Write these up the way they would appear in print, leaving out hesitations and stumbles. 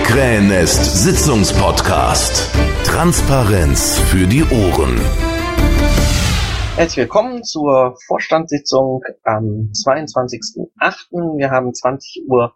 Krähennest Sitzungspodcast. Transparenz für die Ohren. Herzlich willkommen zur Vorstandssitzung am 22.08. Wir haben 20:34 Uhr.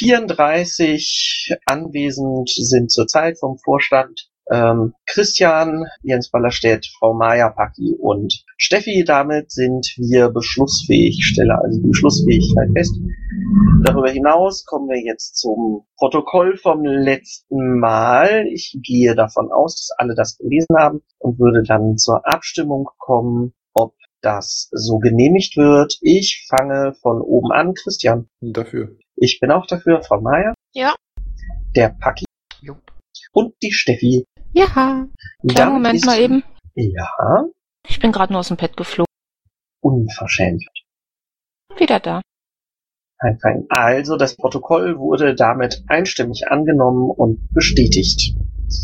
Anwesend sind zurzeit vom Vorstand Christian, Jens Ballerstedt, Frau Maja Packi und Steffi. Damit sind wir beschlussfähig, stelle also die Beschlussfähigkeit fest. Darüber hinaus kommen wir jetzt zum Protokoll vom letzten Mal. Ich gehe davon aus, dass alle das gelesen haben und würde dann zur Abstimmung kommen, ob das so genehmigt wird. Ich fange von oben an. Christian. Dafür. Ich bin auch dafür. Frau Maja. Ja. Der Packi. Jo. Und die Steffi. Ja. Kleinen Moment mal eben. Ja. Ich bin gerade nur aus dem Bett geflogen. Unverschämt. Wieder da. Fein. Also das Protokoll wurde damit einstimmig angenommen und bestätigt.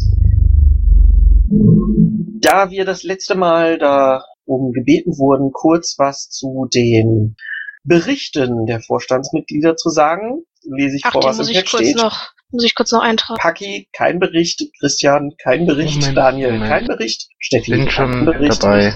Da wir das letzte Mal darum gebeten wurden, kurz was zu den Berichten der Vorstandsmitglieder zu sagen, lese ich vor, was im Text steht. Muss ich kurz noch eintragen. Packi, kein Bericht. Christian, kein Bericht. Moment, Daniel, kein Bericht. Steffi, bin schon Bericht. dabei.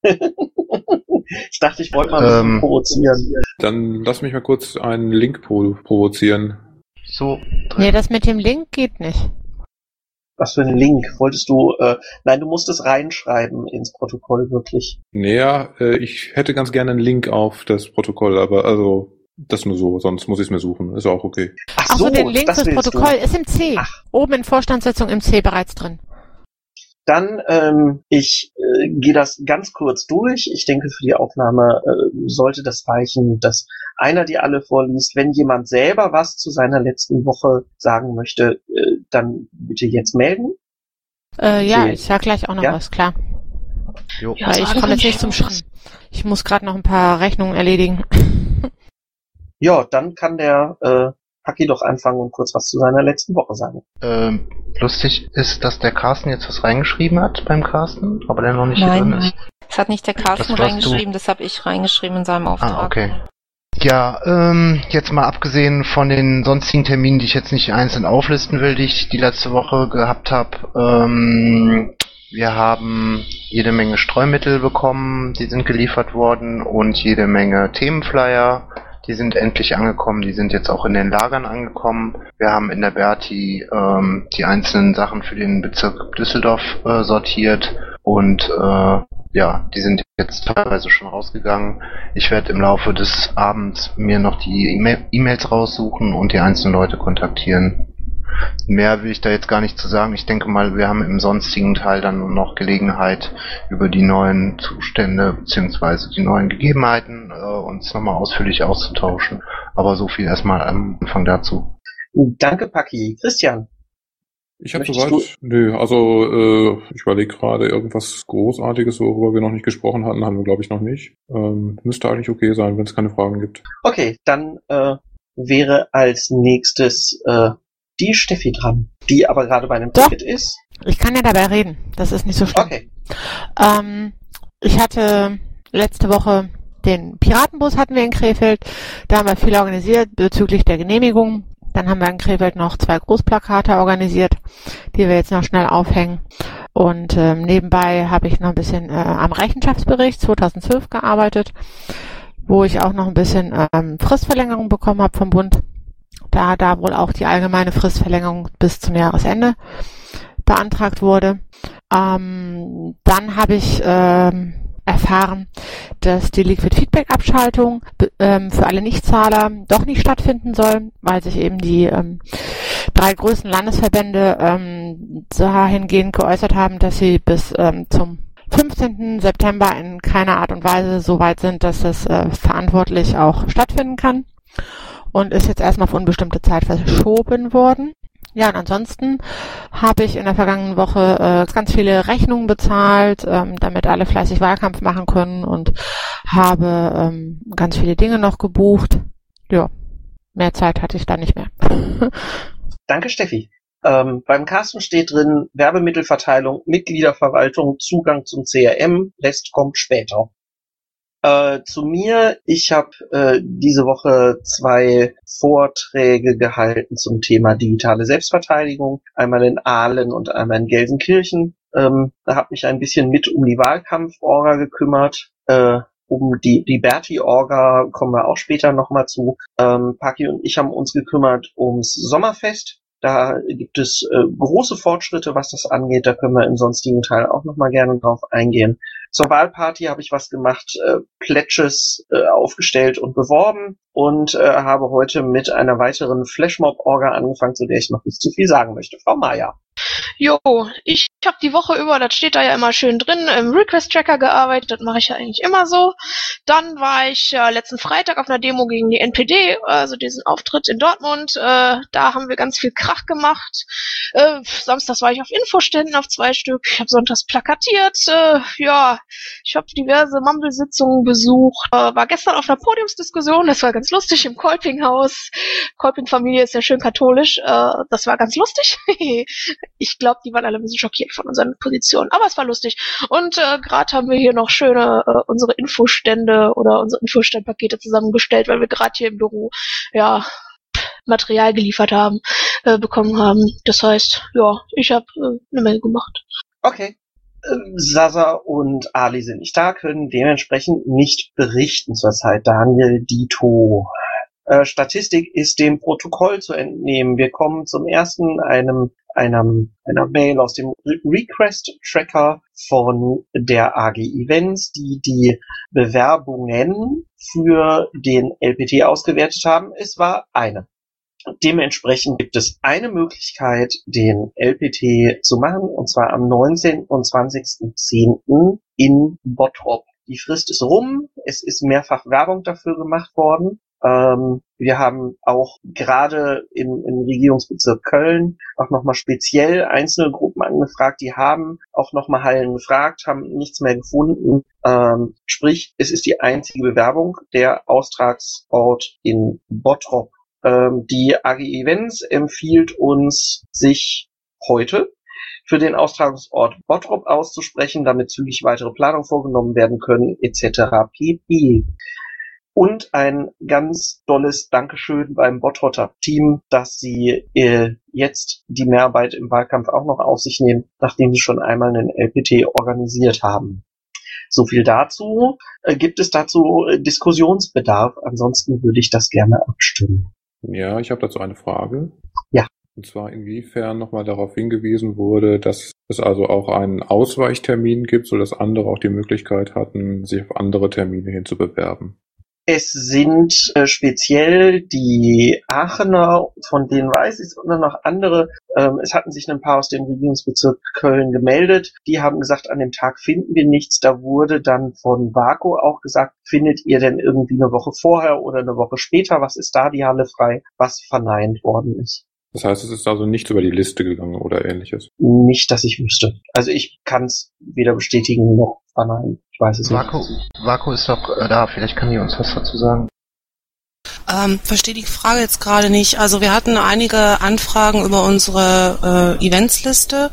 Ich dachte, ich wollte mal ein bisschen provozieren. Dann lass mich mal kurz einen Link provozieren. So. Nee, das mit dem Link geht nicht. Was für ein Link? Wolltest du, nein, du musst es reinschreiben ins Protokoll, wirklich. Naja, ich hätte ganz gerne einen Link auf das Protokoll, aber also das nur so, sonst muss ich es mir suchen. Ist auch okay. Ach so, den Link fürs Protokoll ist im C. Ach. Oben in Vorstandssitzung im C bereits drin. Dann, ich gehe das ganz kurz durch. Ich denke, für die Aufnahme sollte das reichen, dass einer die alle vorliest. Wenn jemand selber was zu seiner letzten Woche sagen möchte, dann bitte jetzt melden. Ja, Okay. ich sag gleich auch noch was, klar. Jo. Ja, Weil ich komme jetzt nicht zum Schreiben. Ich muss gerade noch ein paar Rechnungen erledigen. Ja, dann kann der Packi doch anfangen und kurz was zu seiner letzten Woche sagen. Lustig ist, dass der Carsten jetzt was reingeschrieben hat beim Carsten, aber der noch nicht hier drin ist. Das hat nicht der Carsten Das warst reingeschrieben, das habe ich reingeschrieben in seinem Auftrag. Ah, okay. Ja, jetzt mal abgesehen von den sonstigen Terminen, die ich jetzt nicht einzeln auflisten will, die ich die letzte Woche gehabt habe. Wir haben jede Menge Streumittel bekommen, die sind geliefert worden, und jede Menge Themenflyer. Die sind endlich angekommen, die sind jetzt auch in den Lagern angekommen. Wir haben in der Berti die einzelnen Sachen für den Bezirk Düsseldorf sortiert und die sind jetzt teilweise schon rausgegangen. Ich werde im Laufe des Abends mir noch die E-Mails raussuchen und die einzelnen Leute kontaktieren. Mehr will ich da jetzt gar nicht zu sagen. Ich denke mal, wir haben im sonstigen Teil dann noch Gelegenheit, über die neuen Zustände bzw. die neuen Gegebenheiten uns nochmal ausführlich auszutauschen. Aber so viel erstmal am Anfang dazu. Danke, Packi. Christian. Ich habe Möchtest soweit, ich überlege gerade irgendwas Großartiges, worüber wir noch nicht gesprochen hatten, haben wir glaube ich noch nicht. Müsste eigentlich okay sein, wenn es keine Fragen gibt. Okay, dann wäre als nächstes die Steffi dran, die aber gerade bei einem Ticket ist. Ich kann ja dabei reden. Das ist nicht so schlimm. Okay. Ich hatte letzte Woche den Piratenbus hatten wir in Krefeld. Da haben wir viel organisiert bezüglich der Genehmigung. Dann haben wir in Krefeld noch 2 Großplakate organisiert, die wir jetzt noch schnell aufhängen. Und nebenbei habe ich noch ein bisschen am Rechenschaftsbericht 2012 gearbeitet, wo ich auch noch ein bisschen Fristverlängerung bekommen habe vom Bund. Da wohl auch die allgemeine Fristverlängerung bis zum Jahresende beantragt wurde. Dann habe ich erfahren, dass die Liquid Feedback Abschaltung für alle Nichtzahler doch nicht stattfinden soll, weil sich eben die 3 größten Landesverbände dahingehend geäußert haben, dass sie bis zum 15. September in keiner Art und Weise so weit sind, dass das verantwortlich auch stattfinden kann. Und ist jetzt erstmal auf unbestimmte Zeit verschoben worden. Ja, und ansonsten habe ich in der vergangenen Woche ganz viele Rechnungen bezahlt, damit alle fleißig Wahlkampf machen können, und habe ganz viele Dinge noch gebucht. Ja, mehr Zeit hatte ich da nicht mehr. Danke, Steffi. Beim Carsten steht drin, Werbemittelverteilung, Mitgliederverwaltung, Zugang zum CRM, Rest kommt später. Zu mir, ich habe diese Woche 2 Vorträge gehalten zum Thema digitale Selbstverteidigung, einmal in Aalen und einmal in Gelsenkirchen. Da habe mich ein bisschen mit um die Wahlkampf-Orga gekümmert. Um die Berti-Orga kommen wir auch später nochmal zu. Paki und ich haben uns gekümmert ums Sommerfest. Da gibt es große Fortschritte, was das angeht. Da können wir im sonstigen Teil auch nochmal gerne drauf eingehen. Zur Wahlparty habe ich was gemacht, Pledges aufgestellt und beworben und habe heute mit einer weiteren Flashmob-Orga angefangen, zu der ich noch nicht zu viel sagen möchte. Frau Maja. Jo, ich habe die Woche über, das steht da ja immer schön drin, im Request-Tracker gearbeitet, das mache ich ja eigentlich immer so. Dann war ich letzten Freitag auf einer Demo gegen die NPD, also diesen Auftritt in Dortmund. Da haben wir ganz viel Krach gemacht. Samstags war ich auf Infoständen auf 2 Stück. Ich habe sonntags plakatiert. Ich habe diverse Mumble-Sitzungen besucht. War gestern auf einer Podiumsdiskussion, das war ganz lustig, im Kolpinghaus. Kolping-Familie ist ja schön katholisch. Das war ganz lustig. Ich glaube, die waren alle ein bisschen schockiert von unseren Positionen. Aber es war lustig. Und gerade haben wir hier noch schöne unsere Infostände oder unsere Infostandpakete zusammengestellt, weil wir gerade hier im Büro Material geliefert haben, bekommen haben. Das heißt, ich habe eine Menge gemacht. Okay. Sasa und Ali sind nicht da, können dementsprechend nicht berichten zurzeit. Daniel, Dito. Statistik ist dem Protokoll zu entnehmen. Wir kommen zum ersten einer Mail aus dem Request-Tracker von der AG Events, die Bewerbungen für den LPT ausgewertet haben. Es war eine. Dementsprechend gibt es eine Möglichkeit, den LPT zu machen, und zwar am 19. und 20.10. in Bottrop. Die Frist ist rum. Es ist mehrfach Werbung dafür gemacht worden. Wir haben auch gerade im Regierungsbezirk Köln auch nochmal speziell einzelne Gruppen angefragt, die haben auch nochmal Hallen gefragt, haben nichts mehr gefunden. Sprich, es ist die einzige Bewerbung, der Austragsort in Bottrop. Die AG Events empfiehlt uns, sich heute für den Austragungsort Bottrop auszusprechen, damit zügig weitere Planungen vorgenommen werden können, etc. pp. Und ein ganz dolles Dankeschön beim Bottrotter Team, dass sie jetzt die Mehrarbeit im Wahlkampf auch noch auf sich nehmen, nachdem sie schon einmal einen LPT organisiert haben. So viel dazu. Gibt es dazu Diskussionsbedarf? Ansonsten würde ich das gerne abstimmen. Ja, ich habe dazu eine Frage. Ja. Und zwar, inwiefern nochmal darauf hingewiesen wurde, dass es also auch einen Ausweichtermin gibt, sodass andere auch die Möglichkeit hatten, sich auf andere Termine hin zu bewerben. Es sind speziell die Aachener, von denen weiß ich es, und dann noch andere. Es hatten sich ein paar aus dem Regierungsbezirk Köln gemeldet. Die haben gesagt, an dem Tag finden wir nichts. Da wurde dann von Vaco auch gesagt, findet ihr denn irgendwie eine Woche vorher oder eine Woche später? Was ist da die Halle frei? Was verneint worden ist. Das heißt, es ist also nichts über die Liste gegangen oder ähnliches? Nicht, dass ich wüsste. Also ich kann es weder bestätigen noch verneinen. Ich weiß es nicht. Vaco ist doch da, vielleicht kann die uns was dazu sagen. Verstehe die Frage jetzt gerade nicht. Also wir hatten einige Anfragen über unsere Eventsliste.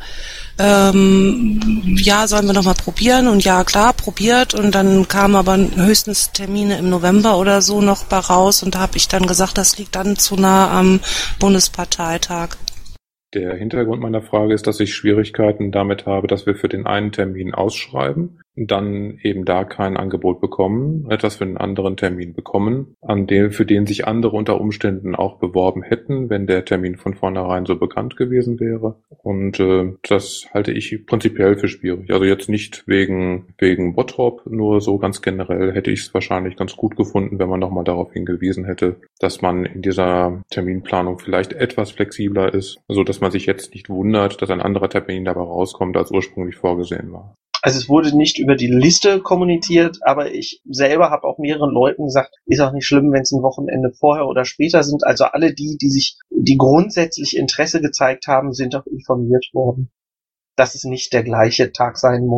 Sollen wir noch mal probieren? Und ja, klar, probiert. Und dann kamen aber höchstens Termine im November oder so noch bei raus. Und da habe ich dann gesagt, das liegt dann zu nah am Bundesparteitag. Der Hintergrund meiner Frage ist, dass ich Schwierigkeiten damit habe, dass wir für den einen Termin ausschreiben und dann eben da kein Angebot bekommen, etwas für einen anderen Termin bekommen, für den sich andere unter Umständen auch beworben hätten, wenn der Termin von vornherein so bekannt gewesen wäre. Und das halte ich prinzipiell für schwierig. Also jetzt nicht wegen Bottrop, nur so ganz generell hätte ich es wahrscheinlich ganz gut gefunden, wenn man nochmal darauf hingewiesen hätte, dass man in dieser Terminplanung vielleicht etwas flexibler ist, so dass man sich jetzt nicht wundert, dass ein anderer Termin dabei rauskommt, als ursprünglich vorgesehen war. Also es wurde nicht über die Liste kommuniziert, aber ich selber habe auch mehreren Leuten gesagt, ist auch nicht schlimm, wenn es ein Wochenende vorher oder später sind. Also alle die grundsätzlich Interesse gezeigt haben, sind auch informiert worden, dass es nicht der gleiche Tag sein muss.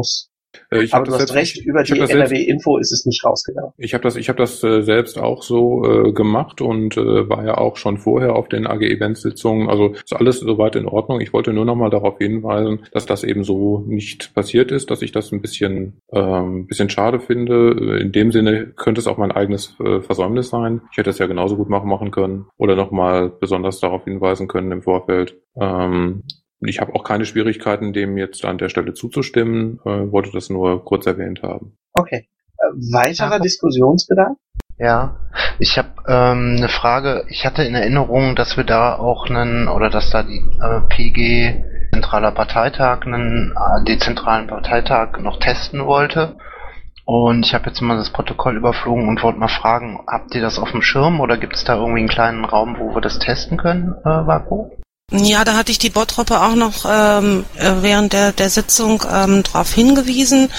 Aber du hast recht, über die NRW-Info ist es nicht rausgegangen. Ich habe das selbst auch so gemacht und war ja auch schon vorher auf den AG-Events-Sitzungen. Also ist alles soweit in Ordnung. Ich wollte nur noch mal darauf hinweisen, dass das eben so nicht passiert ist, dass ich das ein bisschen schade finde. In dem Sinne könnte es auch mein eigenes Versäumnis sein. Ich hätte es ja genauso gut machen können oder noch mal besonders darauf hinweisen können im Vorfeld. Ich habe auch keine Schwierigkeiten, dem jetzt an der Stelle zuzustimmen, wollte das nur kurz erwähnt haben. Okay. Weiterer Diskussionsbedarf? Ja, ich habe eine Frage. Ich hatte in Erinnerung, dass wir da auch dass da die PG zentraler Parteitag einen dezentralen Parteitag noch testen wollte. Und ich habe jetzt mal das Protokoll überflogen und wollte mal fragen, habt ihr das auf dem Schirm oder gibt es da irgendwie einen kleinen Raum, wo wir das testen können, Vaku? Ja, da hatte ich die Bottropper auch noch während der Sitzung darauf hingewiesen,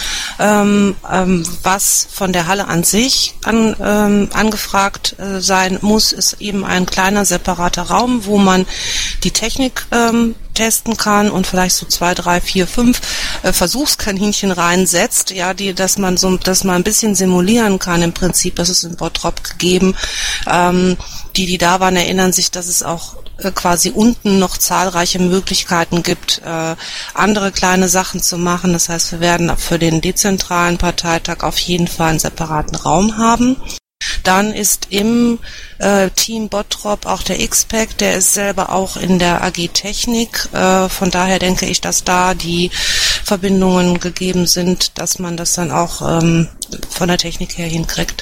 was von der Halle an sich angefragt sein muss, ist eben ein kleiner separater Raum, wo man die Technik testen kann und vielleicht so 2, 3, 4, 5 Versuchskaninchen reinsetzt, ja, dass man ein bisschen simulieren kann im Prinzip. Das ist in Bottrop gegeben. Die da waren, erinnern sich, dass es auch quasi unten noch zahlreiche Möglichkeiten gibt, andere kleine Sachen zu machen. Das heißt, wir werden für den dezentralen Parteitag auf jeden Fall einen separaten Raum haben. Dann ist im Team Bottrop auch der X-Pack, der ist selber auch in der AG Technik. Von daher denke ich, dass da die Verbindungen gegeben sind, dass man das dann auch von der Technik her hinkriegt.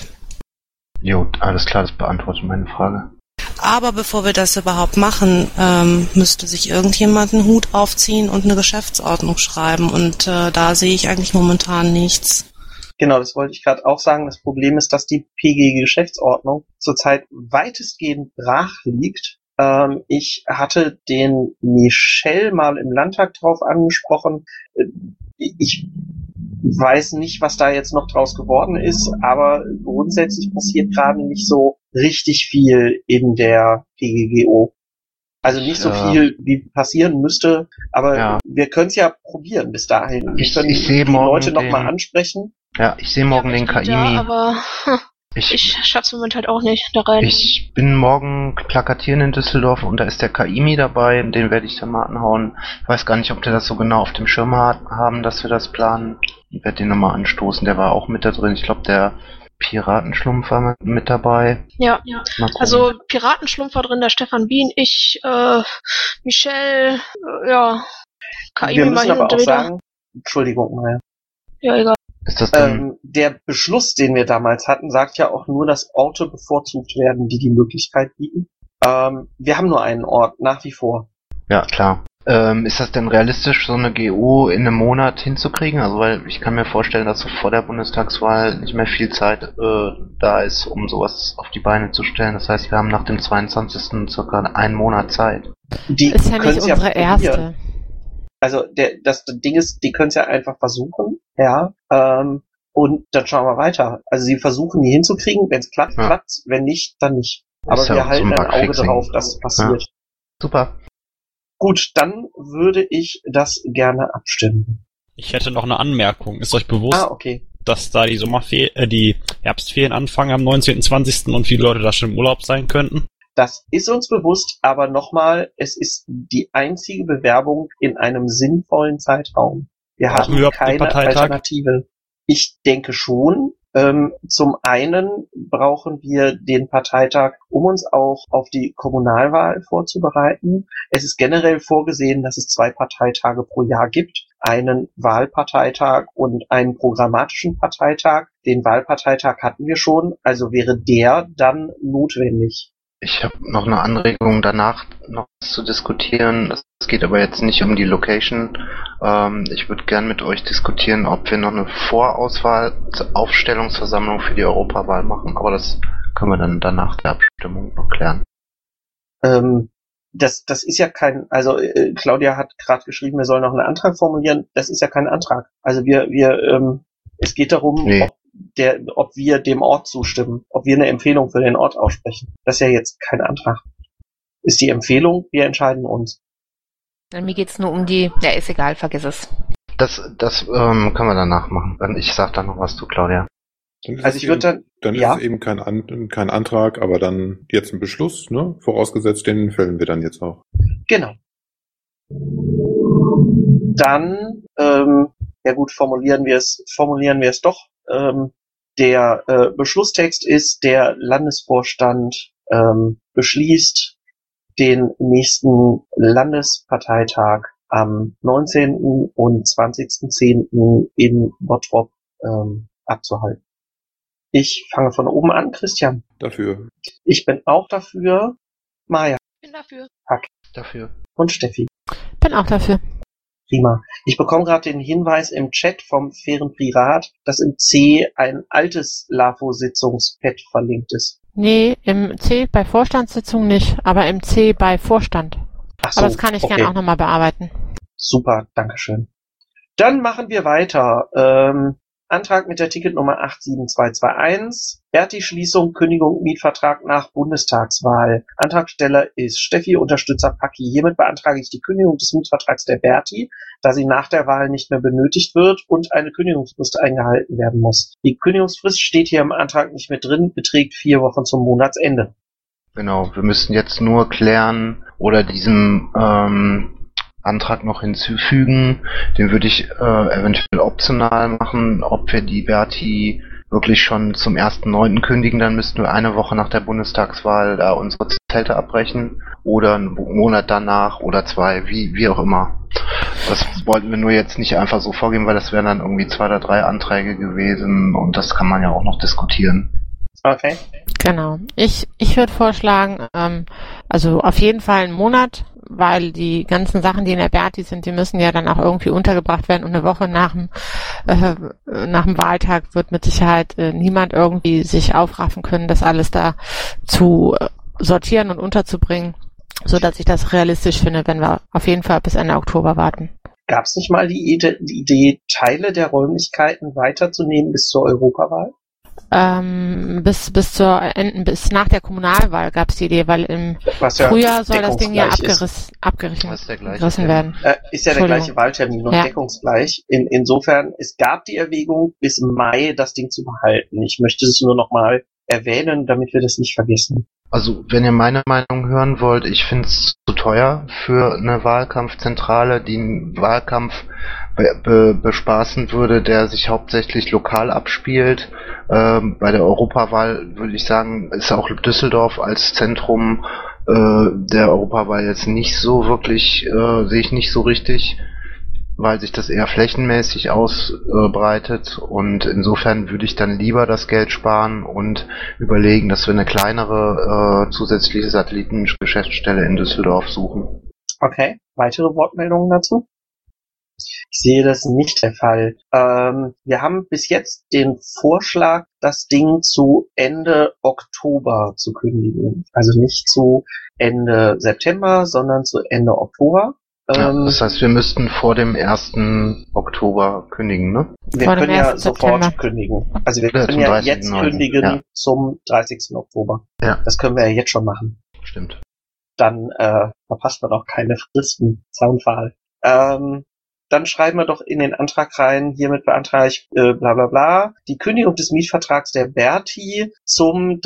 Jo, alles klar, das beantwortet meine Frage. Aber bevor wir das überhaupt machen, müsste sich irgendjemand einen Hut aufziehen und eine Geschäftsordnung schreiben. Und da sehe ich eigentlich momentan nichts. Genau, das wollte ich gerade auch sagen. Das Problem ist, dass die PG-Geschäftsordnung zurzeit weitestgehend brach liegt. Ich hatte den Michel mal im Landtag drauf angesprochen. Ich weiß nicht, was da jetzt noch draus geworden ist, aber grundsätzlich passiert gerade nicht so richtig viel in der PGGO. Also nicht so viel, wie passieren müsste, aber wir können es ja probieren bis dahin. Wir können die Leute nochmal ansprechen. Ja, ich sehe morgen den Kaimi. Ja, aber ich schaff's im Moment halt auch nicht da rein. Ich bin morgen plakatieren in Düsseldorf und da ist der Kaimi dabei, den werde ich dann mal anhauen. Ich weiß gar nicht, ob der das so genau auf dem Schirm haben, dass wir das planen. Ich werde den nochmal anstoßen, der war auch mit da drin. Ich glaube, der Piratenschlumpf war mit dabei. Ja, also Piratenschlumpf war drin, der Stefan Bien, ich, Michel, Kaimi. Wir müssen aber auch sagen, Entschuldigung mal. Ja, egal. Ist das denn der Beschluss, den wir damals hatten, sagt ja auch nur, dass Orte bevorzugt werden, die Möglichkeit bieten. Wir haben nur einen Ort, nach wie vor. Ja, klar. Ist das denn realistisch, so eine GO in einem Monat hinzukriegen? Also, weil ich kann mir vorstellen, dass so vor der Bundestagswahl nicht mehr viel Zeit da ist, um sowas auf die Beine zu stellen. Das heißt, wir haben nach dem 22. circa einen Monat Zeit. Die ist ja nicht unsere erste. Also das Ding ist, die können es ja einfach versuchen, und dann schauen wir weiter. Also sie versuchen, die hinzukriegen, wenn es klappt, klappt, wenn nicht, dann nicht. Aber wir halten ein Auge drauf, dass es passiert. Ja. Super. Gut, dann würde ich das gerne abstimmen. Ich hätte noch eine Anmerkung. Ist euch bewusst, dass da die Herbstferien anfangen am 19. 20. und viele Leute da schon im Urlaub sein könnten? Das ist uns bewusst, aber nochmal, es ist die einzige Bewerbung in einem sinnvollen Zeitraum. Wir haben keine Alternative. Ich denke schon. Zum einen brauchen wir den Parteitag, um uns auch auf die Kommunalwahl vorzubereiten. Es ist generell vorgesehen, dass es 2 Parteitage pro Jahr gibt. Einen Wahlparteitag und einen programmatischen Parteitag. Den Wahlparteitag hatten wir schon, also wäre der dann notwendig. Ich habe noch eine Anregung, danach noch zu diskutieren. Es geht aber jetzt nicht um die Location. Ich würde gern mit euch diskutieren, ob wir noch eine Vorauswahl zur Aufstellungsversammlung für die Europawahl machen. Aber das können wir dann danach der Abstimmung noch klären. Das ist ja kein, also Claudia hat gerade geschrieben, wir sollen noch einen Antrag formulieren. Das ist ja kein Antrag. Also es geht darum, ob wir dem Ort zustimmen, ob wir eine Empfehlung für den Ort aussprechen. Das ist ja jetzt kein Antrag. Ist die Empfehlung, wir entscheiden uns. Mir geht's nur um ist egal, vergiss es. Das können wir danach machen. Ich sag dann noch was zu Claudia. Also ich würde dann ist es eben kein Antrag, aber dann jetzt ein Beschluss, ne? Vorausgesetzt, den fällen wir dann jetzt auch. Genau. Dann, formulieren wir es doch. Der Beschlusstext ist, der Landesvorstand beschließt den nächsten Landesparteitag am 19. und 20.10. in Bottrop abzuhalten. Ich fange von oben an, Christian. Dafür. Ich bin auch dafür. Maja. Bin dafür. Hack. Dafür. Und Steffi. Bin auch dafür. Prima. Ich bekomme gerade den Hinweis im Chat vom fairen Pirat, dass im C ein altes LAFO-Sitzungspad verlinkt ist. Nee, im C bei Vorstandssitzung nicht, aber im C bei Vorstand. Ach so, aber das kann ich gerne auch nochmal bearbeiten. Super, Dankeschön. Dann machen wir weiter. Antrag mit der Ticketnummer 87221. Berti-Schließung, Kündigung, Mietvertrag nach Bundestagswahl. Antragsteller ist Steffi, Unterstützer Paki. Hiermit beantrage ich die Kündigung des Mietvertrags der Berti, da sie nach der Wahl nicht mehr benötigt wird und eine Kündigungsfrist eingehalten werden muss. Die Kündigungsfrist steht hier im Antrag nicht mit drin, beträgt 4 Wochen zum Monatsende. Genau, wir müssen jetzt nur klären oder diesem Antrag noch hinzufügen. Den würde ich eventuell optional machen, ob wir die Berti wirklich schon zum 1.9. kündigen, dann müssten wir eine Woche nach der Bundestagswahl da unsere Zelte abbrechen oder einen Monat danach oder 2, wie auch immer. Das wollten wir nur jetzt nicht einfach so vorgeben, weil das wären dann irgendwie 2 oder 3 Anträge gewesen und das kann man ja auch noch diskutieren. Okay. Genau. Ich würde vorschlagen, also auf jeden Fall einen Monat, weil die ganzen Sachen, die in der Berti sind, die müssen ja dann auch irgendwie untergebracht werden und eine Woche nach dem Wahltag wird mit Sicherheit niemand irgendwie sich aufraffen können, das alles da zu sortieren und unterzubringen, so dass ich das realistisch finde, wenn wir auf jeden Fall bis Ende Oktober warten. Gab es nicht mal die Idee, Teile der Räumlichkeiten weiterzunehmen bis zur Europawahl? Bis nach der Kommunalwahl gab es die Idee, weil im Frühjahr soll das Ding ja abgerissen werden. Ist ja der gleiche Wahltermin und deckungsgleich. Insofern, es gab die Erwägung, bis Mai das Ding zu behalten. Ich möchte es nur noch mal erwähnen, damit wir das nicht vergessen. Also, wenn ihr meine Meinung hören wollt, ich finde es zu teuer für eine Wahlkampfzentrale, die einen Wahlkampf bespaßen würde, der sich hauptsächlich lokal abspielt. Bei der Europawahl würde ich sagen, ist auch Düsseldorf als Zentrum der Europawahl jetzt nicht so wirklich, sehe ich nicht so richtig, weil sich das eher flächenmäßig ausbreitet und insofern würde ich dann lieber das Geld sparen und überlegen, dass wir eine kleinere zusätzliche Satellitengeschäftsstelle in Düsseldorf suchen. Okay, weitere Wortmeldungen dazu? Ich sehe das nicht der Fall. Wir haben bis jetzt den Vorschlag, das Ding zu Ende Oktober zu kündigen. Also nicht zu Ende September, sondern zu Ende Oktober. Das heißt, wir müssten vor dem 1. Oktober kündigen, ne? Wir können ja sofort kündigen. Also wir können ja jetzt kündigen zum 30. Oktober. Ja. Das können wir ja jetzt schon machen. Stimmt. Dann verpasst man auch keine Fristen. Zaunpfahl. Dann schreiben wir doch in den Antrag rein, hiermit beantrage ich bla bla bla, die Kündigung des Mietvertrags der Berti zum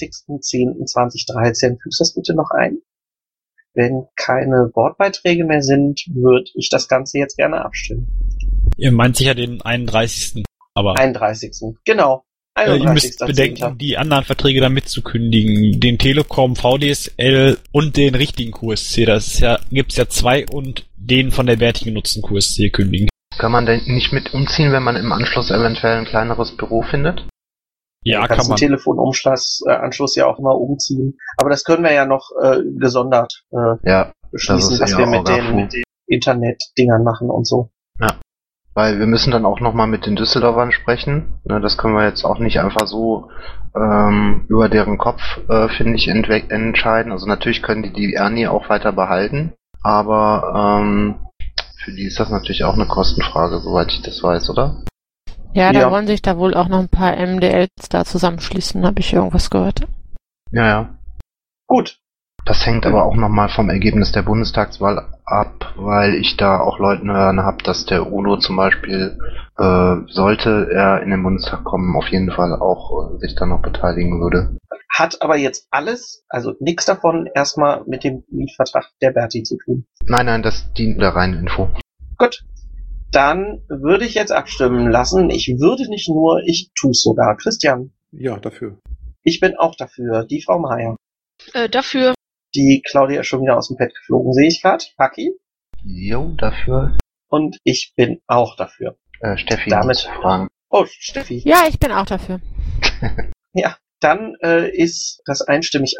30.10.2013. Fügst das bitte noch ein? Wenn keine Wortbeiträge mehr sind, würde ich das Ganze jetzt gerne abstimmen. Ihr meint sicher den 31. Aber 31. Genau. 31. Ihr müsst bedenken, die anderen Verträge damit zu kündigen. Den Telekom, VDSL und den richtigen QSC. Gibt's ja 2 und den von der Berti genutzten QSC kündigen. Kann man denn nicht mit umziehen, wenn man im Anschluss eventuell ein kleineres Büro findet? Ja, kann man. Telefonanschluss ja auch immer umziehen. Aber das können wir ja noch gesondert beschließen, dass wir mit den Internet-Dingern machen und so. Ja, weil wir müssen dann auch nochmal mit den Düsseldorfern sprechen. Ne, das können wir jetzt auch nicht einfach so über deren Kopf, finde ich, entscheiden. Also natürlich können die Ernie auch weiter behalten, aber für die ist das natürlich auch eine Kostenfrage, soweit ich das weiß, oder? Ja, da wollen sich da wohl auch noch ein paar MDLs da zusammenschließen, habe ich irgendwas gehört. Ja. Gut. Das hängt aber auch nochmal vom Ergebnis der Bundestagswahl ab, weil ich da auch Leuten hören habe, dass der UNO zum Beispiel, sollte er in den Bundestag kommen, auf jeden Fall auch sich da noch beteiligen würde. Hat aber jetzt alles, also nichts davon, erstmal mit dem Mietvertrag der Berti zu tun. Nein, das dient der reinen Info. Gut, dann würde ich jetzt abstimmen lassen. Ich würde nicht nur, ich tue es sogar. Christian? Ja, dafür. Ich bin auch dafür. Die Frau Meier. Dafür. Die Claudia ist schon wieder aus dem Bett geflogen, sehe ich gerade. Paki? Jo, dafür. Und ich bin auch dafür. Steffi, damit fragen. Oh, Steffi. Ja, ich bin auch dafür. Ja, dann ist das einstimmig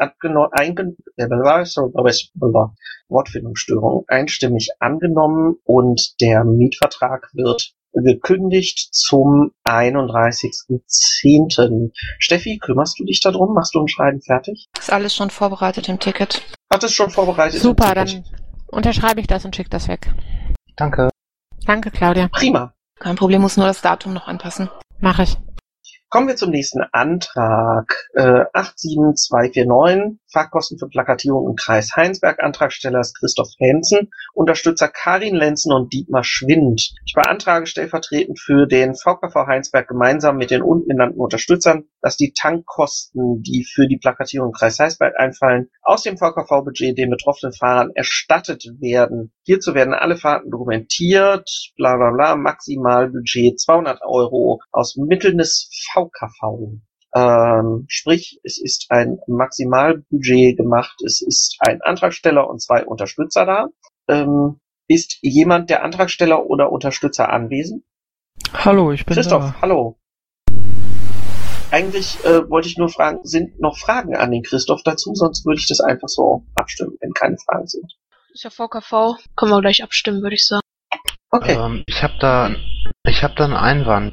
Wortfindungsstörung einstimmig angenommen und der Mietvertrag wird gekündigt zum 31.10. Steffi, kümmerst du dich darum? Machst du ein Schreiben fertig? Ist alles schon vorbereitet im Ticket. Hat es schon vorbereitet? Super, dann unterschreibe ich das und schicke das weg. Danke. Danke, Claudia. Prima. Kein Problem, muss nur das Datum noch anpassen. Mach ich. Kommen wir zum nächsten Antrag. 87249, Fahrkosten für Plakatierung im Kreis Heinsberg. Antragsteller ist Christoph Hensen, Unterstützer Karin Lenzen und Dietmar Schwind. Ich beantrage stellvertretend für den VKV Heinsberg gemeinsam mit den unten genannten Unterstützern, dass die Tankkosten, die für die Plakatierung im Kreis Heinsberg einfallen, aus dem VKV-Budget den betroffenen Fahrern erstattet werden. Hierzu werden alle Fahrten dokumentiert, bla bla bla, Maximalbudget 200 € aus Mitteln des VKV. Sprich, es ist ein Maximalbudget gemacht, es ist ein Antragsteller und 2 Unterstützer da. Ist jemand der Antragsteller oder Unterstützer anwesend? Hallo, ich bin Christoph, da. hallo. Eigentlich wollte ich nur fragen, sind noch Fragen an den Christoph dazu? Sonst würde ich das einfach so abstimmen, wenn keine Fragen sind. Ist ja VKV. Können wir gleich abstimmen, würde ich sagen. Okay. Ich habe da einen Einwand.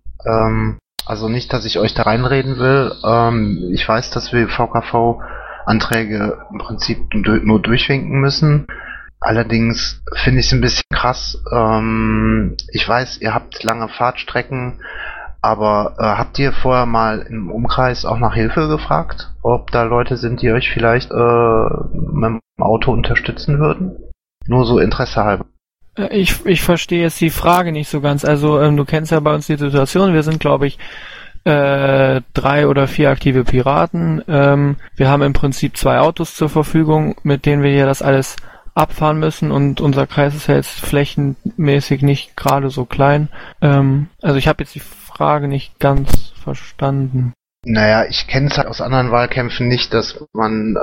Also nicht, dass ich euch da reinreden will. Ich weiß, dass wir VKV-Anträge im Prinzip nur durchwinken müssen. Allerdings finde ich es ein bisschen krass. Ich weiß, ihr habt lange Fahrtstrecken, aber habt ihr vorher mal im Umkreis auch nach Hilfe gefragt? Ob da Leute sind, die euch vielleicht mit dem Auto unterstützen würden? Nur so Interesse halber. Ich verstehe jetzt die Frage nicht so ganz. Also du kennst ja bei uns die Situation. Wir sind, glaube ich, 3 oder 4 aktive Piraten. Wir haben im Prinzip 2 Autos zur Verfügung, mit denen wir hier das alles abfahren müssen, und unser Kreis ist ja jetzt flächenmäßig nicht gerade so klein. Also ich habe jetzt die Frage nicht ganz verstanden. Naja, ich kenne es halt aus anderen Wahlkämpfen nicht, dass man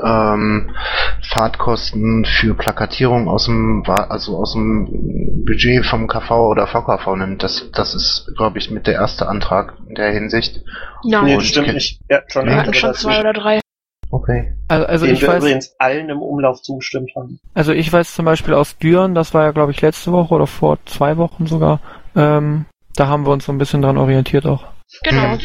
Fahrtkosten für Plakatierung aus dem Budget vom KV oder VKV nimmt. Das ist, glaube ich, mit der erste Antrag in der Hinsicht. Nein, Nee, das stimmt nicht. Ja, schon wir hatten schon 2 oder 3. Okay. Also den ich wir weiß, übrigens allen im Umlauf zugestimmt haben. also ich weiß zum Beispiel aus Düren, das war ja, glaube ich, letzte Woche oder vor 2 Wochen sogar. Da haben wir uns so ein bisschen dran orientiert auch. Genau.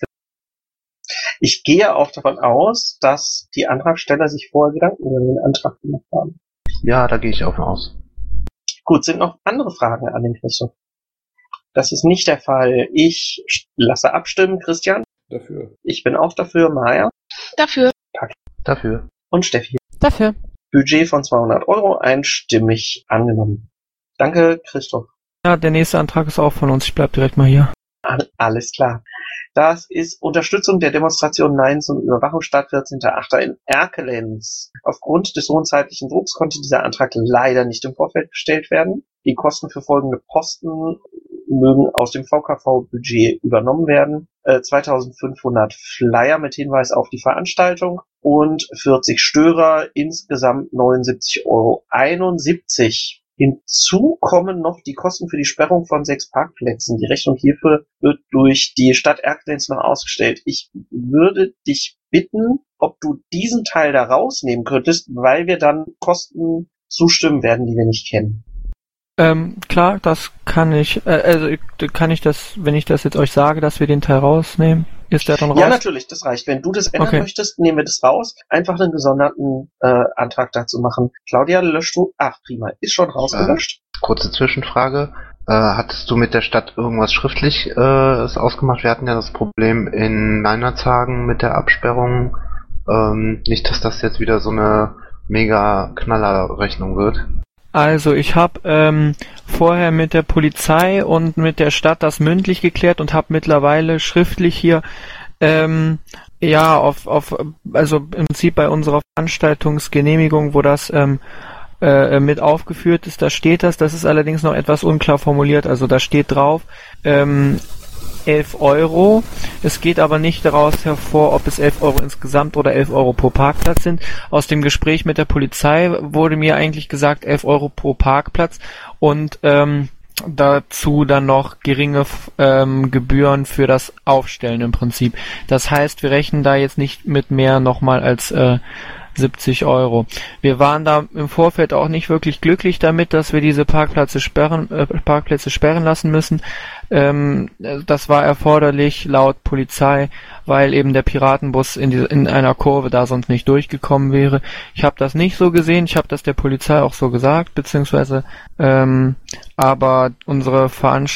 Ich gehe auch davon aus, dass die Antragsteller sich vorher Gedanken über den Antrag gemacht haben. Ja, da gehe ich auch von aus. Gut, sind noch andere Fragen an den Christoph? Das ist nicht der Fall. Ich lasse abstimmen. Christian? Dafür. Ich bin auch dafür. Maja? Dafür. Dafür. Und Steffi? Dafür. Budget von 200 € einstimmig angenommen. Danke, Christoph. Ja, der nächste Antrag ist auch von uns. Ich bleib direkt mal hier. Alles klar. Das ist Unterstützung der Demonstration Nein zum Überwachungsstaat 14.8. in Erkelenz. Aufgrund des hohen zeitlichen Drucks konnte dieser Antrag leider nicht im Vorfeld gestellt werden. Die Kosten für folgende Posten mögen aus dem VKV-Budget übernommen werden. 2500 Flyer mit Hinweis auf die Veranstaltung und 40 Störer, insgesamt 79,71 €. Hinzu kommen noch die Kosten für die Sperrung von 6 Parkplätzen. Die Rechnung hierfür wird durch die Stadt Erkelenz noch ausgestellt. Ich würde dich bitten, ob du diesen Teil da rausnehmen könntest, weil wir dann Kosten zustimmen werden, die wir nicht kennen. Klar, das kann ich. Kann ich das, wenn ich das jetzt euch sage, dass wir den Teil rausnehmen? Ist der dann raus? Ja, natürlich, das reicht. Wenn du das ändern möchtest, nehmen wir das raus. Einfach einen gesonderten Antrag dazu machen. Claudia, löscht du? Ach, prima. Ist schon rausgelöscht. Kurze Zwischenfrage. Hattest du mit der Stadt irgendwas schriftlich ausgemacht? Wir hatten ja das Problem in Neinerzagen mit der Absperrung. Nicht, dass das jetzt wieder so eine mega Knallerrechnung wird. Also ich habe vorher mit der Polizei und mit der Stadt das mündlich geklärt und habe mittlerweile schriftlich hier also im Prinzip bei unserer Veranstaltungsgenehmigung, wo das mit aufgeführt ist, da steht das ist allerdings noch etwas unklar formuliert, also da steht drauf 11 Euro. Es geht aber nicht daraus hervor, ob es 11 Euro insgesamt oder 11 Euro pro Parkplatz sind. Aus dem Gespräch mit der Polizei wurde mir eigentlich gesagt 11 Euro pro Parkplatz und dazu dann noch geringe Gebühren für das Aufstellen im Prinzip. Das heißt, wir rechnen da jetzt nicht mit mehr nochmal als 70 Euro. Wir waren da im Vorfeld auch nicht wirklich glücklich damit, dass wir diese Parkplätze sperren lassen müssen. Das war erforderlich laut Polizei, weil eben der Piratenbus in einer Kurve da sonst nicht durchgekommen wäre. Ich habe das nicht so gesehen, ich habe das der Polizei auch so gesagt, beziehungsweise aber unsere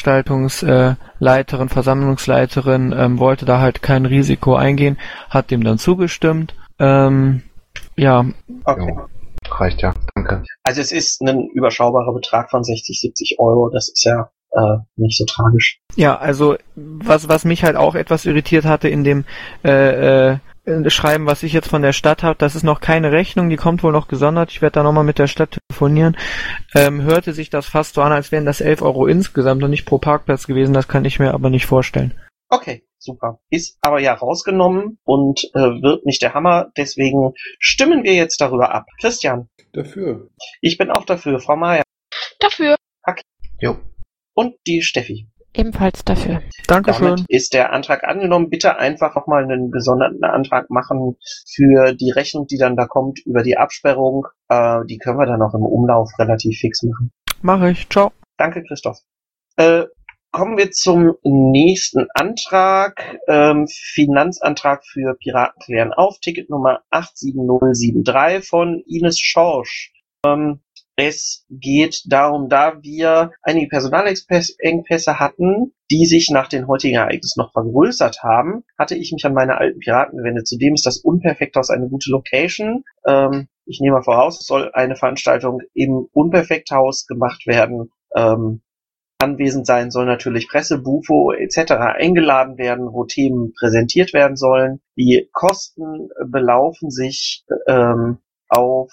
Versammlungsleiterin wollte da halt kein Risiko eingehen, hat dem dann zugestimmt. Ja. Okay. Reicht ja, danke. Also es ist ein überschaubarer Betrag von 60, 70 Euro, das ist ja nicht so tragisch. Ja, also was mich halt auch etwas irritiert hatte in dem Schreiben, was ich jetzt von der Stadt habe, das ist noch keine Rechnung, die kommt wohl noch gesondert, ich werde da nochmal mit der Stadt telefonieren, hörte sich das fast so an, als wären das 11 Euro insgesamt und nicht pro Parkplatz gewesen, das kann ich mir aber nicht vorstellen. Okay, super. Ist aber ja rausgenommen und wird nicht der Hammer, deswegen stimmen wir jetzt darüber ab. Christian? Dafür. Ich bin auch dafür. Frau Mayer? Dafür. Okay. Jo. Und die Steffi? Ebenfalls dafür. Dankeschön. Damit ist der Antrag angenommen. Bitte einfach nochmal einen gesonderten Antrag machen für die Rechnung, die dann da kommt, über die Absperrung. Die können wir dann auch im Umlauf relativ fix machen. Mache ich. Ciao. Danke, Christoph. Kommen wir zum nächsten Antrag. Finanzantrag für Piraten klären auf. Ticket Nummer 87073 von Ines Schorsch. Es geht darum, da wir einige Personalengpässe hatten, die sich nach den heutigen Ereignissen noch vergrößert haben, hatte ich mich an meine alten Piraten gewendet. Zudem ist das Unperfekthaus eine gute Location. Ich nehme mal voraus, es soll eine Veranstaltung im Unperfekthaus gemacht werden. Anwesend sein soll natürlich Presse, Bufo etc. eingeladen werden, wo Themen präsentiert werden sollen. Die Kosten belaufen sich auf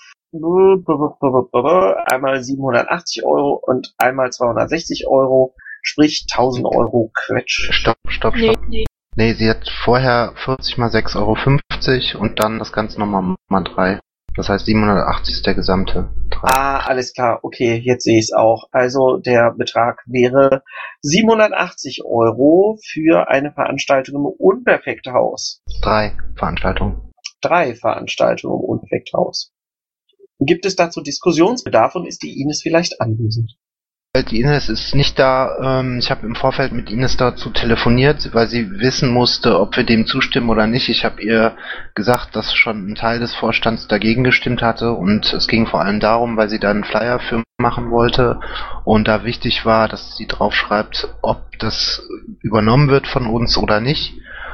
einmal 780 Euro und einmal 260 Euro, sprich 1000 Euro Quetsch. Stopp. Nee, sie hat vorher 40 mal 6,50 Euro und dann das Ganze nochmal mal 3. Das heißt 780 ist der gesamte Betrag. Ah, alles klar. Okay, jetzt sehe ich es auch. Also der Betrag wäre 780 Euro für eine Veranstaltung im Unperfekthaus. 3 Veranstaltungen. 3 Veranstaltungen im Unperfekthaus. Gibt es dazu Diskussionsbedarf und ist die Ines vielleicht anwesend? Die Ines ist nicht da. Ich habe im Vorfeld mit Ines dazu telefoniert, weil sie wissen musste, ob wir dem zustimmen oder nicht. Ich habe ihr gesagt, dass schon ein Teil des Vorstands dagegen gestimmt hatte und es ging vor allem darum, weil sie da einen Flyer für machen wollte und da wichtig war, dass sie drauf schreibt, ob das übernommen wird von uns oder nicht.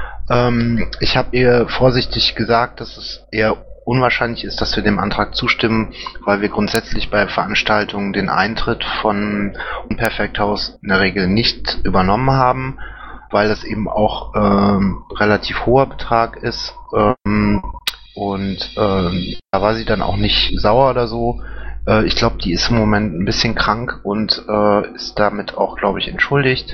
Ich habe ihr vorsichtig gesagt, dass es eher unwahrscheinlich ist, dass wir dem Antrag zustimmen, weil wir grundsätzlich bei Veranstaltungen den Eintritt von Unperfekthaus in der Regel nicht übernommen haben, weil das eben auch relativ hoher Betrag ist und da war sie dann auch nicht sauer oder so. Ich glaube, die ist im Moment ein bisschen krank und ist damit auch, glaube ich, entschuldigt.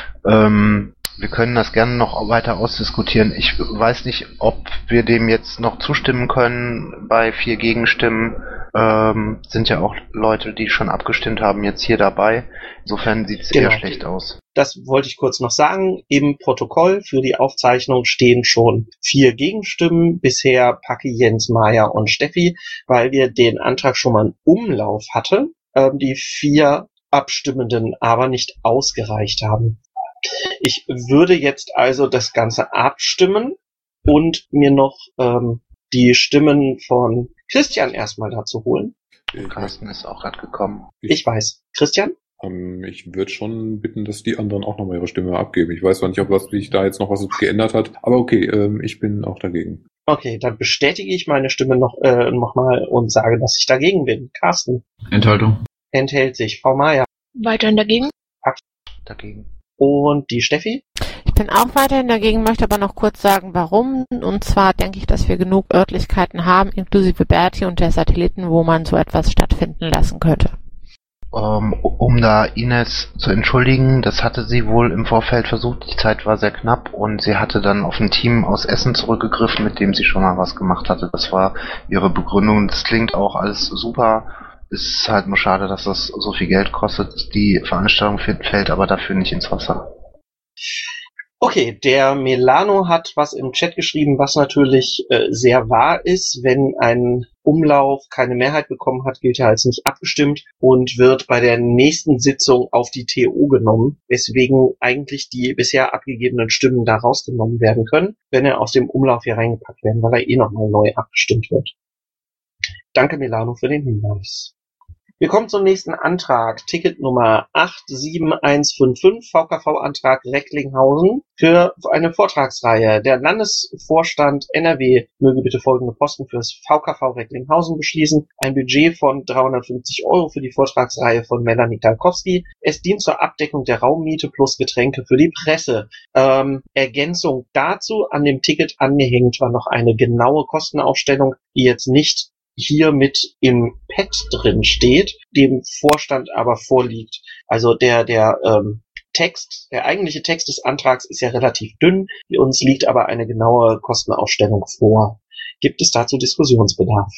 Wir können das gerne noch weiter ausdiskutieren. Ich weiß nicht, ob wir dem jetzt noch zustimmen können. Bei 4 Gegenstimmen sind ja auch Leute, die schon abgestimmt haben, jetzt hier dabei. Insofern sieht es eher schlecht aus. Das wollte ich kurz noch sagen. Im Protokoll für die Aufzeichnung stehen schon 4 Gegenstimmen. Bisher Paki, Jens, Maja und Steffi, weil wir den Antrag schon mal im Umlauf hatten. Die 4 Abstimmenden aber nicht ausgereicht haben. Ich würde jetzt also das Ganze abstimmen und mir noch die Stimmen von Christian erstmal dazu holen. Carsten ist auch gerade gekommen. Ich weiß. Christian? Ich würde schon bitten, dass die anderen auch nochmal ihre Stimme abgeben. Ich weiß zwar nicht, ob sich da jetzt noch was geändert hat, aber okay, ich bin auch dagegen. Okay, dann bestätige ich meine Stimme nochmal und sage, dass ich dagegen bin. Carsten. Enthaltung. Enthält sich. Frau Maja. Weiterhin dagegen. Dagegen. Und die Steffi? Ich bin auch weiterhin dagegen, möchte aber noch kurz sagen, warum. Und zwar denke ich, dass wir genug Örtlichkeiten haben, inklusive Berti und der Satelliten, wo man so etwas stattfinden lassen könnte. Um da Ines zu entschuldigen, das hatte sie wohl im Vorfeld versucht, die Zeit war sehr knapp und sie hatte dann auf ein Team aus Essen zurückgegriffen, mit dem sie schon mal was gemacht hatte. Das war ihre Begründung. Das klingt auch alles super. Ist halt nur schade, dass das so viel Geld kostet. Die Veranstaltung fällt aber dafür nicht ins Wasser. Okay, der Melano hat was im Chat geschrieben, was natürlich sehr wahr ist. Wenn ein Umlauf keine Mehrheit bekommen hat, gilt er als nicht abgestimmt und wird bei der nächsten Sitzung auf die TO genommen, weswegen eigentlich die bisher abgegebenen Stimmen da rausgenommen werden können, wenn er aus dem Umlauf hier reingepackt werden, weil er nochmal neu abgestimmt wird. Danke, Melano, für den Hinweis. Wir kommen zum nächsten Antrag. Ticket Nummer 87155, VKV-Antrag Recklinghausen für eine Vortragsreihe. Der Landesvorstand NRW möge bitte folgende Posten fürs VKV Recklinghausen beschließen. Ein Budget von 350 € für die Vortragsreihe von Melanie Talkowski. Es dient zur Abdeckung der Raummiete plus Getränke für die Presse. Ergänzung dazu, an dem Ticket angehängt war noch eine genaue Kostenaufstellung, die jetzt nicht hier mit im Pad drin steht, dem Vorstand aber vorliegt. Also der Text, der eigentliche Text des Antrags ist ja relativ dünn, uns liegt aber eine genaue Kostenaufstellung vor. Gibt es dazu Diskussionsbedarf?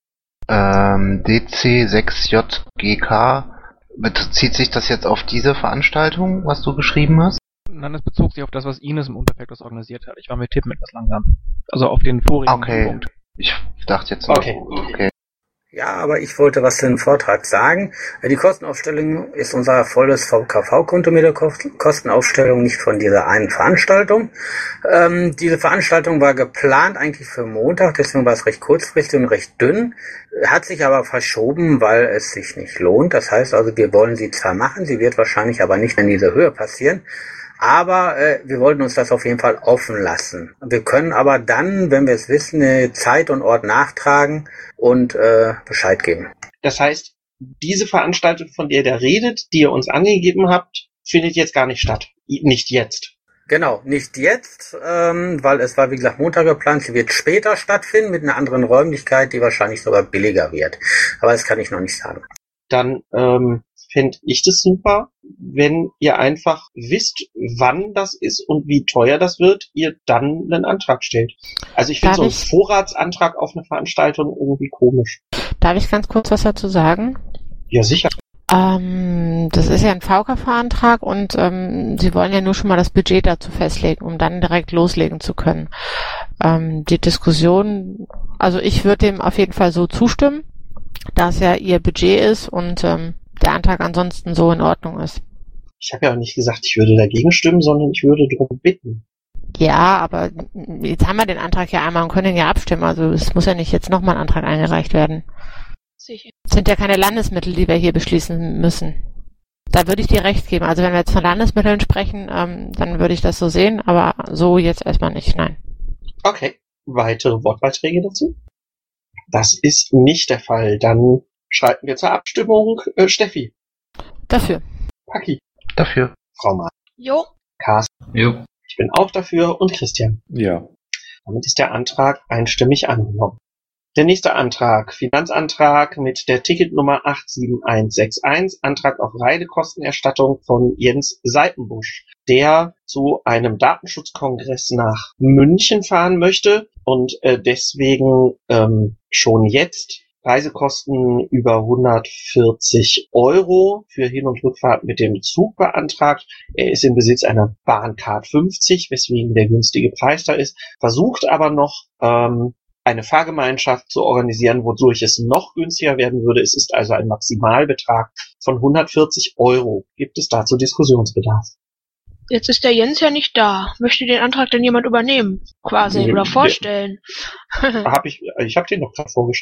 DC6JGK, bezieht sich das jetzt auf diese Veranstaltung, was du geschrieben hast? Nein, das bezog sich auf das, was Ines im Unperfektus organisiert hat. Ich war mit Tippen etwas langsam. Also auf den vorigen Punkt. Ich dachte jetzt noch, okay. Ja, aber ich wollte was zu dem Vortrag sagen. Die Kostenaufstellung ist unser volles VKV-Konto mit der Kostenaufstellung, nicht von dieser einen Veranstaltung. Diese Veranstaltung war geplant eigentlich für Montag, deswegen war es recht kurzfristig und recht dünn. Hat sich aber verschoben, weil es sich nicht lohnt. Das heißt also, wir wollen sie zwar machen, sie wird wahrscheinlich aber nicht in dieser Höhe passieren. Aber wir wollten uns das auf jeden Fall offen lassen. Wir können aber dann, wenn wir es wissen, Zeit und Ort nachtragen und Bescheid geben. Das heißt, diese Veranstaltung, von der ihr redet, die ihr uns angegeben habt, findet jetzt gar nicht statt. Nicht jetzt. Genau, nicht jetzt, weil es war, wie gesagt, Montag geplant. Sie wird später stattfinden mit einer anderen Räumlichkeit, die wahrscheinlich sogar billiger wird. Aber das kann ich noch nicht sagen. Dann fände ich das super, wenn ihr einfach wisst, wann das ist und wie teuer das wird, ihr dann einen Antrag stellt. Also ich finde so einen Vorratsantrag auf eine Veranstaltung irgendwie komisch. Darf ich ganz kurz was dazu sagen? Ja, sicher. Das ist ja ein VKV-Antrag und Sie wollen ja nur schon mal das Budget dazu festlegen, um dann direkt loslegen zu können. Die Diskussion, also ich würde dem auf jeden Fall so zustimmen, da es ja Ihr Budget ist und der Antrag ansonsten so in Ordnung ist. Ich habe ja auch nicht gesagt, ich würde dagegen stimmen, sondern ich würde darum bitten. Ja, aber jetzt haben wir den Antrag ja einmal und können ihn ja abstimmen. Also es muss ja nicht jetzt nochmal ein Antrag eingereicht werden. Sicher. Es sind ja keine Landesmittel, die wir hier beschließen müssen. Da würde ich dir recht geben. Also wenn wir jetzt von Landesmitteln sprechen, dann würde ich das so sehen, aber so jetzt erstmal nicht, nein. Okay, weitere Wortbeiträge dazu? Das ist nicht der Fall. Dann schreiten wir zur Abstimmung. Steffi. Dafür. Paki. Dafür. Frau Mann. Jo. Carsten. Jo. Ich bin auch dafür und Christian. Ja. Damit ist der Antrag einstimmig angenommen. Der nächste Antrag, Finanzantrag mit der Ticketnummer 87161, Antrag auf Reisekostenerstattung von Jens Seitenbusch, der zu einem Datenschutzkongress nach München fahren möchte und deswegen schon jetzt Reisekosten über 140 € für Hin- und Rückfahrt mit dem Zug beantragt. Er ist im Besitz einer Bahncard 50, weswegen der günstige Preis da ist, versucht aber noch eine Fahrgemeinschaft zu organisieren, wodurch es noch günstiger werden würde. Es ist also ein Maximalbetrag von 140 €. Gibt es dazu Diskussionsbedarf? Jetzt ist der Jens ja nicht da. Möchte den Antrag denn jemand übernehmen? Quasi, oder vorstellen? Ich habe den doch gerade vorgestellt.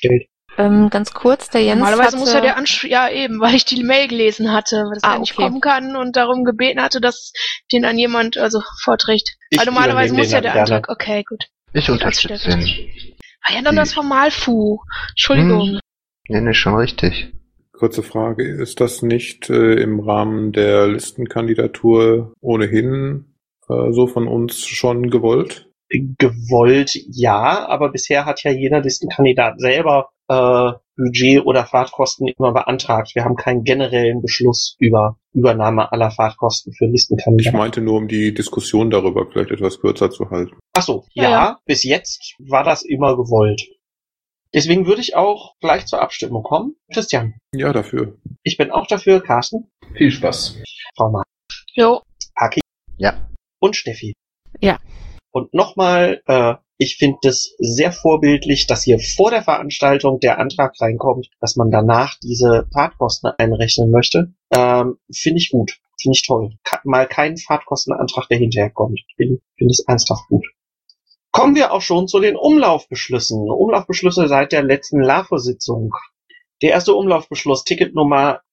Ganz kurz, der Jens Normalerweise hatte... muss ja weil ich die Mail gelesen hatte, weil das nicht kommen kann und darum gebeten hatte, dass den an jemand vorträgt. Ich Also normalerweise muss ja der gerne. Antrag, okay, gut. Ich unterstütze den. Ja, dann das Formalfu. Entschuldigung. Nee, schon richtig. Kurze Frage, ist das nicht im Rahmen der Listenkandidatur ohnehin so von uns schon gewollt? Gewollt, ja, aber bisher hat ja jeder Listenkandidat selber Budget oder Fahrtkosten immer beantragt. Wir haben keinen generellen Beschluss über Übernahme aller Fahrtkosten für Listenkandidaten. Ich meinte nur, um die Diskussion darüber vielleicht etwas kürzer zu halten. Ach so, ja, bis jetzt war das immer gewollt. Deswegen würde ich auch gleich zur Abstimmung kommen. Christian. Ja, dafür. Ich bin auch dafür. Carsten. Viel Spaß. Frau Mann. Jo. Aki. Ja. Und Steffi. Ja. Und nochmal, ich finde es sehr vorbildlich, dass hier vor der Veranstaltung der Antrag reinkommt, dass man danach diese Fahrtkosten einrechnen möchte. Finde ich gut. Finde ich toll. Mal kein Fahrtkostenantrag, der hinterher kommt. Finde es ernsthaft gut. Kommen wir auch schon zu den Umlaufbeschlüssen. Umlaufbeschlüsse seit der letzten LAFO-Sitzung. Der erste Umlaufbeschluss, Ticketnummer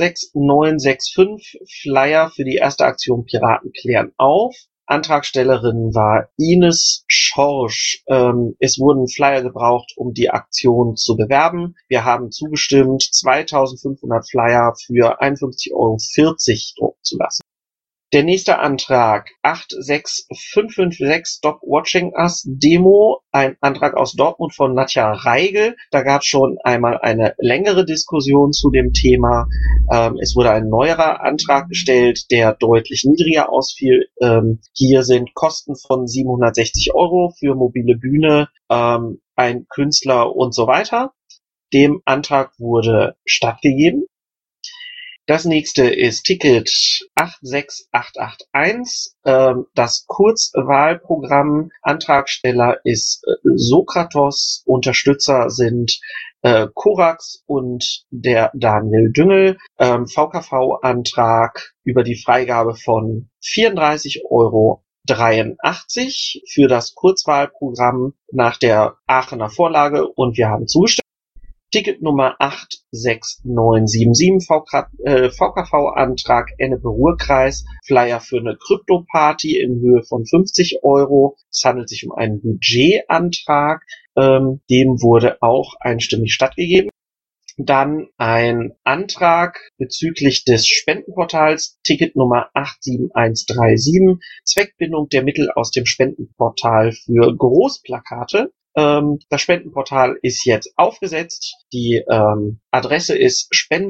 86965, Flyer für die erste Aktion Piraten klären auf. Antragstellerin war Ines Schorsch. Es wurden Flyer gebraucht, um die Aktion zu bewerben. Wir haben zugestimmt, 2500 Flyer für 51,40 € drucken zu lassen. Der nächste Antrag, 86556, Stop Watching Us Demo, ein Antrag aus Dortmund von Nadja Reigel. Da gab es schon einmal eine längere Diskussion zu dem Thema. Es wurde ein neuerer Antrag gestellt, der deutlich niedriger ausfiel. Hier sind Kosten von 760 € für mobile Bühne, ein Künstler und so weiter. Dem Antrag wurde stattgegeben. Das nächste ist Ticket 86881, das Kurzwahlprogramm. Antragsteller ist Sokratos, Unterstützer sind Korax und der Daniel Düngel. VKV-Antrag über die Freigabe von 34,83 € für das Kurzwahlprogramm nach der Aachener Vorlage und wir haben zugestimmt. Ticket Nummer 86977, VKV-Antrag Ennepe-Ruhr-Kreis, Flyer für eine Krypto-Party in Höhe von 50 €. Es handelt sich um einen Budgetantrag, dem wurde auch einstimmig stattgegeben. Dann ein Antrag bezüglich des Spendenportals, Ticket Nummer 87137, Zweckbindung der Mittel aus dem Spendenportal für Großplakate. Das Spendenportal ist jetzt aufgesetzt. Die Adresse ist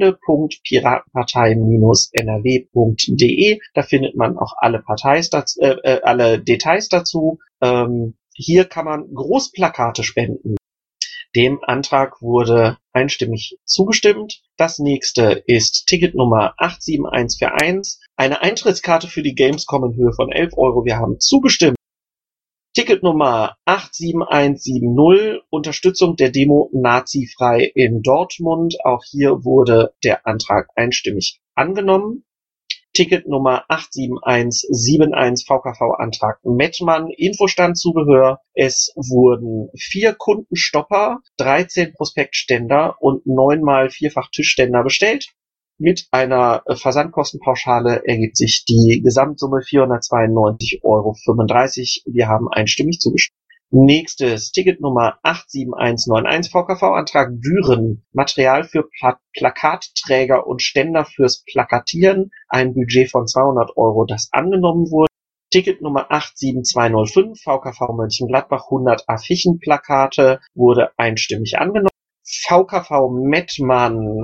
spende.piratenpartei-nrw.de. Da findet man auch alle alle Details dazu. Hier kann man Großplakate spenden. Dem Antrag wurde einstimmig zugestimmt. Das nächste ist Ticket Nummer 87141, eine Eintrittskarte für die Gamescom in Höhe von 11 €. Wir haben zugestimmt. Ticket Nummer 87170, Unterstützung der Demo Nazifrei in Dortmund. Auch hier wurde der Antrag einstimmig angenommen. Ticket Nummer 87171, VKV-Antrag Mettmann, Infostandszubehör. Es wurden 4 Kundenstopper, 13 Prospektständer und 9x vierfach Tischständer bestellt. Mit einer Versandkostenpauschale ergibt sich die Gesamtsumme 492,35 €. Wir haben einstimmig zugestimmt. Nächstes Ticket Nummer 87191, VKV-Antrag Düren, Material für Plakatträger und Ständer fürs Plakatieren, ein Budget von 200 €, das angenommen wurde. Ticket Nummer 87205, VKV Mönchengladbach, 100 Affichenplakate, wurde einstimmig angenommen. VKV Mettmann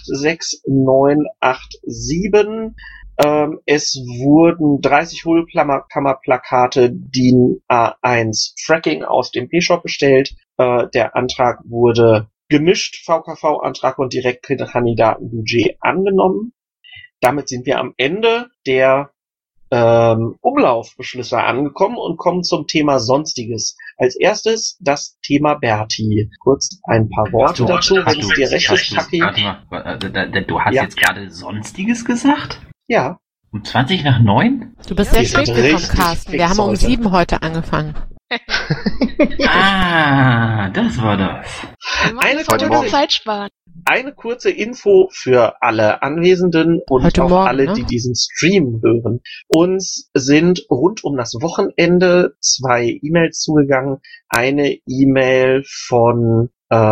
86987. Es wurden 30 Hohlkammerplakate DIN A1 Fracking aus dem P-Shop bestellt. Der Antrag wurde gemischt, VKV-Antrag und Direktkandidatenbudget angenommen. Damit sind wir am Ende der Umlaufbeschlüsse angekommen und kommen zum Thema Sonstiges. Als erstes das Thema Berti. Kurz ein paar Worte dazu, wenn es dir recht ist, Paki. Du hast jetzt gerade Sonstiges gesagt? Ja. Um 8:20? Du bist sehr spät gekommen, Carsten. Wir haben um 7 heute angefangen. Ah, das war das. Zeit sparen. Eine kurze Info für alle Anwesenden und Heute auch Morgen, alle, ne? die diesen Stream hören. Uns sind rund um das Wochenende 2 E-Mails zugegangen. Eine E-Mail von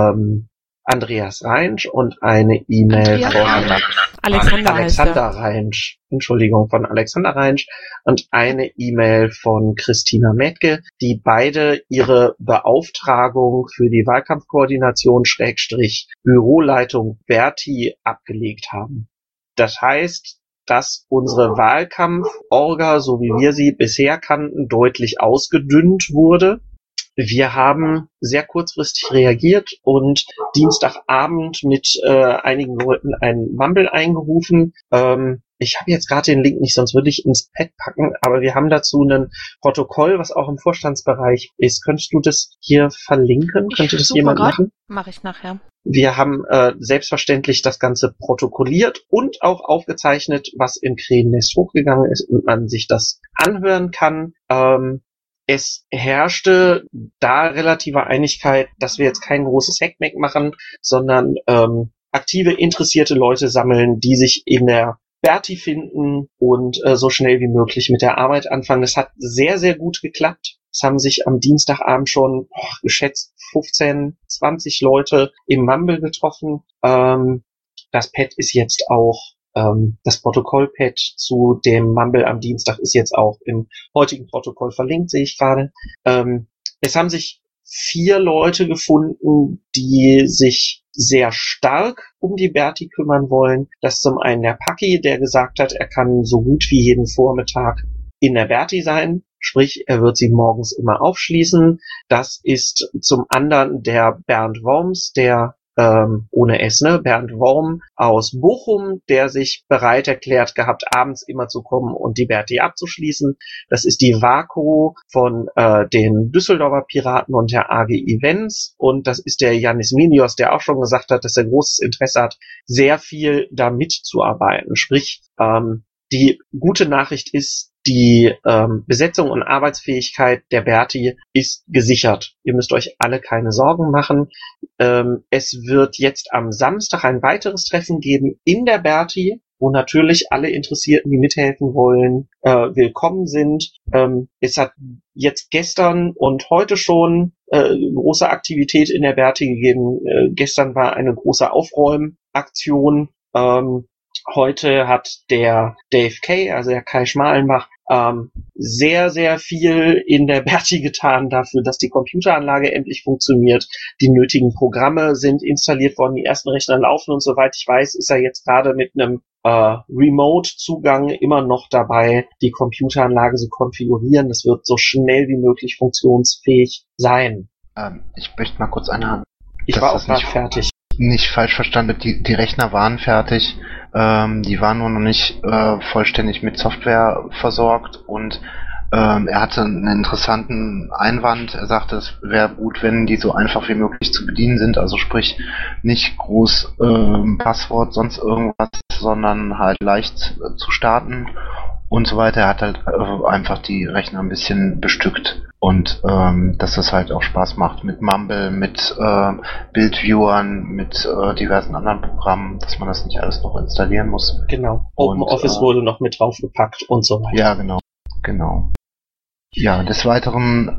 Andreas Reinsch und eine E-Mail von Alexander Reinsch. Entschuldigung, von Alexander Reinsch und eine E-Mail von Christina Metke, die beide ihre Beauftragung für die Wahlkampfkoordination / Büroleitung Berti abgelegt haben. Das heißt, dass unsere Wahlkampforga, so wie wir sie bisher kannten, deutlich ausgedünnt wurde. Wir haben sehr kurzfristig reagiert und Dienstagabend mit einigen Leuten ein Mumble eingerufen. Ich habe jetzt gerade den Link nicht, sonst würde ich ins Pad packen, aber wir haben dazu ein Protokoll, was auch im Vorstandsbereich ist. Könntest du das hier verlinken? Könnte das jemand machen? Mache ich nachher. Wir haben selbstverständlich das Ganze protokolliert und auch aufgezeichnet, was im Krähennest hochgegangen ist und man sich das anhören kann. Es herrschte da relative Einigkeit, dass wir jetzt kein großes Hackmack machen, sondern aktive, interessierte Leute sammeln, die sich in der Berti finden und so schnell wie möglich mit der Arbeit anfangen. Das hat sehr, sehr gut geklappt. Es haben sich am Dienstagabend schon geschätzt 15, 20 Leute im Mumble getroffen. Das Pad ist jetzt auch das Protokollpad zu dem Mumble am Dienstag ist jetzt auch im heutigen Protokoll verlinkt, sehe ich gerade. Es haben sich 4 Leute gefunden, die sich sehr stark um die Berti kümmern wollen. Das ist zum einen der Paki, der gesagt hat, er kann so gut wie jeden Vormittag in der Berti sein. Sprich, er wird sie morgens immer aufschließen. Das ist zum anderen der Bernd Worms, der ohne S, ne? Bernd Worm aus Bochum, der sich bereit erklärt gehabt, abends immer zu kommen und die Berti abzuschließen. Das ist die Vako von den Düsseldorfer Piraten und der AG Events. Und das ist der Yannis Minios, der auch schon gesagt hat, dass er großes Interesse hat, sehr viel da mitzuarbeiten. Sprich, die gute Nachricht ist, die Besetzung und Arbeitsfähigkeit der Berti ist gesichert. Ihr müsst euch alle keine Sorgen machen. Es wird jetzt am Samstag ein weiteres Treffen geben in der Berti, wo natürlich alle Interessierten, die mithelfen wollen, willkommen sind. Es hat jetzt gestern und heute schon große Aktivität in der Berti gegeben. Gestern war eine große Aufräumaktion. Heute hat der Dave Kay, also der Kai Schmalenbach, sehr, sehr viel in der Berti getan dafür, dass die Computeranlage endlich funktioniert. Die nötigen Programme sind installiert worden, die ersten Rechner laufen und soweit ich weiß, ist er jetzt gerade mit einem Remote-Zugang immer noch dabei, die Computeranlage zu konfigurieren. Das wird so schnell wie möglich funktionsfähig sein. Ich möchte mal kurz einhaken. Ich war auch gerade fertig. Nicht falsch verstanden, die Rechner waren fertig, die waren nur noch nicht vollständig mit Software versorgt und er hatte einen interessanten Einwand. Er sagte, es wäre gut, wenn die so einfach wie möglich zu bedienen sind, also sprich nicht groß Passwort, sonst irgendwas, sondern halt leicht zu starten und so weiter. Er hat halt einfach die Rechner ein bisschen bestückt und dass das halt auch Spaß macht mit Mumble, mit Bildviewern, mit diversen anderen Programmen, dass man das nicht alles noch installieren muss. Genau. OpenOffice wurde noch mit draufgepackt und so weiter. Ja, genau. Ja, des Weiteren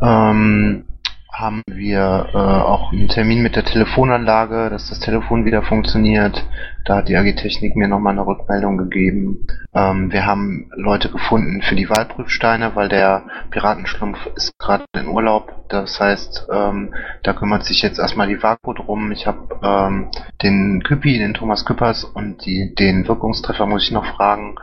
haben wir auch einen Termin mit der Telefonanlage, dass das Telefon wieder funktioniert. Da hat die AG Technik mir nochmal eine Rückmeldung gegeben. Wir haben Leute gefunden für die Wahlprüfsteine, weil der Piratenschlumpf ist gerade in Urlaub. Das heißt, da kümmert sich jetzt erstmal die Vako drum. Ich habe den Küppi, den Thomas Küppers und den Wirkungstreffer muss ich noch fragen.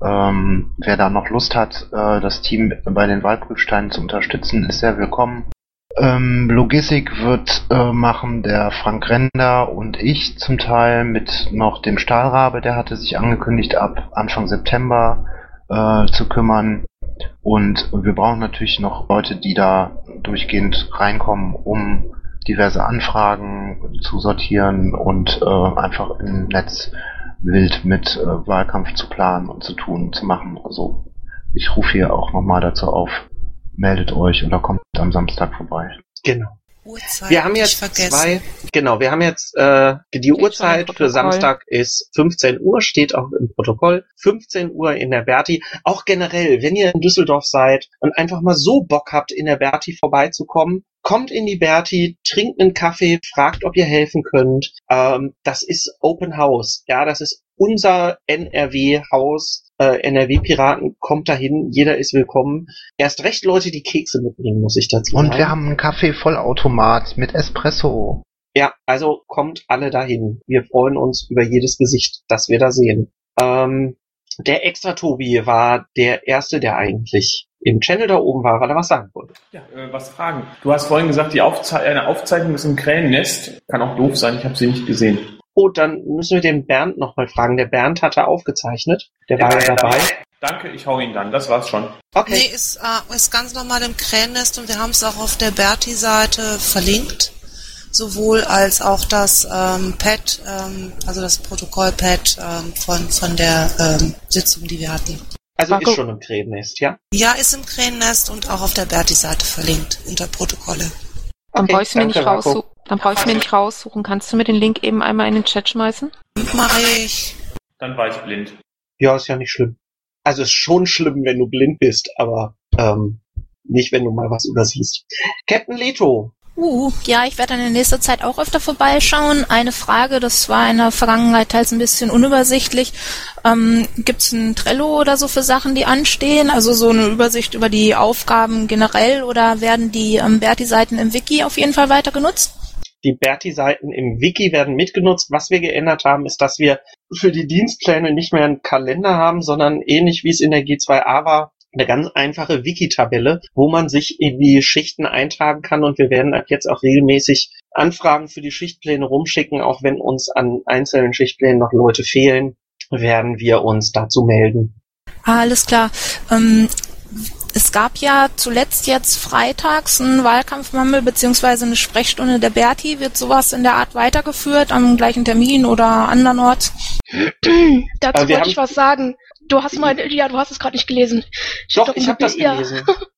Wer da noch Lust hat, das Team bei den Wahlprüfsteinen zu unterstützen, ist sehr willkommen. Logistik wird machen der Frank Render und ich zum Teil mit noch dem Stahlrabe, der hatte sich angekündigt, ab Anfang September zu kümmern. Und wir brauchen natürlich noch Leute, die da durchgehend reinkommen, um diverse Anfragen zu sortieren und einfach im Netz wild mit Wahlkampf zu planen und zu tun, zu machen. Also ich rufe hier auch nochmal dazu auf, meldet euch oder kommt am Samstag vorbei. Genau. Uhrzeit. Wir haben jetzt wir haben jetzt die Uhrzeit für Samstag ist 15 Uhr, steht auch im Protokoll. 15 Uhr in der Berti. Auch generell, wenn ihr in Düsseldorf seid und einfach mal so Bock habt, in der Berti vorbeizukommen, kommt in die Berti, trinkt einen Kaffee, fragt, ob ihr helfen könnt. Das ist Open House. Ja, das ist unser NRW-Haus. NRW-Piraten, kommt dahin, jeder ist willkommen. Erst recht Leute, die Kekse mitbringen, muss ich dazu sagen. Und wir haben einen Kaffee-Vollautomat mit Espresso. Ja, also kommt alle dahin. Wir freuen uns über jedes Gesicht, das wir da sehen. Der Extra-Tobi war der Erste, der eigentlich im Channel da oben war, weil er was sagen wollte. Ja, was fragen. Du hast vorhin gesagt, eine Aufzeichnung ist im Krähennest. Kann auch doof sein, ich habe sie nicht gesehen. Oh, dann müssen wir den Bernd nochmal fragen. Der Bernd hatte aufgezeichnet. Der war ja dabei. Danke, ich hau ihn dann. Das war's schon. Okay. Nee, ist ganz normal im Krähennest und wir haben es auch auf der Berti-Seite verlinkt. Sowohl als auch das Pad, also das Protokoll-Pad von der Sitzung, die wir hatten. Also ist schon im Krähennest, ja? Ja, ist im Krähennest und auch auf der Berti-Seite verlinkt unter Protokolle. Dann brauchst du mir nicht raussuchen. Kannst du mir den Link eben einmal in den Chat schmeißen? Mache ich. Dann war ich blind. Ja, ist ja nicht schlimm. Also ist schon schlimm, wenn du blind bist, aber nicht, wenn du mal was übersiehst. Captain Leto. Ja, ich werde dann in nächster Zeit auch öfter vorbeischauen. Eine Frage, das war in der Vergangenheit teils ein bisschen unübersichtlich. Gibt's ein Trello oder so für Sachen, die anstehen? Also so eine Übersicht über die Aufgaben generell oder werden die Berti-Seiten im Wiki auf jeden Fall weiter genutzt? Die Berti-Seiten im Wiki werden mitgenutzt. Was wir geändert haben, ist, dass wir für die Dienstpläne nicht mehr einen Kalender haben, sondern ähnlich wie es in der G2A war, eine ganz einfache Wiki-Tabelle, wo man sich in die Schichten eintragen kann und wir werden ab jetzt auch regelmäßig Anfragen für die Schichtpläne rumschicken, auch wenn uns an einzelnen Schichtplänen noch Leute fehlen, werden wir uns dazu melden. Alles klar. Es gab ja zuletzt jetzt freitags einen Wahlkampfmammel beziehungsweise eine Sprechstunde der Berti. Wird sowas in der Art weitergeführt am gleichen Termin oder andernorts? Dazu wollte ich was sagen. Du hast es gerade nicht gelesen. Ich habe das gelesen.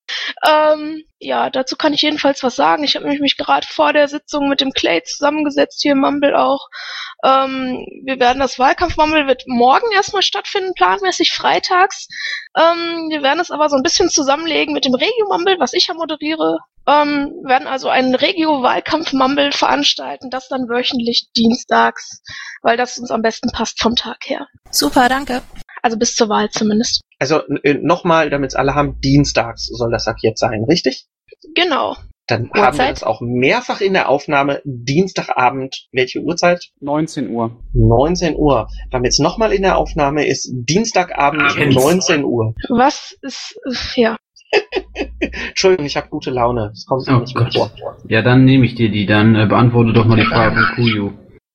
Ja, dazu kann ich jedenfalls was sagen. Ich habe mich gerade vor der Sitzung mit dem Clay zusammengesetzt, hier im Mumble auch. Wir werden das Wahlkampfmumble wird morgen erstmal stattfinden, planmäßig freitags. Wir werden es aber so ein bisschen zusammenlegen mit dem Regio-Mumble, was ich ja moderiere. Wir werden also einen Regio-Wahlkampf-Mumble veranstalten, das dann wöchentlich dienstags, weil das uns am besten passt vom Tag her. Super, danke. Also bis zur Wahl zumindest. Also nochmal, damit es alle haben, dienstags soll das ab jetzt sein, richtig? Genau. Dann haben wir das auch mehrfach in der Aufnahme. Dienstagabend, welche Uhrzeit? 19 Uhr. 19 Uhr. Damit es nochmal in der Aufnahme ist, Dienstagabend 19 Uhr. Was ist, ja. Entschuldigung, ich habe gute Laune. Das kommt mir nicht mehr vor. Ja, dann nehme ich dir die. Dann beantworte doch mal die Frage von Kuyu.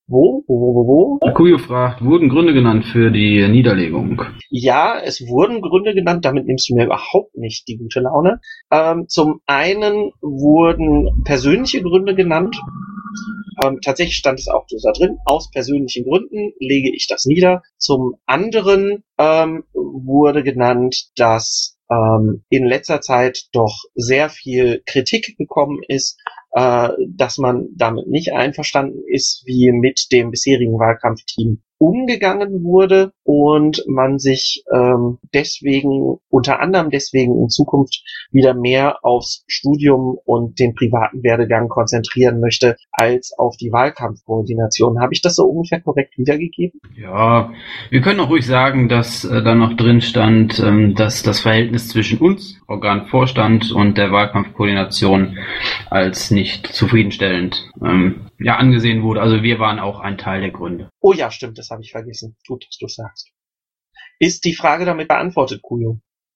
Wo? Kuyu fragt, wurden Gründe genannt für die Niederlegung? Ja, es wurden Gründe genannt, damit nimmst du mir überhaupt nicht die gute Laune. Zum einen wurden persönliche Gründe genannt. Tatsächlich stand es auch so da drin, aus persönlichen Gründen lege ich das nieder. Zum anderen wurde genannt, dass in letzter Zeit doch sehr viel Kritik gekommen ist, dass man damit nicht einverstanden ist, wie mit dem bisherigen Wahlkampfteam umgegangen wurde und man sich unter anderem deswegen in Zukunft wieder mehr aufs Studium und den privaten Werdegang konzentrieren möchte, als auf die Wahlkampfkoordination. Habe ich das so ungefähr korrekt wiedergegeben? Ja, wir können auch ruhig sagen, dass da noch drin stand, dass das Verhältnis zwischen uns, Organvorstand und der Wahlkampfkoordination als nicht zufriedenstellend angesehen wurde. Also wir waren auch ein Teil der Gründe. Oh ja, stimmt, das habe ich vergessen. Gut, dass du sagst. Ist die Frage damit beantwortet, Kujo?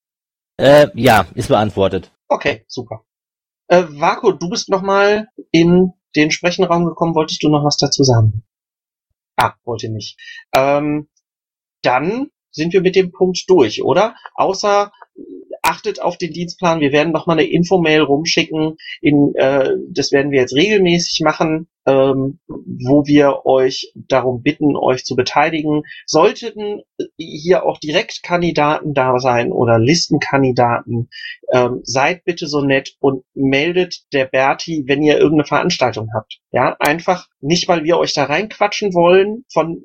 Ja, ist beantwortet. Okay, super. Vako, du bist nochmal in den Sprechenraum gekommen. Wolltest du noch was dazu sagen? Wollte nicht. Dann sind wir mit dem Punkt durch, oder? Außer achtet auf den Dienstplan. Wir werden noch mal eine Infomail rumschicken. Das werden wir jetzt regelmäßig machen, wo wir euch darum bitten, euch zu beteiligen. Sollten hier auch Direktkandidaten da sein oder Listenkandidaten, seid bitte so nett und meldet der Berti, wenn ihr irgendeine Veranstaltung habt. Ja, einfach nicht, weil wir euch da reinquatschen wollen von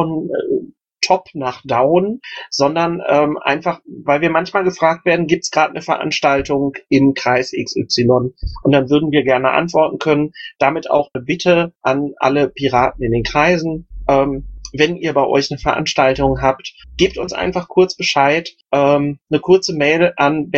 Top nach Down, sondern einfach, weil wir manchmal gefragt werden, gibt's gerade eine Veranstaltung im Kreis XY? Und dann würden wir gerne antworten können. Damit auch eine Bitte an alle Piraten in den Kreisen. Wenn ihr bei euch eine Veranstaltung habt, gebt uns einfach kurz Bescheid. Eine kurze Mail an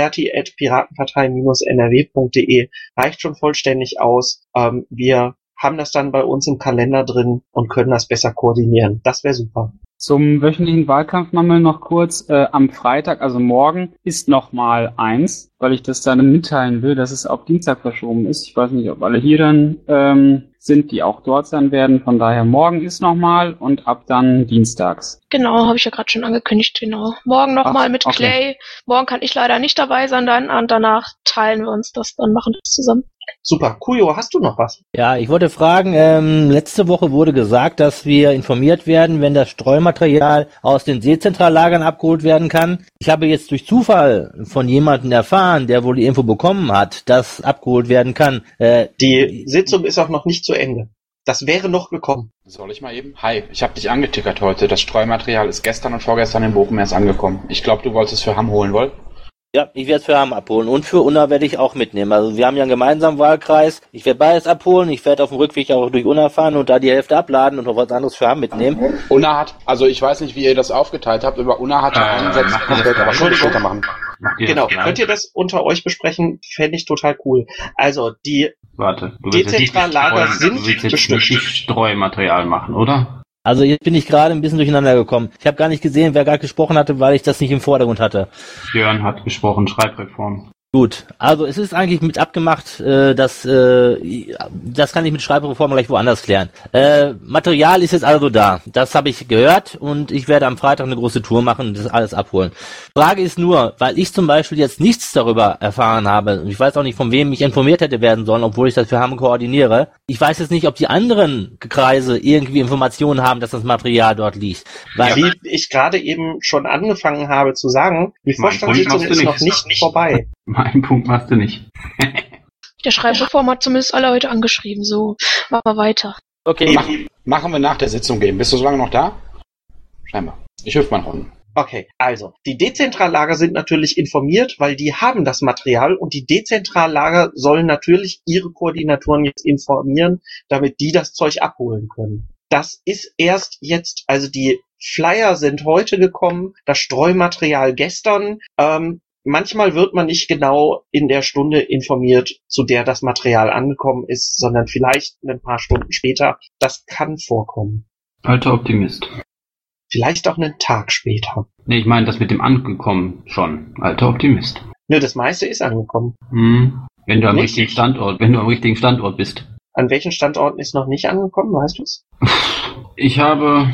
berti@piratenpartei-nrw.de reicht schon vollständig aus. Wir haben das dann bei uns im Kalender drin und können das besser koordinieren. Das wäre super. Zum wöchentlichen Wahlkampf noch kurz. Am Freitag, also morgen, ist nochmal eins, weil ich das dann mitteilen will, dass es auf Dienstag verschoben ist. Ich weiß nicht, ob alle hier dann sind, die auch dort sein werden. Von daher, morgen ist nochmal und ab dann dienstags. Genau, habe ich ja gerade schon angekündigt, genau. Morgen nochmal mit okay. Clay. Morgen kann ich leider nicht dabei sein, dann und danach teilen wir uns das, dann machen wir das zusammen. Super. Kujo, hast du noch was? Ja, ich wollte fragen, letzte Woche wurde gesagt, dass wir informiert werden, wenn das Streumaterial aus den Seezentrallagern abgeholt werden kann. Ich habe jetzt durch Zufall von jemandem erfahren, der wohl die Info bekommen hat, dass abgeholt werden kann. Die Sitzung ist auch noch nicht zu Ende. Das wäre noch gekommen. Soll ich mal eben? Hi, ich habe dich angetickert heute. Das Streumaterial ist gestern und vorgestern in Bochum erst angekommen. Ich glaube, du wolltest es für Hamm holen, wohl? Ja, ich werde es für Hamm abholen und für Unna werde ich auch mitnehmen. Also wir haben ja einen gemeinsamen Wahlkreis. Ich werde beides abholen. Ich werde auf dem Rückweg auch durch Unna fahren und da die Hälfte abladen und noch was anderes für Hamm mitnehmen. Unna hat, also ich weiß nicht, wie ihr das aufgeteilt habt, aber Unna hat einen Satz komplett, aber schon später machen. Genau, könnt ihr das unter euch besprechen? Fände ich total cool. Also die Dezentrallager sind bestimmt Streumaterial machen, oder? Also jetzt bin ich gerade ein bisschen durcheinander gekommen. Ich habe gar nicht gesehen, wer gerade gesprochen hatte, weil ich das nicht im Vordergrund hatte. Björn hat gesprochen, Schreibreform. Gut, also es ist eigentlich mit abgemacht, das kann ich mit Schreibreform gleich woanders klären. Material ist jetzt also da, das habe ich gehört und ich werde am Freitag eine große Tour machen und das alles abholen. Frage ist nur, weil ich zum Beispiel jetzt nichts darüber erfahren habe und ich weiß auch nicht, von wem ich informiert hätte werden sollen, obwohl ich das für Hamm koordiniere. Ich weiß jetzt nicht, ob die anderen Kreise irgendwie Informationen haben, dass das Material dort liegt. Weil wie ich gerade eben schon angefangen habe zu sagen, die Vorstandssitzung ist noch nicht vorbei. Mein Punkt machst du nicht. Der Schreibreform hat zumindest alle heute angeschrieben, so machen wir weiter. Okay, machen wir nach der Sitzung eben. Bist du so lange noch da? Scheinbar. Ich hüpfe mal runter. Okay, also die Dezentrallager sind natürlich informiert, weil die haben das Material und die Dezentrallager sollen natürlich ihre Koordinatoren jetzt informieren, damit die das Zeug abholen können. Das ist erst jetzt, also die Flyer sind heute gekommen, das Streumaterial gestern. Manchmal wird man nicht genau in der Stunde informiert, zu der das Material angekommen ist, sondern vielleicht ein paar Stunden später. Das kann vorkommen. Alter Optimist. Vielleicht auch einen Tag später. Nee, ich meine das mit dem Angekommen schon. Alter Optimist. Nö, das meiste ist angekommen. Wenn du am richtigen Standort bist. An welchen Standorten ist noch nicht angekommen, weißt du es? Ich habe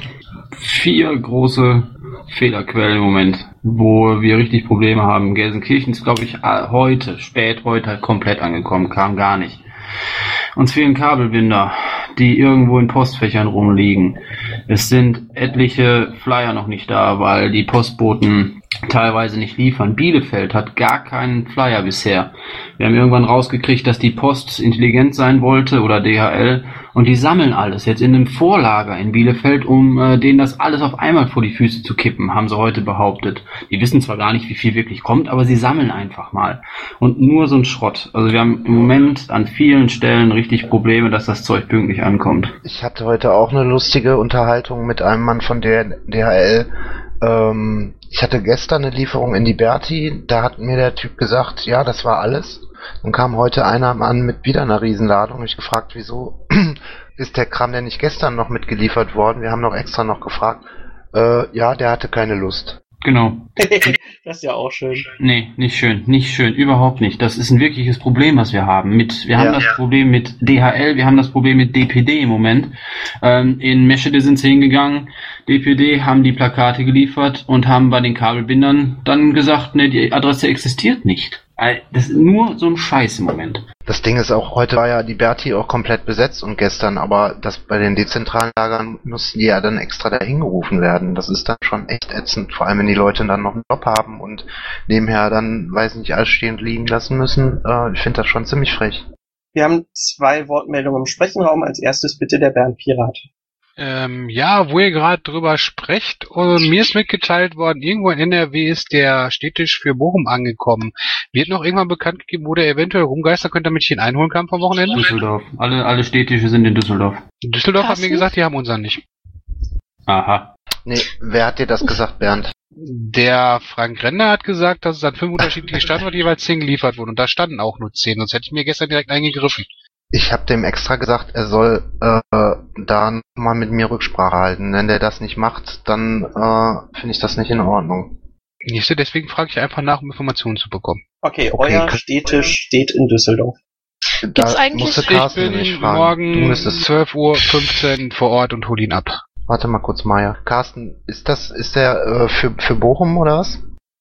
4 große Fehlerquellen im Moment, wo wir richtig Probleme haben. Gelsenkirchen ist, glaube ich, spät heute komplett angekommen, kam gar nicht. Uns fehlen Kabelbinder, die irgendwo in Postfächern rumliegen. Es sind etliche Flyer noch nicht da, weil die Postboten teilweise nicht liefern. Bielefeld hat gar keinen Flyer bisher. Wir haben irgendwann rausgekriegt, dass die Post intelligent sein wollte oder DHL und die sammeln alles jetzt in einem Vorlager in Bielefeld, um denen das alles auf einmal vor die Füße zu kippen, haben sie heute behauptet. Die wissen zwar gar nicht, wie viel wirklich kommt, aber sie sammeln einfach mal. Und nur so ein Schrott. Also wir haben im Moment an vielen Stellen richtig Probleme, dass das Zeug pünktlich ankommt. Ich hatte heute auch eine lustige Unterhaltung mit einem Mann von der DHL. Ich hatte gestern eine Lieferung in die Berti, da hat mir der Typ gesagt, ja, das war alles. Dann kam heute einer an mit wieder einer Riesenladung. Ich gefragt, wieso ist der Kram denn nicht gestern noch mitgeliefert worden? Wir haben noch extra noch gefragt. Ja, der hatte keine Lust. Genau. Das ist ja auch schön. Nee, nicht schön, überhaupt nicht. Das ist ein wirkliches Problem, was wir haben. Wir haben das Problem mit DHL, wir haben das Problem mit DPD im Moment. In Meschede sind sie hingegangen, DPD haben die Plakate geliefert und haben bei den Kabelbindern dann gesagt, ne, die Adresse existiert nicht. Das ist nur so ein Scheiß im Moment. Das Ding ist auch, heute war ja die Berti auch komplett besetzt und gestern, aber das bei den dezentralen Lagern mussten die ja dann extra dahin gerufen werden. Das ist dann schon echt ätzend, vor allem wenn die Leute dann noch einen Job haben und nebenher dann, weiß nicht, alles stehen und liegen lassen müssen. Ich finde das schon ziemlich frech. Wir haben 2 Wortmeldungen im Sprechenraum. Als erstes bitte der Bernd Pirat. Ja, wo ihr gerade drüber sprecht, mir ist mitgeteilt worden, irgendwo in NRW ist der Städtisch für Bochum angekommen. Wird noch irgendwann bekannt gegeben, wo der eventuell rumgeistern könnte, damit ich ihn einholen kann vom Wochenende? Düsseldorf. Alle Städtische sind in Düsseldorf. Düsseldorf hat mir gesagt, die haben unseren nicht. Aha. Nee, wer hat dir das gesagt, Bernd? Der Frank Renner hat gesagt, dass es an 5 unterschiedlichen Standorten jeweils 10 geliefert wurden und da standen auch nur 10, sonst hätte ich mir gestern direkt eingegriffen. Ich habe dem extra gesagt, er soll da nochmal mit mir Rücksprache halten. Wenn der das nicht macht, dann finde ich das nicht in Ordnung. Deswegen frage ich einfach nach, um Informationen zu bekommen. Okay, euer Städtisch steht in Düsseldorf. Gibt's eigentlich? Ich bin morgen 12:15 Uhr vor Ort und hole ihn ab. Warte mal kurz, Maya. Carsten, ist der für Bochum oder was?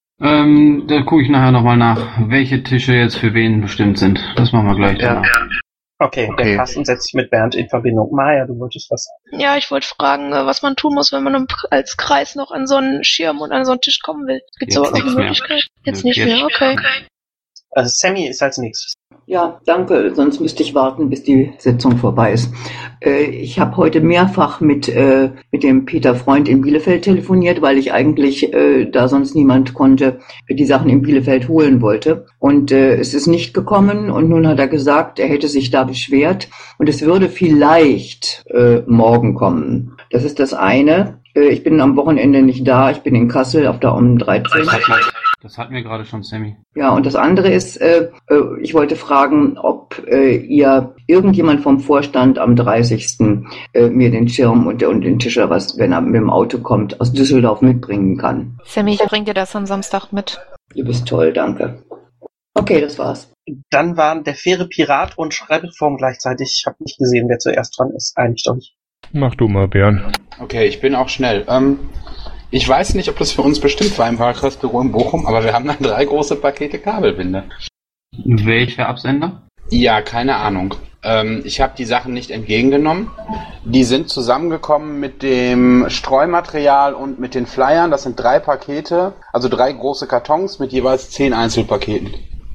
Da gucke ich nachher nochmal nach, welche Tische jetzt für wen bestimmt sind. Das machen wir gleich danach. Okay, der Carsten setzt sich mit Bernd in Verbindung. Maja, du wolltest was sagen. Ja, ich wollte fragen, was man tun muss, wenn man als Kreis noch an so einen Schirm und an so einen Tisch kommen will. Gibt es aber noch eine Möglichkeit? Jetzt nicht mehr, okay. Also Sammy ist als nächstes. Ja, danke, sonst müsste ich warten, bis die Sitzung vorbei ist. Ich habe heute mehrfach mit dem Peter Freund in Bielefeld telefoniert, weil ich eigentlich, da sonst niemand konnte, die Sachen in Bielefeld holen wollte. Und es ist nicht gekommen und nun hat er gesagt, er hätte sich da beschwert und es würde vielleicht morgen kommen. Das ist das eine. Ich bin am Wochenende nicht da, ich bin in Kassel auf der OM 13. Das hatten wir gerade schon, Sammy. Ja, und das andere ist, ich wollte fragen, ob ihr irgendjemand vom Vorstand am 30. Mir den Schirm und den Tisch oder was, wenn er mit dem Auto kommt, aus Düsseldorf mitbringen kann. Sammy, ich bring dir das am Samstag mit. Du bist toll, danke. Okay, das war's. Dann waren der faire Pirat und Schreibreform gleichzeitig. Ich habe nicht gesehen, wer zuerst dran ist. Einigt euch. Mach du mal, Bernd. Okay, ich bin auch schnell. Ich weiß nicht, ob das für uns bestimmt war im Wahlkreisbüro in Bochum, aber wir haben dann 3 große Pakete Kabelbinder. Welcher Absender? Ja, keine Ahnung. Ich habe die Sachen nicht entgegengenommen. Die sind zusammengekommen mit dem Streumaterial und mit den Flyern. Das sind 3 Pakete, also 3 große Kartons mit jeweils 10 Einzelpaketen.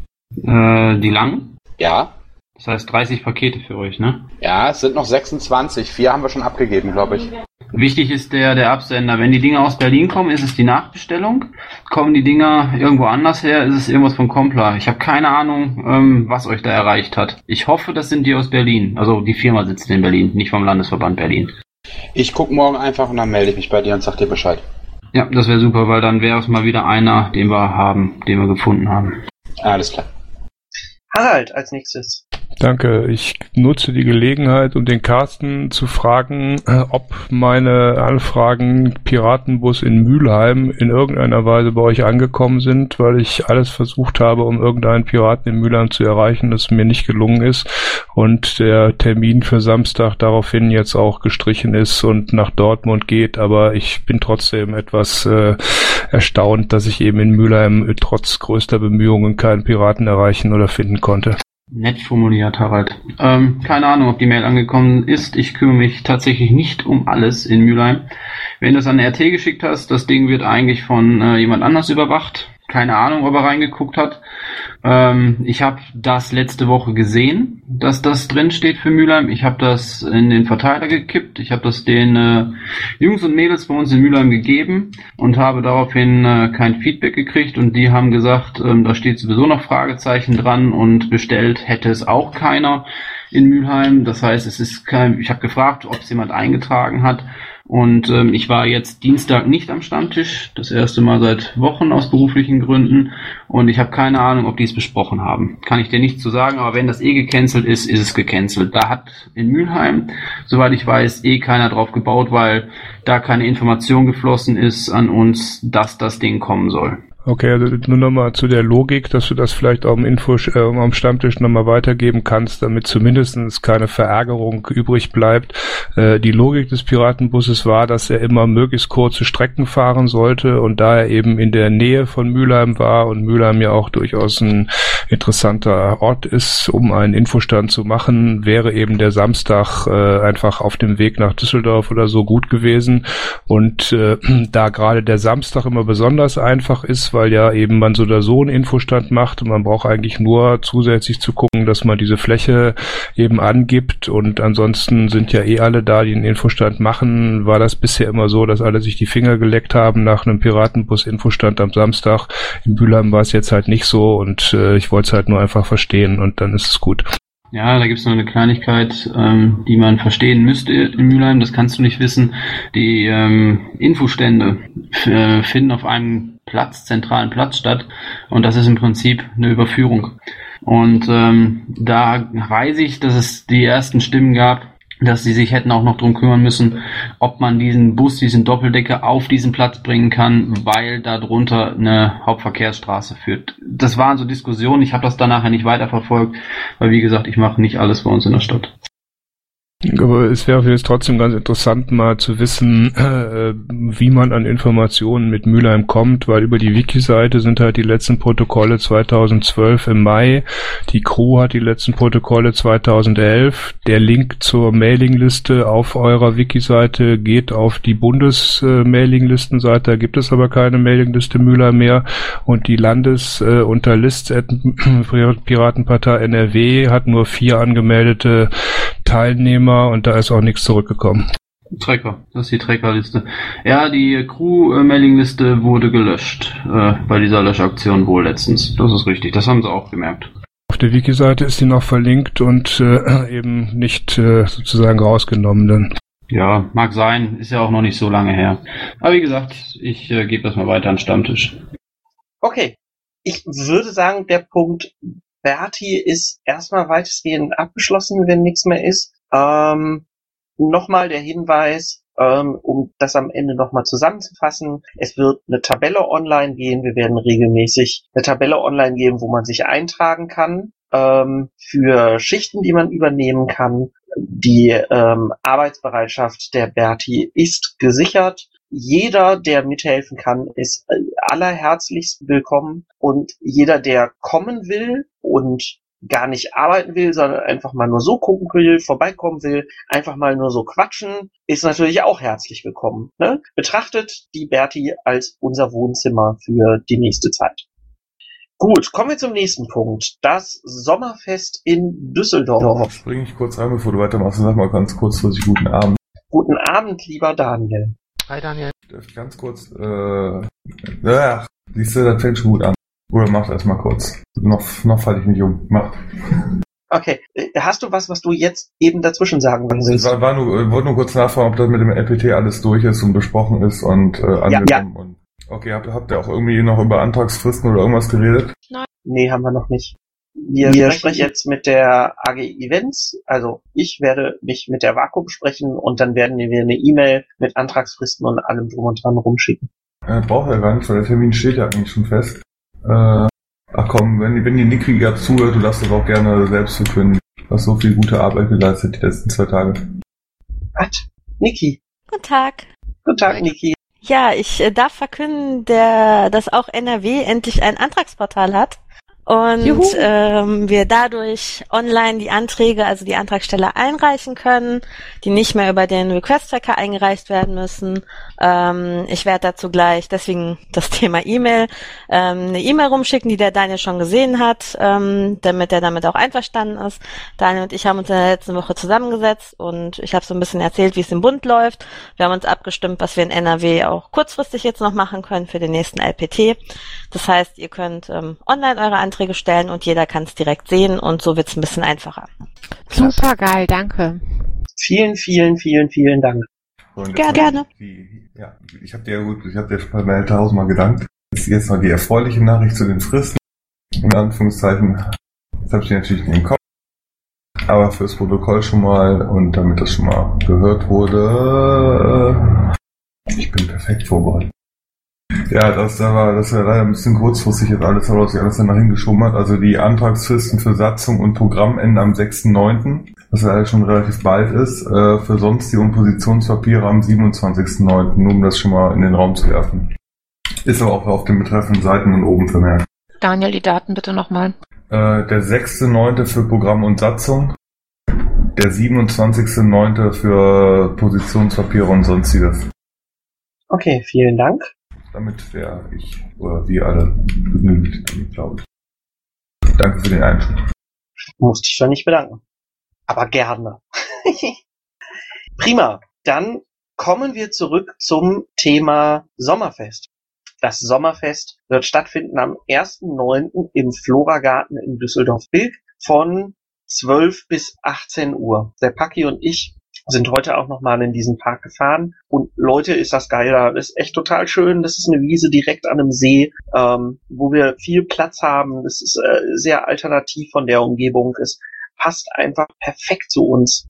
Die langen? Ja. Das heißt 30 Pakete für euch, ne? Ja, es sind noch 26. 4 haben wir schon abgegeben, glaube ich. Wichtig ist der Absender. Wenn die Dinger aus Berlin kommen, ist es die Nachbestellung. Kommen die Dinger irgendwo anders her, ist es irgendwas von Compla. Ich habe keine Ahnung, was euch da erreicht hat. Ich hoffe, das sind die aus Berlin. Also die Firma sitzt in Berlin, nicht vom Landesverband Berlin. Ich gucke morgen einfach und dann melde ich mich bei dir und sag dir Bescheid. Ja, das wäre super, weil dann wäre es mal wieder einer, den wir gefunden haben. Alles klar. Harald als nächstes. Danke. Ich nutze die Gelegenheit, um den Carsten zu fragen, ob meine Anfragen Piratenbus in Mülheim in irgendeiner Weise bei euch angekommen sind, weil ich alles versucht habe, um irgendeinen Piraten in Mülheim zu erreichen, das mir nicht gelungen ist und der Termin für Samstag daraufhin jetzt auch gestrichen ist und nach Dortmund geht, aber ich bin trotzdem etwas erstaunt, dass ich eben in Mülheim trotz größter Bemühungen keinen Piraten erreichen oder finden konnte. Nett formuliert, Harald. Keine Ahnung, ob die Mail angekommen ist. Ich kümmere mich tatsächlich nicht um alles in Mülheim. Wenn du es an RT geschickt hast, das Ding wird eigentlich von jemand anders überwacht. Keine Ahnung, ob er reingeguckt hat. Ich habe das letzte Woche gesehen, dass das drin steht für Mülheim. Ich habe das in den Verteiler gekippt. Ich habe das den Jungs und Mädels bei uns in Mülheim gegeben und habe daraufhin kein Feedback gekriegt. Und die haben gesagt, da steht sowieso noch Fragezeichen dran und bestellt hätte es auch keiner in Mülheim. Das heißt, ich habe gefragt, ob es jemand eingetragen hat. Und ich war jetzt Dienstag nicht am Stammtisch, das erste Mal seit Wochen aus beruflichen Gründen. Und ich habe keine Ahnung, ob die es besprochen haben. Kann ich dir nicht zu sagen, aber wenn das gecancelt ist, ist es gecancelt. Da hat in Mülheim, soweit ich weiß, keiner drauf gebaut, weil da keine Information geflossen ist an uns, dass das Ding kommen soll. Okay, also nur nochmal zu der Logik, dass du das vielleicht auch am Stammtisch nochmal weitergeben kannst, damit zumindest keine Verärgerung übrig bleibt. Die Logik des Piratenbusses war, dass er immer möglichst kurze Strecken fahren sollte, und da er eben in der Nähe von Mülheim war und Mülheim ja auch durchaus ein interessanter Ort ist, um einen Infostand zu machen, wäre eben der Samstag einfach auf dem Weg nach Düsseldorf oder so gut gewesen. Und da gerade der Samstag immer besonders einfach ist, weil ja eben man so oder so einen Infostand macht und man braucht eigentlich nur zusätzlich zu gucken, dass man diese Fläche eben angibt, und ansonsten sind ja alle da, die einen Infostand machen, war das bisher immer so, dass alle sich die Finger geleckt haben nach einem Piratenbus-Infostand am Samstag. In Mülheim war es jetzt halt nicht so, und ich wollte es halt nur einfach verstehen, und dann ist es gut. Ja, da gibt's noch eine Kleinigkeit, die man verstehen müsste in Mülheim, das kannst du nicht wissen. Die Infostände finden auf einem zentralen Platz statt, und das ist im Prinzip eine Überführung. Und da weiß ich, dass es die ersten Stimmen gab, dass sie sich hätten auch noch drum kümmern müssen, ob man diesen Doppeldecker auf diesen Platz bringen kann, weil da drunter eine Hauptverkehrsstraße führt. Das waren so Diskussionen, ich habe das dann nachher nicht weiterverfolgt, weil wie gesagt, ich mache nicht alles bei uns in der Stadt. Aber es wäre jetzt trotzdem ganz interessant, mal zu wissen, wie man an Informationen mit Mülheim kommt, weil über die Wiki-Seite sind halt die letzten Protokolle 2012 im Mai, die Crew hat die letzten Protokolle 2011, der Link zur Mailingliste auf eurer Wiki-Seite geht auf die Bundes-Mailinglistenseite, da gibt es aber keine Mailingliste Mülheim mehr, und die unter Lists@Piratenpartei NRW hat nur 4 angemeldete Teilnehmer, und da ist auch nichts zurückgekommen. Tracker, das ist die Trackerliste. Ja, die Crew-Mailingliste wurde gelöscht, bei dieser Löschaktion wohl letztens. Das ist richtig, das haben sie auch gemerkt. Auf der Wiki-Seite ist sie noch verlinkt und eben nicht sozusagen rausgenommen dann. Ja, mag sein, ist ja auch noch nicht so lange her. Aber wie gesagt, ich gebe das mal weiter an den Stammtisch. Okay, ich würde sagen, der Punkt Berti ist erstmal weitestgehend abgeschlossen, wenn nichts mehr ist. Nochmal der Hinweis, um das am Ende nochmal zusammenzufassen. Es wird eine Tabelle online gehen. Wir werden regelmäßig eine Tabelle online geben, wo man sich eintragen kann für Schichten, die man übernehmen kann. Die Arbeitsbereitschaft der Berti ist gesichert. Jeder, der mithelfen kann, ist allerherzlichst willkommen, und jeder, der kommen will und gar nicht arbeiten will, sondern einfach mal nur so gucken will, vorbeikommen will, einfach mal nur so quatschen, ist natürlich auch herzlich willkommen. Ne? Betrachtet die Berti als unser Wohnzimmer für die nächste Zeit. Gut, kommen wir zum nächsten Punkt. Das Sommerfest in Düsseldorf. Springe ich kurz rein, bevor du weitermachst, und sag mal ganz kurzfristig guten Abend. Guten Abend, lieber Daniel. Hi, Daniel. Ganz kurz, siehst du, das fängt schon gut an. Oder mach erst mal kurz. Noch falle ich nicht um. Mach. Okay, hast du was du jetzt eben dazwischen sagen willst? Ich wollte nur kurz nachfragen, ob das mit dem LPT alles durch ist und besprochen ist und angenommen. Ja. Und okay, habt ihr auch irgendwie noch über Antragsfristen oder irgendwas geredet? Nein. Nee, haben wir noch nicht. Wir sprechen jetzt mit der AG Events, also ich werde mich mit der Vakuum besprechen, und dann werden wir eine E-Mail mit Antragsfristen und allem drum und dran rumschicken. Braucht er gar nicht, weil der Termin steht ja eigentlich schon fest. Ach komm, wenn die Niki gerade zuhört, du darfst das auch gerne selbst verkünden. Du hast so viel gute Arbeit geleistet die letzten 2 Tage. Was? Niki? Guten Tag. Guten Tag, Niki. Ja, ich darf verkünden, dass auch NRW endlich ein Antragsportal hat. Und wir dadurch online die Anträge, also die Antragsteller einreichen können, die nicht mehr über den Request-Tracker eingereicht werden müssen. Ich werde dazu gleich, deswegen das Thema E-Mail, eine E-Mail rumschicken, die der Daniel schon gesehen hat, damit er damit auch einverstanden ist. Daniel und ich haben uns in der letzten Woche zusammengesetzt und ich habe so ein bisschen erzählt, wie es im Bund läuft. Wir haben uns abgestimmt, was wir in NRW auch kurzfristig jetzt noch machen können für den nächsten LPT. Das heißt, ihr könnt online eure Anträge stellen und jeder kann es direkt sehen, und so wird es ein bisschen einfacher. Super geil, danke. Vielen, vielen, vielen, vielen Dank. Gerne. Ich habe dir schon bei 1000 gedankt. Jetzt mal die erfreuliche Nachricht zu den Fristen. In Anführungszeichen. Das habe ich natürlich nicht im Kopf. Aber fürs Protokoll schon mal und damit das schon mal gehört wurde. Ich bin perfekt vorbereitet. Ja, das war leider ein bisschen kurzfristig jetzt alles, aber was sich alles danach hingeschoben hat. Also die Antragsfristen für Satzung und Programm enden am 6.9., was ja schon relativ bald ist. Für sonstige und Positionspapiere am 27.9., nur um das schon mal in den Raum zu werfen. Ist aber auch auf den betreffenden Seiten und oben vermerkt. Daniel, die Daten bitte nochmal. Der 6.9. für Programm und Satzung. Der 27.9. für Positionspapiere und sonstiges. Okay, vielen Dank. Damit wäre ich oder wir alle genügt, glaube ich. Danke für den Einschub. Musste ich schon nicht bedanken. Aber gerne. Prima. Dann kommen wir zurück zum Thema Sommerfest. Das Sommerfest wird stattfinden am 1.9. im Floragarten in Düsseldorf-Bilk von 12 bis 18 Uhr. Der Paki und ich sind heute auch nochmal in diesen Park gefahren. Und Leute, ist das geil da. Das ist echt total schön. Das ist eine Wiese direkt an einem See, wo wir viel Platz haben. Das ist sehr alternativ von der Umgebung. Es passt einfach perfekt zu uns.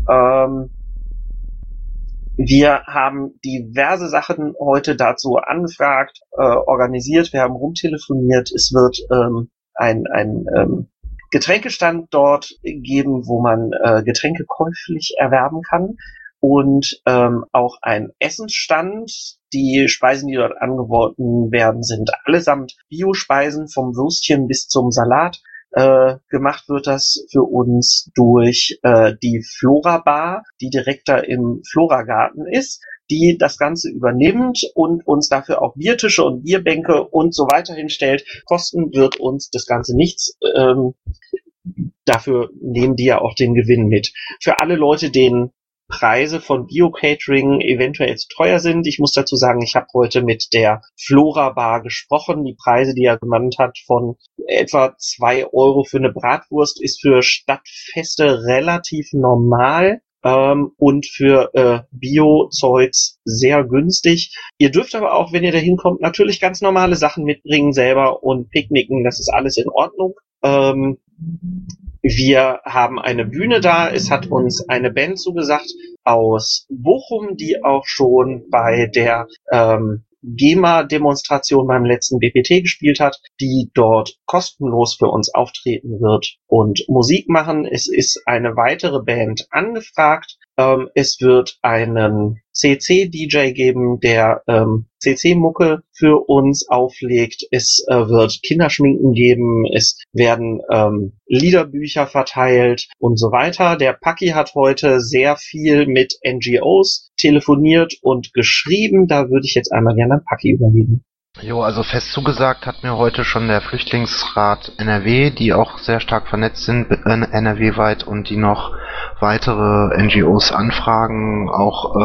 Wir haben diverse Sachen heute dazu angefragt, organisiert. Wir haben rumtelefoniert. Es wird ein Getränkestand dort geben, wo man Getränke käuflich erwerben kann und auch ein Essensstand. Die Speisen, die dort angeboten werden, sind allesamt Biospeisen, vom Würstchen bis zum Salat. Gemacht wird das für uns durch die Flora Bar, die direkt da im Floragarten ist, die das Ganze übernimmt und uns dafür auch Biertische und Bierbänke und so weiter hinstellt. Kosten wird uns das Ganze nichts. Dafür nehmen die ja auch den Gewinn mit. Für alle Leute, denen Preise von Bio-Catering eventuell zu teuer sind. Ich muss dazu sagen, ich habe heute mit der Flora Bar gesprochen. Die Preise, die er genannt hat, von etwa 2 Euro für eine Bratwurst, ist für Stadtfeste relativ normal. Und für Bio-Zeugs sehr günstig. Ihr dürft aber auch, wenn ihr da hinkommt, natürlich ganz normale Sachen mitbringen selber und picknicken. Das ist alles in Ordnung. Wir haben eine Bühne da. Es hat uns eine Band zugesagt aus Bochum, die auch schon bei der GEMA-Demonstration beim letzten BPT gespielt hat, die dort kostenlos für uns auftreten wird und Musik machen. Es ist eine weitere Band angefragt. Es wird einen CC-DJ geben, der CC-Mucke für uns auflegt. Es wird Kinderschminken geben. Es werden Liederbücher verteilt und so weiter. Der Paki hat heute sehr viel mit NGOs telefoniert und geschrieben. Da würde ich jetzt einmal gerne an Paki übergeben. Jo, also fest zugesagt hat mir heute schon der Flüchtlingsrat NRW, die auch sehr stark vernetzt sind, NRW-weit, und die noch weitere NGOs anfragen, auch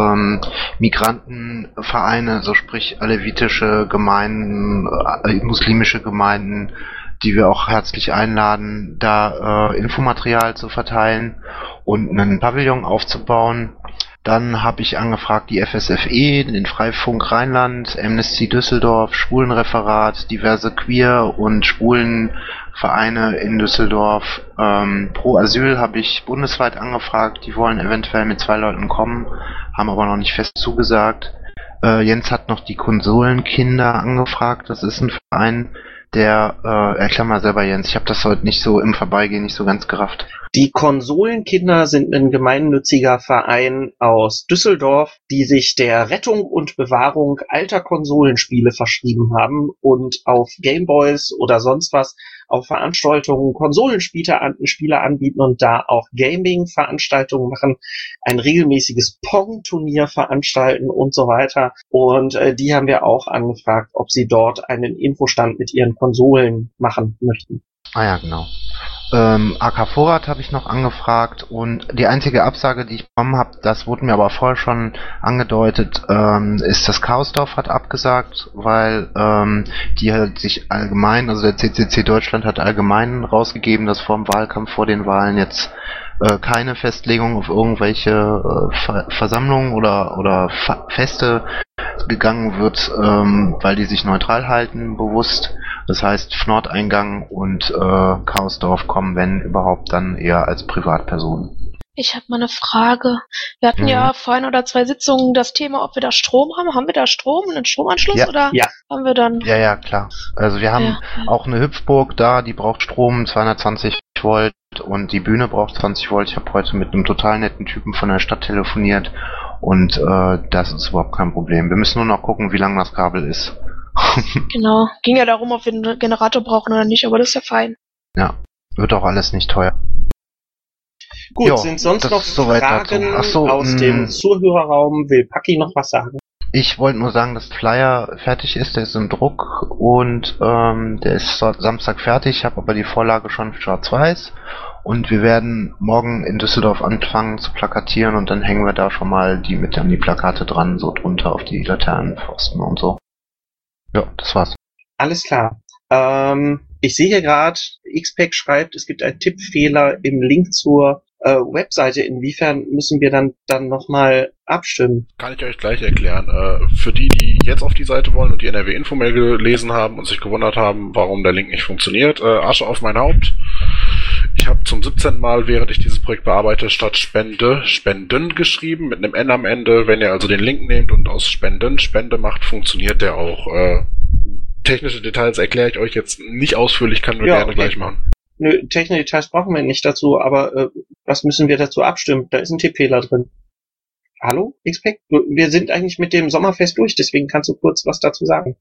Migrantenvereine, so sprich alevitische Gemeinden, muslimische Gemeinden, die wir auch herzlich einladen, da Infomaterial zu verteilen und einen Pavillon aufzubauen. Dann habe ich angefragt die FSFE, den Freifunk Rheinland, Amnesty Düsseldorf, Schwulenreferat, diverse Queer- und Schwulenvereine in Düsseldorf. Pro Asyl habe ich bundesweit angefragt, die wollen eventuell mit 2 Leuten kommen, haben aber noch nicht fest zugesagt. Jens hat noch die Konsolenkinder angefragt, das ist ein Verein, der, erklär mal selber, Jens, ich habe das heute nicht so im Vorbeigehen nicht so ganz gerafft. Die Konsolenkinder sind ein gemeinnütziger Verein aus Düsseldorf, die sich der Rettung und Bewahrung alter Konsolenspiele verschrieben haben und auf Gameboys oder sonst was auf Veranstaltungen Konsolenspiele anbieten und da auch Gaming-Veranstaltungen machen, ein regelmäßiges Pong-Turnier veranstalten und so weiter. Und die haben wir auch angefragt, ob sie dort einen Infostand mit ihren Konsolen machen möchten. Ah ja, genau. AK Vorrat habe ich noch angefragt und die einzige Absage, die ich bekommen habe, das wurde mir aber vorher schon angedeutet, ist das Chaosdorf hat abgesagt, weil die halt sich allgemein, also der CCC Deutschland hat allgemein rausgegeben, dass vor dem Wahlkampf, vor den Wahlen jetzt keine Festlegung auf irgendwelche Versammlungen oder Feste gegangen wird, weil die sich neutral halten, bewusst. Das heißt, Nordeingang und Chaosdorf kommen, wenn überhaupt, dann eher als Privatpersonen. Ich habe mal eine Frage. Wir hatten ja vor 1 oder 2 Sitzungen das Thema, ob wir da Strom haben. Haben wir da Strom, einen Stromanschluss oder haben wir dann... Ja, klar. Also wir haben auch eine Hüpfburg da, die braucht Strom, 220 Volt, und die Bühne braucht 20 Volt. Ich habe heute mit einem total netten Typen von der Stadt telefoniert und das ist überhaupt kein Problem. Wir müssen nur noch gucken, wie lang das Kabel ist. Genau. Ging ja darum, ob wir einen Generator brauchen oder nicht, aber das ist ja fein. Ja, wird auch alles nicht teuer. Gut, sind sonst noch Fragen aus dem Zuhörerraum? Will Paki noch was sagen? Ich wollte nur sagen, dass der Flyer fertig ist, der ist im Druck und der ist Samstag fertig. Ich habe aber die Vorlage schon schwarz-weiß und wir werden morgen in Düsseldorf anfangen zu plakatieren und dann hängen wir da schon mal die mit an die Plakate dran, so drunter auf die Laternenpfosten und so. Ja, das war's. Alles klar. Ich sehe hier gerade, XPack schreibt, es gibt einen Tippfehler im Link zur Webseite. Inwiefern müssen wir dann nochmal abstimmen? Kann ich euch gleich erklären. Für die jetzt auf die Seite wollen und die NRW-Info-Mail gelesen haben und sich gewundert haben, warum der Link nicht funktioniert, Asche auf mein Haupt. Ich habe zum 17. Mal, während ich dieses Projekt bearbeite, statt Spenden geschrieben, mit einem N am Ende. Wenn ihr also den Link nehmt und aus Spende macht, funktioniert der auch. Technische Details erkläre ich euch jetzt nicht ausführlich, kann wir gerne gleich machen. Nö, technische Details brauchen wir nicht dazu, aber was müssen wir dazu abstimmen? Da ist ein Tippfehler drin. Hallo, XPack? Wir sind eigentlich mit dem Sommerfest durch, deswegen kannst du kurz was dazu sagen.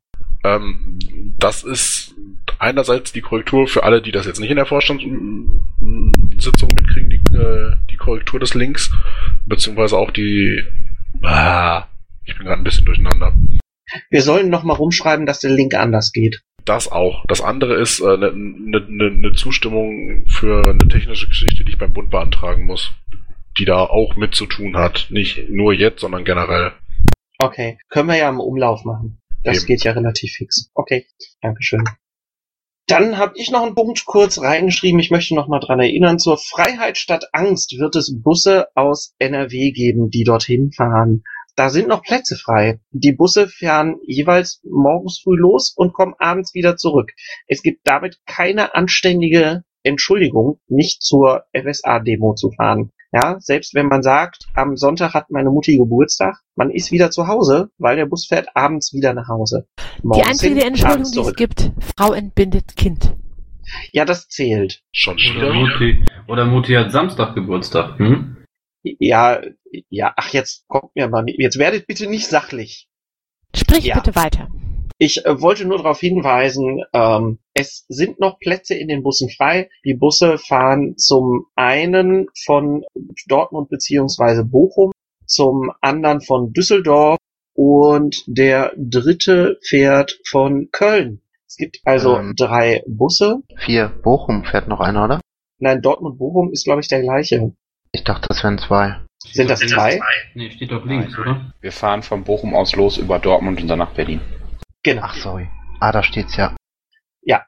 Das ist einerseits die Korrektur für alle, die das jetzt nicht in der Vorstandssitzung mitkriegen, die Korrektur des Links, beziehungsweise auch ich bin gerade ein bisschen durcheinander. Wir sollen noch mal rumschreiben, dass der Link anders geht. Das auch. Das andere ist eine Zustimmung für eine technische Geschichte, die ich beim Bund beantragen muss, die da auch mit zu tun hat. Nicht nur jetzt, sondern generell. Okay, können wir ja im Umlauf machen. Das geht ja relativ fix. Okay, Dankeschön. Dann habe ich noch einen Punkt kurz reingeschrieben. Ich möchte noch mal dran erinnern, zur Freiheit statt Angst wird es Busse aus NRW geben, die dorthin fahren. Da sind noch Plätze frei. Die Busse fahren jeweils morgens früh los und kommen abends wieder zurück. Es gibt damit keine anständige Entschuldigung, nicht zur FSA-Demo zu fahren. Ja, selbst wenn man sagt, am Sonntag hat meine Mutti Geburtstag, man ist wieder zu Hause, weil der Bus fährt abends wieder nach Hause. Die einzige Entschuldigung, die es gibt, Frau entbindet Kind. Ja, das zählt. Schon Oder Mutti hat Samstag Geburtstag. Hm? Ja, ach, jetzt kommt mir mal, jetzt werdet bitte nicht sachlich. Sprich bitte weiter. Ich wollte nur darauf hinweisen, es sind noch Plätze in den Bussen frei. Die Busse fahren zum einen von Dortmund beziehungsweise Bochum, zum anderen von Düsseldorf und der dritte fährt von Köln. Es gibt also 3 Busse. 4. Bochum fährt noch einer, oder? Nein, Dortmund-Bochum ist, glaube ich, der gleiche. Ich dachte, das wären 2. Sind das 2? Nee, steht doch links, oder? Wir fahren von Bochum aus los über Dortmund und dann nach Berlin. Genau. Ach, sorry. Da steht's ja. Ja,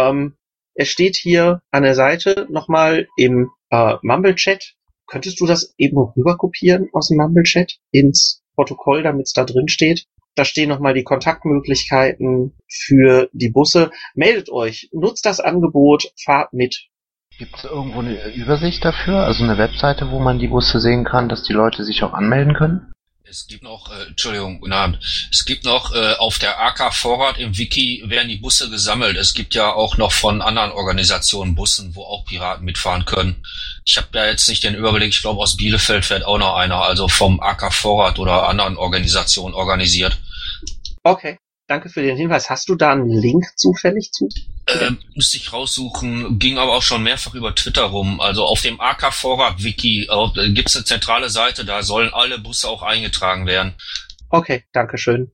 es steht hier an der Seite nochmal im Mumble-Chat. Könntest du das eben rüber kopieren aus dem Mumble-Chat ins Protokoll, damit es da drin steht? Da stehen nochmal die Kontaktmöglichkeiten für die Busse. Meldet euch, nutzt das Angebot, fahrt mit. Gibt es irgendwo eine Übersicht dafür? Also eine Webseite, wo man die Busse sehen kann, dass die Leute sich auch anmelden können? Es gibt noch, guten Abend. Es gibt noch auf der AK Vorrat im Wiki werden die Busse gesammelt. Es gibt ja auch noch von anderen Organisationen Bussen, wo auch Piraten mitfahren können. Ich habe ja jetzt nicht den Überblick, ich glaube aus Bielefeld fährt auch noch einer, also vom AK Vorrat oder anderen Organisationen organisiert. Okay, danke für den Hinweis. Hast du da einen Link zufällig zu? Müsste ich raussuchen, ging aber auch schon mehrfach über Twitter rum. Also auf dem AK Vorrat Wiki gibt es eine zentrale Seite, da sollen alle Busse auch eingetragen werden. Okay, danke schön.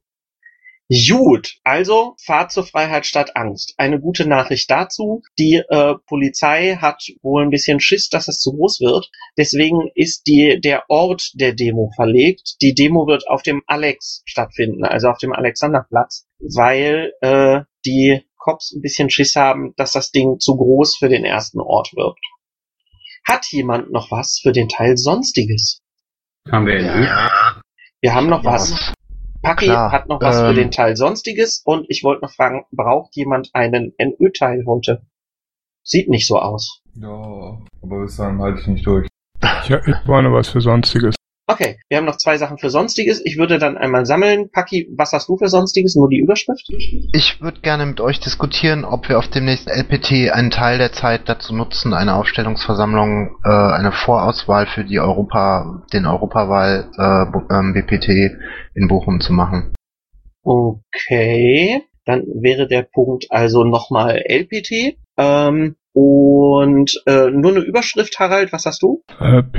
Gut, also Fahrt zur Freiheit statt Angst. Eine gute Nachricht dazu. Die Polizei hat wohl ein bisschen Schiss, dass es zu groß wird. Deswegen ist der Ort der Demo verlegt. Die Demo wird auf dem Alex stattfinden, also auf dem Alexanderplatz, weil die Cops ein bisschen Schiss haben, dass das Ding zu groß für den ersten Ort wird. Hat jemand noch was für den Teil Sonstiges? Haben wir ja. Wir haben noch was. Paki hat noch was für den Teil Sonstiges und ich wollte noch fragen, braucht jemand einen NÖ-Teil heute? Sieht nicht so aus. Ja, aber bis dahin halte ich nicht durch. Ja, ich brauche noch was für Sonstiges. Okay, wir haben noch 2 Sachen für Sonstiges. Ich würde dann einmal sammeln. Paki, was hast du für Sonstiges? Nur die Überschrift? Ich würde gerne mit euch diskutieren, ob wir auf dem nächsten LPT einen Teil der Zeit dazu nutzen, eine Aufstellungsversammlung, eine Vorauswahl für die den Europawahl BPT in Bochum zu machen. Okay, dann wäre der Punkt also nochmal LPT. Und nur eine Überschrift, Harald, was hast du?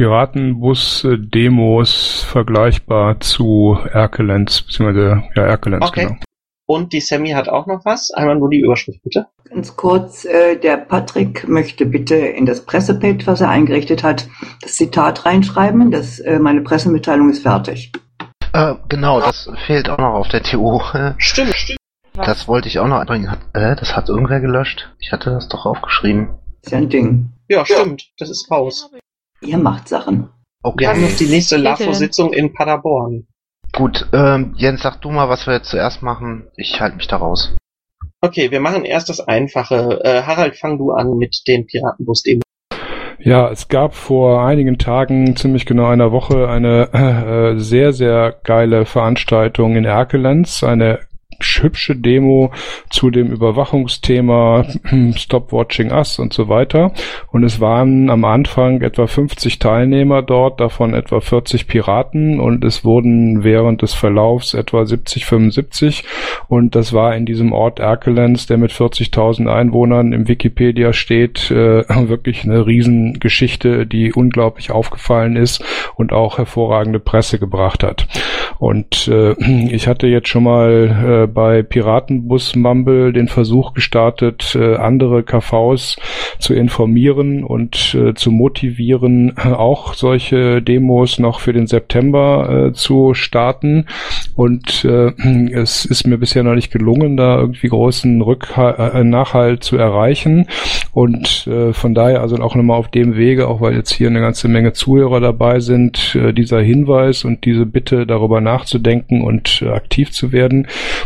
Piratenbus-Demos vergleichbar zu Erkelenz, beziehungsweise Erkelenz, okay. Genau. Und die Sammy hat auch noch was. Einmal nur die Überschrift, bitte. Ganz kurz, der Patrick möchte bitte in das Pressepad, was er eingerichtet hat, das Zitat reinschreiben, dass meine Pressemitteilung ist fertig. Genau, das fehlt auch noch auf der TO. Stimmt. Das wollte ich auch noch anbringen. Das hat irgendwer gelöscht. Ich hatte das doch aufgeschrieben. Ist ja ein Ding. Ja, stimmt. Das ist raus. Ihr macht Sachen. Okay. Wir haben noch die nächste LAFO-Sitzung in Paderborn. Gut, Jens, sag du mal, was wir jetzt zuerst machen. Ich halte mich da raus. Okay, wir machen erst das Einfache. Harald, fang du an mit den Piratenbus-Demos. Ja, es gab vor einigen Tagen, ziemlich genau einer Woche, eine sehr, sehr geile Veranstaltung in Erkelenz, eine hübsche Demo zu dem Überwachungsthema Stop Watching Us und so weiter. Und es waren am Anfang etwa 50 Teilnehmer dort, davon etwa 40 Piraten und es wurden während des Verlaufs etwa 70, 75 und das war in diesem Ort Erkelenz, der mit 40.000 Einwohnern im Wikipedia steht, wirklich eine Riesengeschichte, die unglaublich aufgefallen ist und auch hervorragende Presse gebracht hat. Und ich hatte jetzt schon mal bei Piratenbus Mumble den Versuch gestartet, andere KVs zu informieren und zu motivieren, auch solche Demos noch für den September zu starten. Und es ist mir bisher noch nicht gelungen, da irgendwie großen Nachhalt zu erreichen. Und von daher also auch nochmal auf dem Wege, auch weil jetzt hier eine ganze Menge Zuhörer dabei sind, dieser Hinweis und diese Bitte darüber nachzudenken und aktiv zu werden,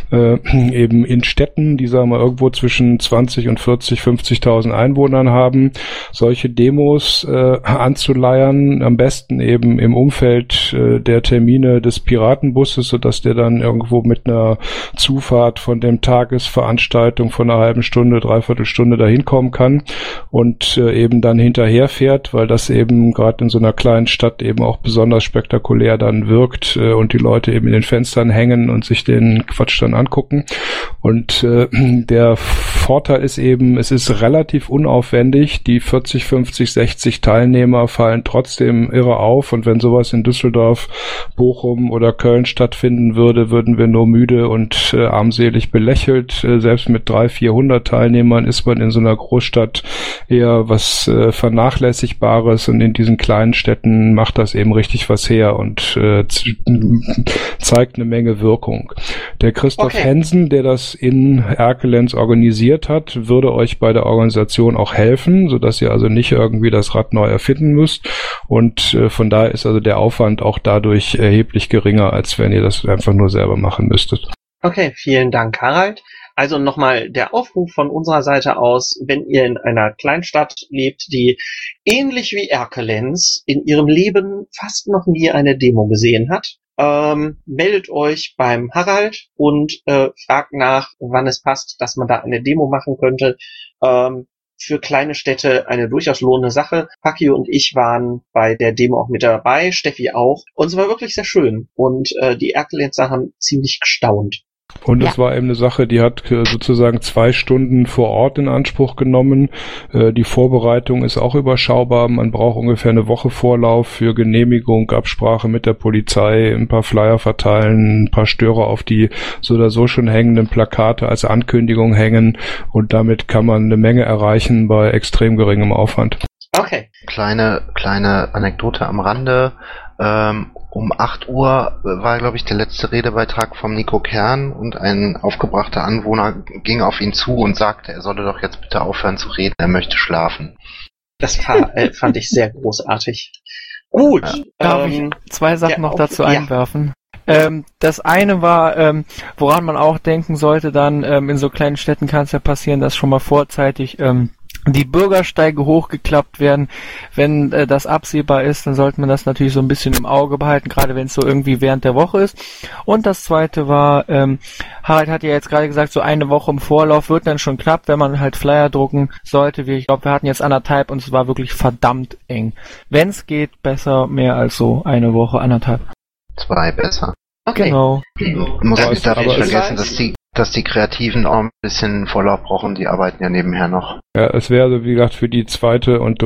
eben in Städten, die sagen wir irgendwo zwischen 20 und 40, 50.000 Einwohnern haben, solche Demos anzuleiern, am besten eben im Umfeld der Termine des Piratenbusses, sodass der dann irgendwo mit einer Zufahrt von dem Tagesveranstaltung von einer halben Stunde, dreiviertel Stunde dahin kommen kann und eben dann hinterherfährt, weil das eben gerade in so einer kleinen Stadt eben auch besonders spektakulär dann wirkt und die Leute eben in den Fenstern hängen und sich den Quatsch dann angucken. Und der Vorteil ist eben, es ist relativ unaufwendig. Die 40, 50, 60 Teilnehmer fallen trotzdem irre auf. Und wenn sowas in Düsseldorf, Bochum oder Köln stattfinden würde, würden wir nur müde und armselig belächelt. Selbst mit 300, 400 Teilnehmern ist man in so einer Großstadt eher was Vernachlässigbares. Und in diesen kleinen Städten macht das eben richtig was her und zeigt eine Menge Wirkung. Der Christoph Hensen, der das in Erkelenz organisiert hat, würde euch bei der Organisation auch helfen, sodass ihr also nicht irgendwie das Rad neu erfinden müsst. Und von daher ist also der Aufwand auch dadurch erheblich geringer, als wenn ihr das einfach nur selber machen müsstet. Okay, vielen Dank, Harald. Also nochmal der Aufruf von unserer Seite aus, wenn ihr in einer Kleinstadt lebt, die ähnlich wie Erkelenz in ihrem Leben fast noch nie eine Demo gesehen hat, meldet euch beim Harald und fragt nach, wann es passt, dass man da eine Demo machen könnte. Für kleine Städte eine durchaus lohnende Sache. Paki und ich waren bei der Demo auch mit dabei, Steffi auch. Und es war wirklich sehr schön. Und die Erkelenzer haben ziemlich gestaunt. Und es war eben eine Sache, die hat sozusagen 2 Stunden vor Ort in Anspruch genommen. Die Vorbereitung ist auch überschaubar. Man braucht ungefähr eine Woche Vorlauf für Genehmigung, Absprache mit der Polizei, ein paar Flyer verteilen, ein paar Störer auf die so oder so schon hängenden Plakate als Ankündigung hängen. Und damit kann man eine Menge erreichen bei extrem geringem Aufwand. Okay. Kleine Anekdote am Rande. Um 8 Uhr war, glaube ich, der letzte Redebeitrag vom Nico Kern und ein aufgebrachter Anwohner ging auf ihn zu und sagte, er solle doch jetzt bitte aufhören zu reden, er möchte schlafen. Das fand ich sehr großartig. Gut. Darf ich zwei Sachen noch dazu einwerfen? Das eine war, woran man auch denken sollte, dann in so kleinen Städten kann es ja passieren, dass schon mal vorzeitig die Bürgersteige hochgeklappt werden. Wenn das absehbar ist, dann sollte man das natürlich so ein bisschen im Auge behalten, gerade wenn es so irgendwie während der Woche ist. Und das zweite war, Harald hat ja jetzt gerade gesagt, so eine Woche im Vorlauf wird dann schon knapp, wenn man halt Flyer drucken sollte. Ich glaube, wir hatten jetzt 1,5 und es war wirklich verdammt eng. Wenn es geht, besser mehr als so eine Woche, 1,5. 2 besser. Okay. Genau. Muss nicht dabei vergessen, dass die Kreativen auch ein bisschen Vorlauf brauchen, die arbeiten ja nebenher noch. Ja, es wäre also, wie gesagt, für die 2. und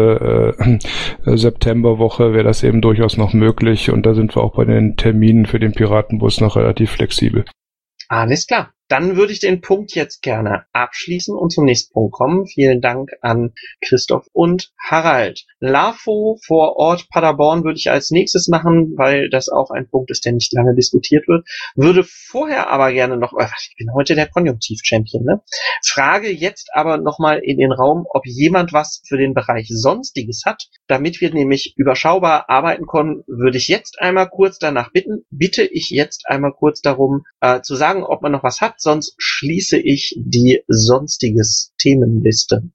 3. Septemberwoche wäre das eben durchaus noch möglich und da sind wir auch bei den Terminen für den Piratenbus noch relativ flexibel. Alles klar. Dann würde ich den Punkt jetzt gerne abschließen und zum nächsten Punkt kommen. Vielen Dank an Christoph und Harald. LAFO vor Ort Paderborn würde ich als nächstes machen, weil das auch ein Punkt ist, der nicht lange diskutiert wird. Würde vorher aber gerne noch, ich bin heute der Konjunktiv-Champion, ne? Frage jetzt aber nochmal in den Raum, ob jemand was für den Bereich Sonstiges hat. Damit wir nämlich überschaubar arbeiten können, würde ich jetzt einmal kurz danach bitte ich jetzt einmal kurz darum, zu sagen, ob man noch was hat. Sonst schließe ich die sonstiges Themenliste.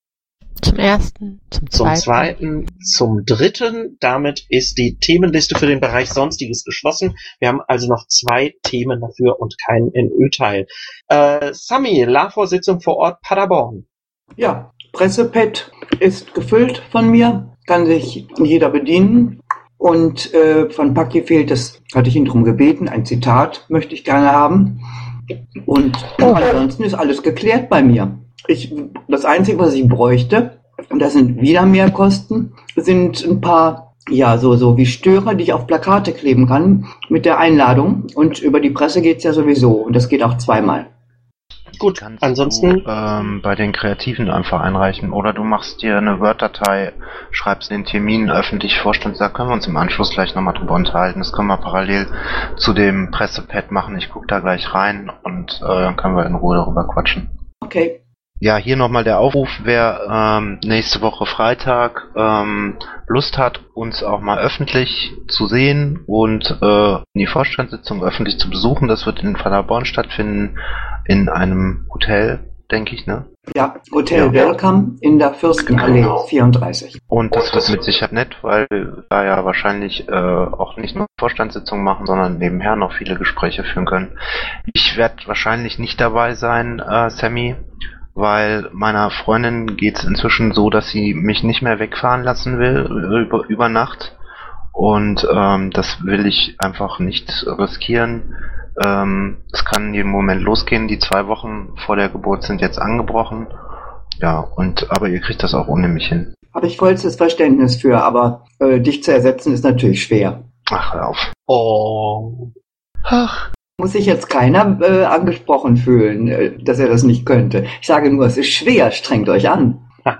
Zum ersten, zum zweiten, zum dritten. Damit ist die Themenliste für den Bereich Sonstiges geschlossen. Wir haben also noch 2 Themen dafür und keinen NÖ-Teil. Sami, LAFO-Sitzung vor Ort Paderborn. Ja, Pressepad ist gefüllt von mir, kann sich jeder bedienen. Und von Paki fehlt es, hatte ich ihn darum gebeten, ein Zitat möchte ich gerne haben. Und ansonsten ist alles geklärt bei mir. Das Einzige, was ich bräuchte, und das sind wieder Mehrkosten, sind ein paar, so wie Störer, die ich auf Plakate kleben kann, mit der Einladung. Und über die Presse geht's ja sowieso. Und das geht auch 2-mal. Gut, kannst ansonsten du bei den Kreativen einfach einreichen oder du machst dir eine Word-Datei, schreibst den Termin öffentlich Vorstand, da können wir uns im Anschluss gleich nochmal drüber unterhalten. Das können wir parallel zu dem Pressepad machen. Ich gucke da gleich rein und dann können wir in Ruhe darüber quatschen. Okay. Ja, hier nochmal der Aufruf, wer nächste Woche Freitag Lust hat, uns auch mal öffentlich zu sehen und die Vorstandssitzung öffentlich zu besuchen. Das wird in Paderborn stattfinden, in einem Hotel, denke ich, ne? Ja, Hotel Welcome in der Fürstenallee 34. Und das wird mit Sicherheit nett, weil wir da ja wahrscheinlich auch nicht nur Vorstandssitzungen machen, sondern nebenher noch viele Gespräche führen können. Ich werde wahrscheinlich nicht dabei sein, Sammy, weil meiner Freundin geht es inzwischen so, dass sie mich nicht mehr wegfahren lassen will über Nacht. Und das will ich einfach nicht riskieren. Es kann jeden Moment losgehen. Die 2 Wochen vor der Geburt sind jetzt angebrochen. Ja, aber ihr kriegt das auch ohne mich hin. Habe ich vollstes Verständnis für, aber dich zu ersetzen ist natürlich schwer. Ach, hör auf. Oh. Ach. Muss sich jetzt keiner angesprochen fühlen, dass er das nicht könnte. Ich sage nur, es ist schwer, strengt euch an.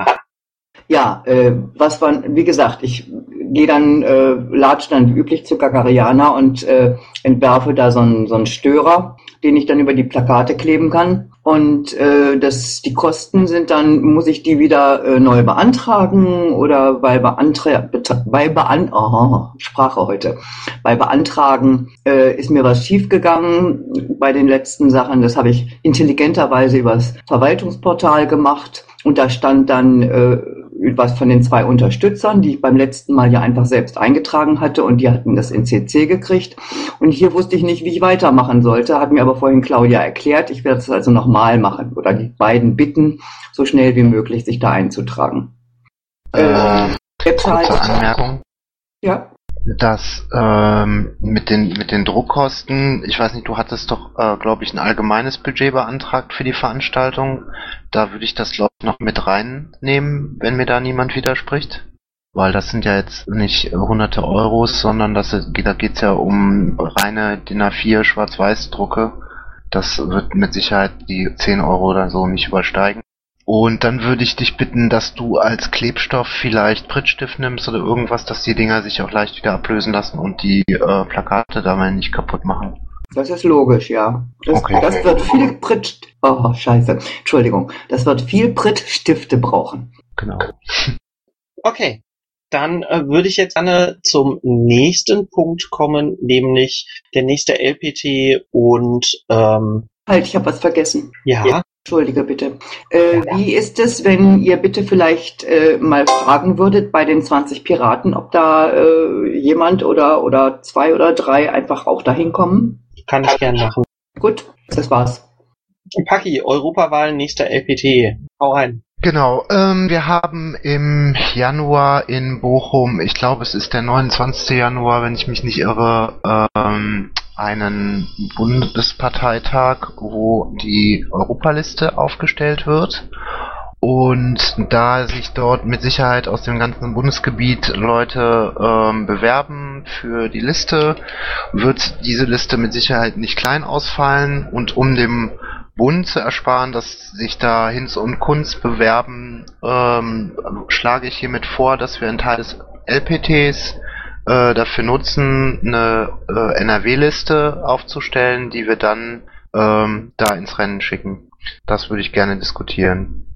Ja, wie gesagt, ich gehe dann, latsch dann wie üblich zu Gagariana und entwerfe da so einen Störer, den ich dann über die Plakate kleben kann. Und die Kosten sind dann, muss ich die wieder neu beantragen oder bei Beantragen ist mir was schiefgegangen bei den letzten Sachen. Das habe ich intelligenterweise übers Verwaltungsportal gemacht und da stand dann was von den 2 Unterstützern, die ich beim letzten Mal ja einfach selbst eingetragen hatte und die hatten das in CC gekriegt. Und hier wusste ich nicht, wie ich weitermachen sollte, hat mir aber vorhin Claudia erklärt. Ich werde es also nochmal machen oder die beiden bitten, so schnell wie möglich sich da einzutragen. Kurze Anmerkung. Ja. Das mit den Druckkosten, ich weiß nicht, du hattest doch, glaube ich, ein allgemeines Budget beantragt für die Veranstaltung. Da würde ich das, glaube ich, noch mit reinnehmen, wenn mir da niemand widerspricht. Weil das sind ja jetzt nicht hunderte Euros, sondern da geht's ja um reine DIN A4 Schwarz-Weiß-Drucke. Das wird mit Sicherheit die 10 Euro oder so nicht übersteigen. Und dann würde ich dich bitten, dass du als Klebstoff vielleicht Prittstift nimmst oder irgendwas, dass die Dinger sich auch leicht wieder ablösen lassen und die Plakate dabei nicht kaputt machen. Das ist logisch, ja. Das wird viel Das wird viel Prittstifte brauchen. Genau. Okay. Dann würde ich jetzt gerne zum nächsten Punkt kommen, nämlich der nächste LPT und Halt, ich habe was vergessen. Ja. Entschuldige bitte. Wie ist es, wenn ihr bitte vielleicht mal fragen würdet bei den 20 Piraten, ob da jemand oder 2 oder 3 einfach auch dahin kommen? Kann ich gern machen. Gut, das war's. Paki, Europawahl, nächster LPT. Hau rein. Genau, wir haben im Januar in Bochum, ich glaube es ist der 29. Januar, wenn ich mich nicht irre, einen Bundesparteitag, wo die Europaliste aufgestellt wird. Und da sich dort mit Sicherheit aus dem ganzen Bundesgebiet Leute bewerben für die Liste, wird diese Liste mit Sicherheit nicht klein ausfallen. Und um dem Bund zu ersparen, dass sich da Hinz und Kunz bewerben, schlage ich hiermit vor, dass wir einen Teil des LPTs dafür nutzen, eine NRW-Liste aufzustellen, die wir dann da ins Rennen schicken. Das würde ich gerne diskutieren.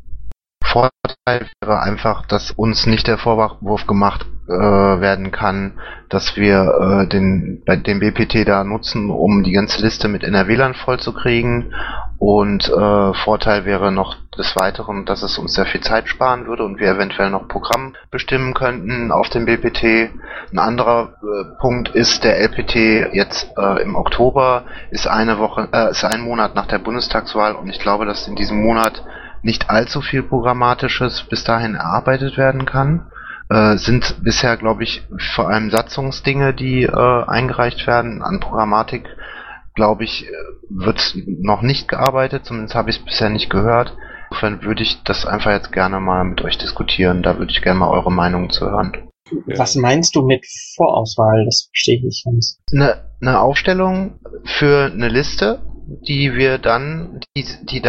Vorteil wäre einfach, dass uns nicht der Vorwurf gemacht werden kann, dass wir den BPT da nutzen, um die ganze Liste mit NRW-Lern vollzukriegen. Und Vorteil wäre noch des Weiteren, dass es uns sehr viel Zeit sparen würde und wir eventuell noch Programm bestimmen könnten auf dem BPT. Ein anderer Punkt ist, der LPT jetzt im Oktober ist ein Monat nach der Bundestagswahl und ich glaube, dass in diesem Monat nicht allzu viel Programmatisches bis dahin erarbeitet werden kann. Sind bisher, glaube ich, vor allem Satzungsdinge, die eingereicht werden. An Programmatik, glaube ich, wird noch nicht gearbeitet, zumindest habe ich es bisher nicht gehört. Insofern würde ich das einfach jetzt gerne mal mit euch diskutieren. Da würde ich gerne mal eure Meinung zu hören. Was meinst du mit Vorauswahl? Das verstehe ich nicht ganz. Eine Aufstellung für eine Liste, die wir dann, die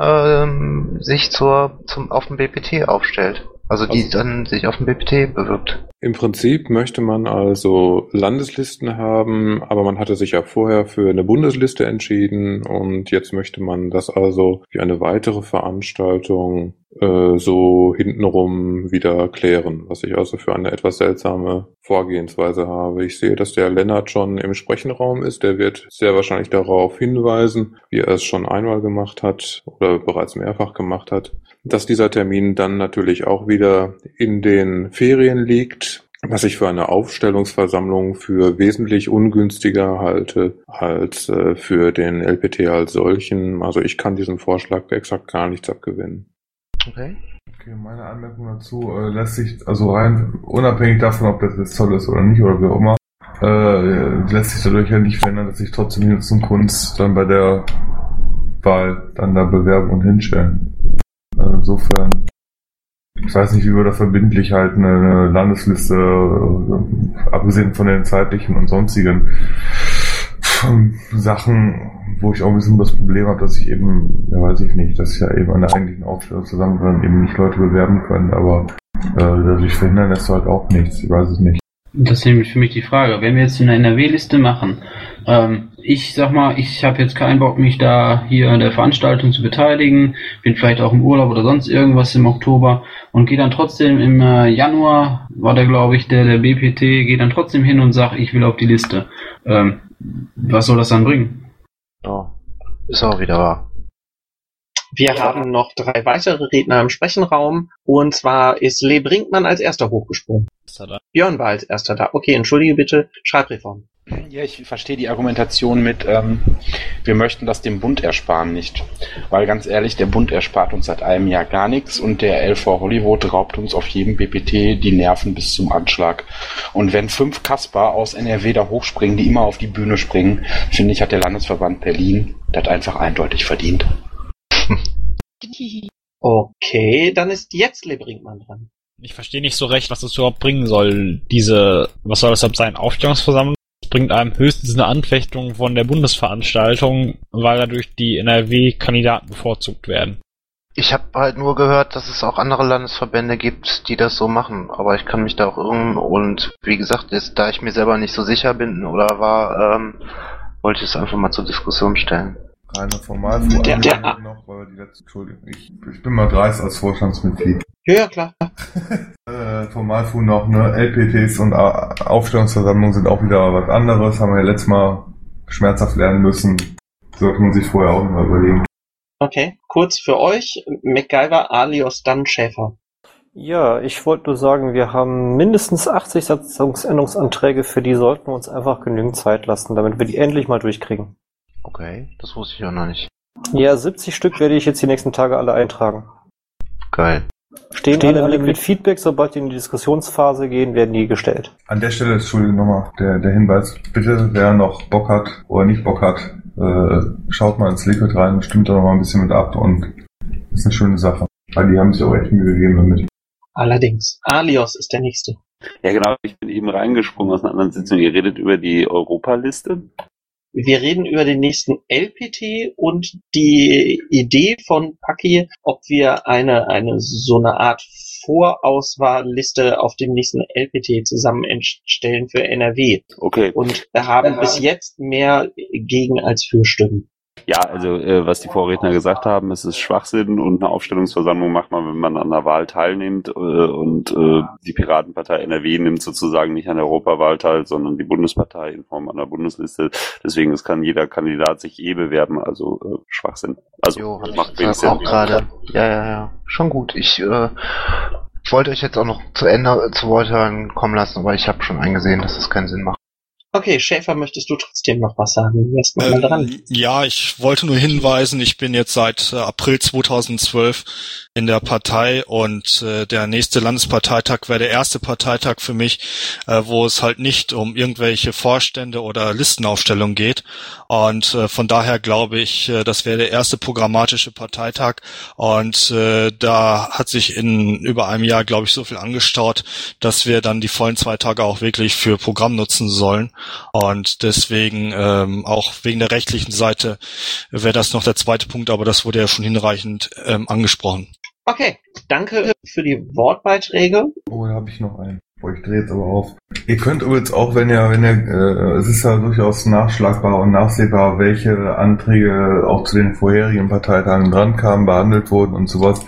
dann sich auf dem BPT aufstellt. Also die dann sich auf dem BPT bewirbt. Im Prinzip möchte man also Landeslisten haben, aber man hatte sich ja vorher für eine Bundesliste entschieden und jetzt möchte man das also wie eine weitere Veranstaltung so hintenrum wieder klären, was ich also für eine etwas seltsame Vorgehensweise habe. Ich sehe, dass der Lennart schon im Sprechenraum ist, der wird sehr wahrscheinlich darauf hinweisen, wie er es schon einmal gemacht hat oder bereits mehrfach gemacht hat, dass dieser Termin dann natürlich auch wieder in den Ferien liegt, was ich für eine Aufstellungsversammlung für wesentlich ungünstiger halte als für den LPT als solchen. Also ich kann diesem Vorschlag exakt gar nichts abgewinnen. Okay, meine Anmerkung dazu lässt sich, also rein unabhängig davon, ob das jetzt toll ist oder nicht oder wie auch immer, lässt sich dadurch ja nicht verändern, dass sich trotzdem Hinz und Kunz dann bei der Wahl dann da bewerben und hinstellen. Also insofern, ich weiß nicht, wie wir da verbindlich halten, eine Landesliste, abgesehen von den zeitlichen und sonstigen Sachen, wo ich auch ein bisschen das Problem habe, dass ich eben, ja weiß ich nicht, dass ja eben an der eigentlichen Aufstellung zusammen dann eben nicht Leute bewerben können, aber dadurch verhindern lässt du halt auch nichts, ich weiß es nicht. Das ist nämlich für mich die Frage, wenn wir jetzt eine NRW-Liste machen, ich sag mal, ich habe jetzt keinen Bock, mich da hier an der Veranstaltung zu beteiligen, bin vielleicht auch im Urlaub oder sonst irgendwas im Oktober und gehe dann trotzdem im Januar, war der glaube ich der BPT, gehe dann trotzdem hin und sage, ich will auf die Liste. Was soll das dann bringen? Ja, ist auch wieder wahr. Wir haben noch 3 weitere Redner im Sprechenraum und zwar ist Le Brinkmann als erster hochgesprungen. Björn war als erster da. Okay, entschuldige bitte, Schreibreform. Ja, ich verstehe die Argumentation mit, wir möchten das dem Bund ersparen nicht. Weil ganz ehrlich, der Bund erspart uns seit einem Jahr gar nichts und der LV Hollywood raubt uns auf jedem BPT die Nerven bis zum Anschlag. Und wenn 5 Kasper aus NRW da hochspringen, die immer auf die Bühne springen, finde ich, hat der Landesverband Berlin das einfach eindeutig verdient. Okay, dann ist jetzt Le Brinkmann dran. Ich verstehe nicht so recht, was das überhaupt bringen soll. Was soll das überhaupt sein? Aufstellungsversammlung? Das bringt einem höchstens eine Anfechtung von der Bundesveranstaltung, weil dadurch die NRW-Kandidaten bevorzugt werden. Ich habe halt nur gehört, dass es auch andere Landesverbände gibt, die das so machen, aber ich kann mich da auch irren und wie gesagt, da ich mir selber nicht so sicher bin oder war, wollte ich es einfach mal zur Diskussion stellen. Eine Formalvorstellung noch, weil die letzte, Entschuldigung, ich bin mal dreist als Vorstandsmitglied. Ja, klar. Formalfu noch, ne? LPTs und Aufstellungsversammlungen sind auch wieder was anderes, haben wir ja letztes Mal schmerzhaft lernen müssen. Sollte man sich vorher auch mal überlegen. Okay, kurz für euch, MacGyver alias dann Schäfer. Ja, ich wollte nur sagen, wir haben mindestens 80 Satzungsänderungsanträge, für die sollten wir uns einfach genügend Zeit lassen, damit wir die endlich mal durchkriegen. Okay, das wusste ich auch noch nicht. Ja, 70 Stück werde ich jetzt die nächsten Tage alle eintragen. Geil. Stehen alle mit Feedback, sobald die in die Diskussionsphase gehen, werden die gestellt. An der Stelle, Entschuldigung nochmal, der Hinweis, bitte, wer noch Bock hat oder nicht Bock hat, schaut mal ins Liquid rein, stimmt da noch mal ein bisschen mit ab und ist eine schöne Sache. Weil die haben sich auch echt Mühe gegeben damit. Allerdings. Alios ist der nächste. Ja genau, ich bin eben reingesprungen aus einer anderen Sitzung. Ihr redet über die Europaliste. Wir reden über den nächsten LPT und die Idee von Paki, ob wir so eine Art Vorauswahlliste auf dem nächsten LPT zusammenstellen für NRW. Okay. Und wir haben bis jetzt mehr gegen als für Stimmen. Ja, also was die Vorredner gesagt haben, es ist Schwachsinn und eine Aufstellungsversammlung macht man, wenn man an der Wahl teilnimmt und die Piratenpartei NRW nimmt sozusagen nicht an der Europawahl teil, sondern die Bundespartei in Form einer Bundesliste. Deswegen es kann jeder Kandidat sich bewerben, also Schwachsinn. Also macht wenig Sinn. Auch gerade. Ja. Schon gut. Ich wollte euch jetzt auch noch zu Ende zu Wort hören kommen lassen, aber ich habe schon eingesehen, dass das keinen Sinn macht. Okay, Schäfer, möchtest du trotzdem noch was sagen? Erst mal dran. Ja, ich wollte nur hinweisen, ich bin jetzt seit April 2012 in der Partei und der nächste Landesparteitag wäre der erste Parteitag für mich, wo es halt nicht um irgendwelche Vorstände oder Listenaufstellung geht. Und von daher glaube ich, das wäre der erste programmatische Parteitag. Und da hat sich in über einem Jahr, glaube ich, so viel angestaut, dass wir dann die vollen 2 Tage auch wirklich für Programm nutzen sollen. Und deswegen, auch wegen der rechtlichen Seite, wäre das noch der zweite Punkt, aber das wurde ja schon hinreichend angesprochen. Okay, danke für die Wortbeiträge. Oh, da habe ich noch einen. Boah, ich drehe jetzt aber auf. Ihr könnt übrigens auch, wenn ihr, es ist ja durchaus nachschlagbar und nachsehbar, welche Anträge auch zu den vorherigen Parteitagen dran kamen, behandelt wurden und sowas.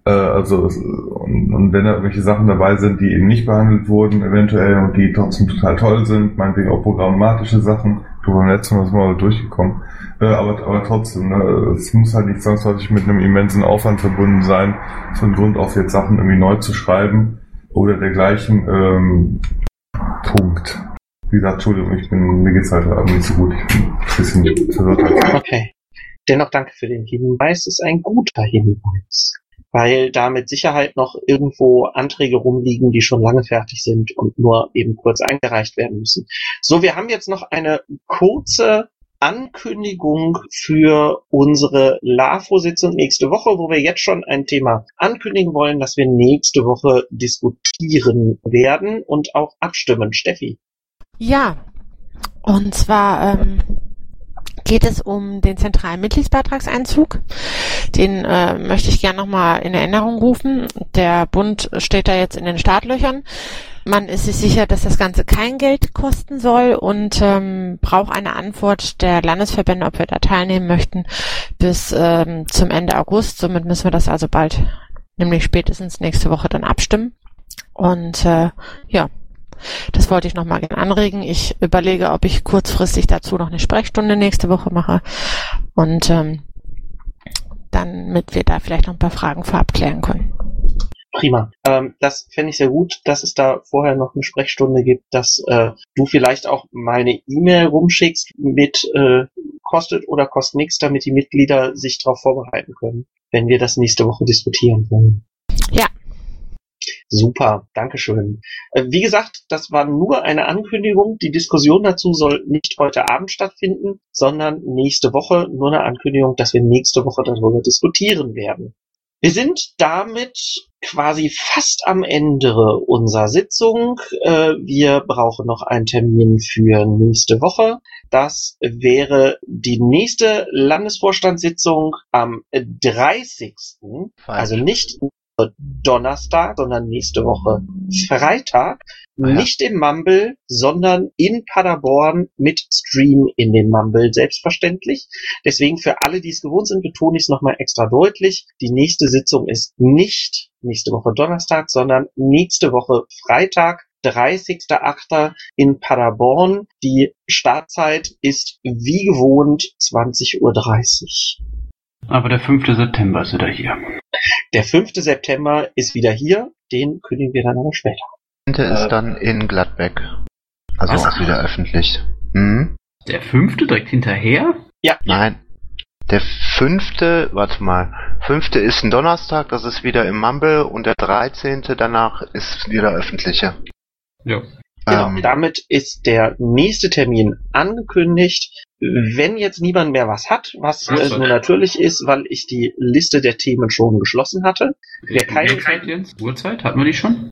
Und wenn da irgendwelche Sachen dabei sind, die eben nicht behandelt wurden, eventuell, und die trotzdem total toll sind, meinetwegen auch programmatische Sachen, du beim letzten Mal sind wir durchgekommen, aber trotzdem, ne, es muss halt nicht zwangsläufig mit einem immensen Aufwand verbunden sein, von Grund auf jetzt Sachen irgendwie neu zu schreiben oder dergleichen. Punkt. Wie gesagt, Entschuldigung, mir geht's halt nicht so gut, ich bin ein bisschen verwirrt. Okay. Dennoch danke für den Hinweis, ist ein guter Hinweis. Weil da mit Sicherheit noch irgendwo Anträge rumliegen, die schon lange fertig sind und nur eben kurz eingereicht werden müssen. So, wir haben jetzt noch eine kurze Ankündigung für unsere LAFO-Sitzung nächste Woche, wo wir jetzt schon ein Thema ankündigen wollen, das wir nächste Woche diskutieren werden und auch abstimmen. Steffi? Ja, und zwar geht es um den zentralen Mitgliedsbeitragseinzug. Den möchte ich gerne nochmal in Erinnerung rufen. Der Bund steht da jetzt in den Startlöchern. Man ist sich sicher, dass das Ganze kein Geld kosten soll und braucht eine Antwort der Landesverbände, ob wir da teilnehmen möchten, bis zum Ende August. Somit müssen wir das also bald, nämlich spätestens nächste Woche, dann abstimmen. Und ja, das wollte ich nochmal gerne anregen. Ich überlege, ob ich kurzfristig dazu noch eine Sprechstunde nächste Woche mache und damit wir da vielleicht noch ein paar Fragen vorab klären können. Prima. Das fände ich sehr gut, dass es da vorher noch eine Sprechstunde gibt, dass du vielleicht auch meine E-Mail rumschickst mit kostet oder kostet nichts, damit die Mitglieder sich darauf vorbereiten können, wenn wir das nächste Woche diskutieren wollen. Ja. Super, Dankeschön. Wie gesagt, das war nur eine Ankündigung. Die Diskussion dazu soll nicht heute Abend stattfinden, sondern nächste Woche. Nur eine Ankündigung, dass wir nächste Woche darüber diskutieren werden. Wir sind damit quasi fast am Ende unserer Sitzung. Wir brauchen noch einen Termin für nächste Woche. Das wäre die nächste Landesvorstandssitzung am 30. Also nicht Donnerstag, sondern nächste Woche Freitag. Ja. Nicht im Mumble, sondern in Paderborn mit Stream in den Mumble, selbstverständlich. Deswegen für alle, die es gewohnt sind, betone ich es nochmal extra deutlich. Die nächste Sitzung ist nicht nächste Woche Donnerstag, sondern nächste Woche Freitag, 30.08. in Paderborn. Die Startzeit ist wie gewohnt 20:30 Uhr. Aber der 5. September ist wieder hier. Der 5. September ist wieder hier, den kündigen wir dann aber später. Der ist dann in Gladbeck. Also auch wieder öffentlich. Mhm. Der 5. direkt hinterher? Ja. Nein. Der 5. ist ein Donnerstag, das ist wieder im Mumble, und der 13. danach ist wieder öffentliche. Ja. Genau, damit ist der nächste Termin angekündigt. Wenn jetzt niemand mehr was hat, was nur natürlich ist, weil ich die Liste der Themen schon geschlossen hatte. Wer keine Uhrzeit, Jens? Uhrzeit? Hatten wir die schon?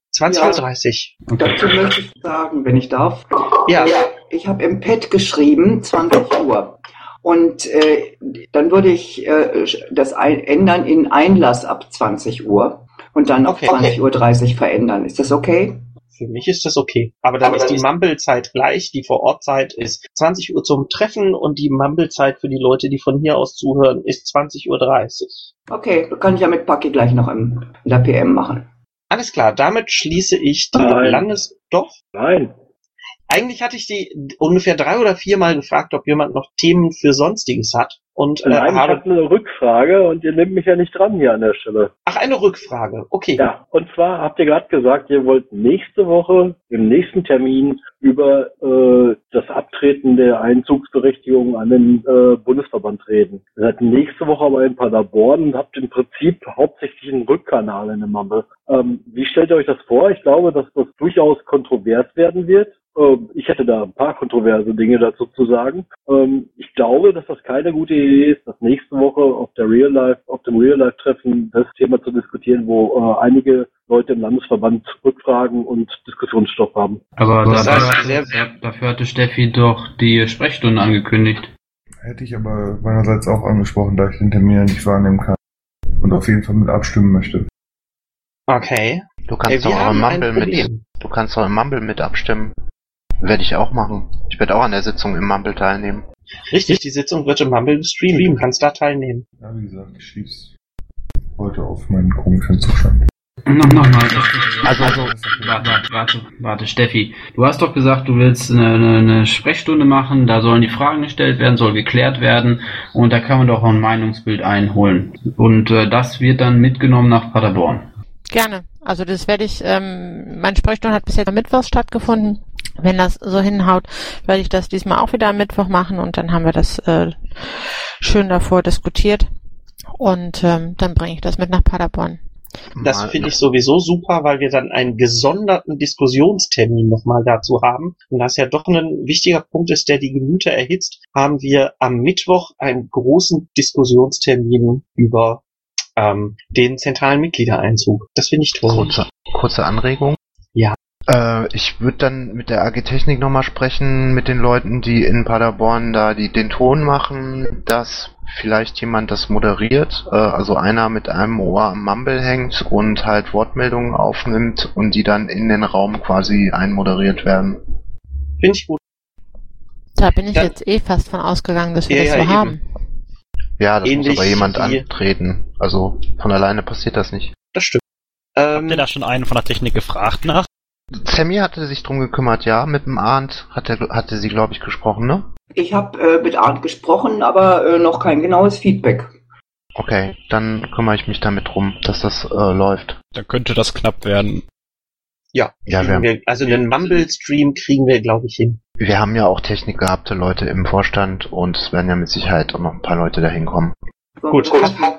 20:30 Uhr. Dazu möchte ich sagen, wenn ich darf. Ja. Ich habe im Pad geschrieben, 20 Uhr. Und dann würde ich das ändern in Einlass ab 20 Uhr und dann auf 20:30 Uhr verändern. Ist das okay? Für mich ist das okay. Aber dann ist die Mumble-Zeit gleich. Die Vor-Ort-Zeit ist 20 Uhr zum Treffen und die Mumble-Zeit für die Leute, die von hier aus zuhören, ist 20:30 Uhr. Okay, das kann ich ja mit Paki gleich noch in der PM machen. Alles klar, damit schließe ich die Doch? Nein. Eigentlich hatte ich die ungefähr 3 oder 4 Mal gefragt, ob jemand noch Themen für Sonstiges hat. Und Nein, ich habe eine Rückfrage und ihr nehmt mich ja nicht dran hier an der Stelle. Ach, eine Rückfrage, okay. Ja, und zwar habt ihr gerade gesagt, ihr wollt nächste Woche im nächsten Termin über das Abtreten der Einzugsberechtigung an den Bundesverband reden. Ihr seid nächste Woche aber in Paderborn und habt im Prinzip hauptsächlich einen Rückkanal in dem Mumble. Wie stellt ihr euch das vor? Ich glaube, dass das durchaus kontrovers werden wird. Ich hätte da ein paar kontroverse Dinge dazu zu sagen. Ich glaube, dass das keine gute Idee ist, das nächste Woche auf dem Real-Life-Treffen das Thema zu diskutieren, wo einige Leute im Landesverband Rückfragen und Diskussionsstoff haben. Aber dafür hatte Steffi doch die Sprechstunde angekündigt. Hätte ich aber meinerseits auch angesprochen, da ich den Termin ja nicht wahrnehmen kann und auf jeden Fall mit abstimmen möchte. Okay. Du kannst doch im Mumble mit abstimmen. Werde ich auch machen. Ich werde auch an der Sitzung im Mumble teilnehmen. Richtig, die Sitzung wird im Mumble gestreamt. Du kannst da teilnehmen. Ja, wie gesagt, ich schließe heute auf meinen komischen Zustand. Nochmal. Warte, Steffi. Du hast doch gesagt, du willst eine Sprechstunde machen, da sollen die Fragen gestellt werden, soll geklärt werden und da kann man doch auch ein Meinungsbild einholen. Und das wird dann mitgenommen nach Paderborn. Gerne. Also das werde ich, meine Sprechstunde hat bis jetzt am Mittwoch stattgefunden. Wenn das so hinhaut, werde ich das diesmal auch wieder am Mittwoch machen und dann haben wir das schön davor diskutiert und dann bringe ich das mit nach Paderborn. Das finde ich sowieso super, weil wir dann einen gesonderten Diskussionstermin nochmal dazu haben. Und das ja doch ein wichtiger Punkt ist, der die Gemüter erhitzt, haben wir am Mittwoch einen großen Diskussionstermin über den zentralen Mitgliedereinzug. Das finde ich toll. Kurze Anregung. Ja. Ich würde dann mit der AG Technik nochmal sprechen, mit den Leuten, die in Paderborn da den Ton machen, dass vielleicht jemand das moderiert, also einer mit einem Ohr am Mumble hängt und halt Wortmeldungen aufnimmt und die dann in den Raum quasi einmoderiert werden. Finde ich gut. Da bin ich jetzt fast von ausgegangen, dass wir das so haben. Ja, das muss aber jemand antreten. Also von alleine passiert das nicht. Das stimmt. Habt ihr da schon einen von der Technik gefragt nach? Sammy hatte sich drum gekümmert, ja. Mit dem Arndt hatte sie, glaube ich, gesprochen, ne? Ich habe mit Arndt gesprochen, aber noch kein genaues Feedback. Okay, dann kümmere ich mich damit drum, dass das läuft. Dann könnte das knapp werden. Ja, also einen Mumble-Stream kriegen wir, glaube ich, hin. Wir haben ja auch technikgehabte Leute im Vorstand und es werden ja mit Sicherheit auch noch ein paar Leute dahin kommen. Gut.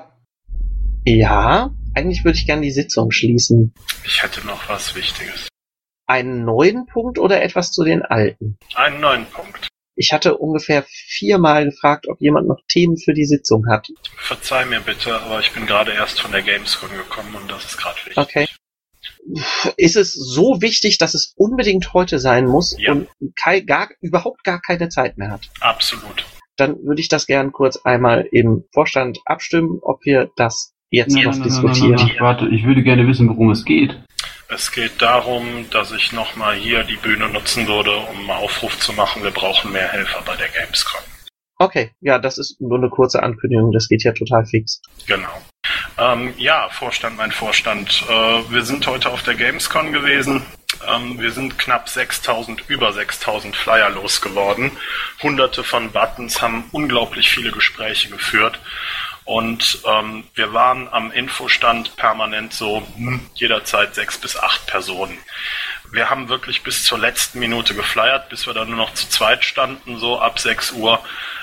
Ja, eigentlich würde ich gerne die Sitzung schließen. Ich hätte noch was Wichtiges. Einen neuen Punkt oder etwas zu den alten? Einen neuen Punkt. Ich hatte ungefähr 4 Mal gefragt, ob jemand noch Themen für die Sitzung hat. Verzeih mir bitte, aber ich bin gerade erst von der Gamescom gekommen und das ist gerade wichtig. Okay. Ist es so wichtig, dass es unbedingt heute sein muss und überhaupt gar keine Zeit mehr hat? Absolut. Dann würde ich das gern kurz einmal im Vorstand abstimmen, ob wir das jetzt noch diskutieren. Warte, ich würde gerne wissen, worum es geht. Es geht darum, dass ich nochmal hier die Bühne nutzen würde, um einen Aufruf zu machen, wir brauchen mehr Helfer bei der Gamescom. Okay, ja, das ist nur eine kurze Ankündigung, das geht ja total fix. Genau. Ja, Vorstand, mein Vorstand. Wir sind heute auf der Gamescom gewesen. Wir sind knapp über 6000 Flyer losgeworden. Hunderte von Buttons, haben unglaublich viele Gespräche geführt. Und wir waren am Infostand permanent so jederzeit 6 bis 8 Personen. Wir haben wirklich bis zur letzten Minute geflyert, bis wir dann nur noch zu zweit standen, so ab 6 Uhr.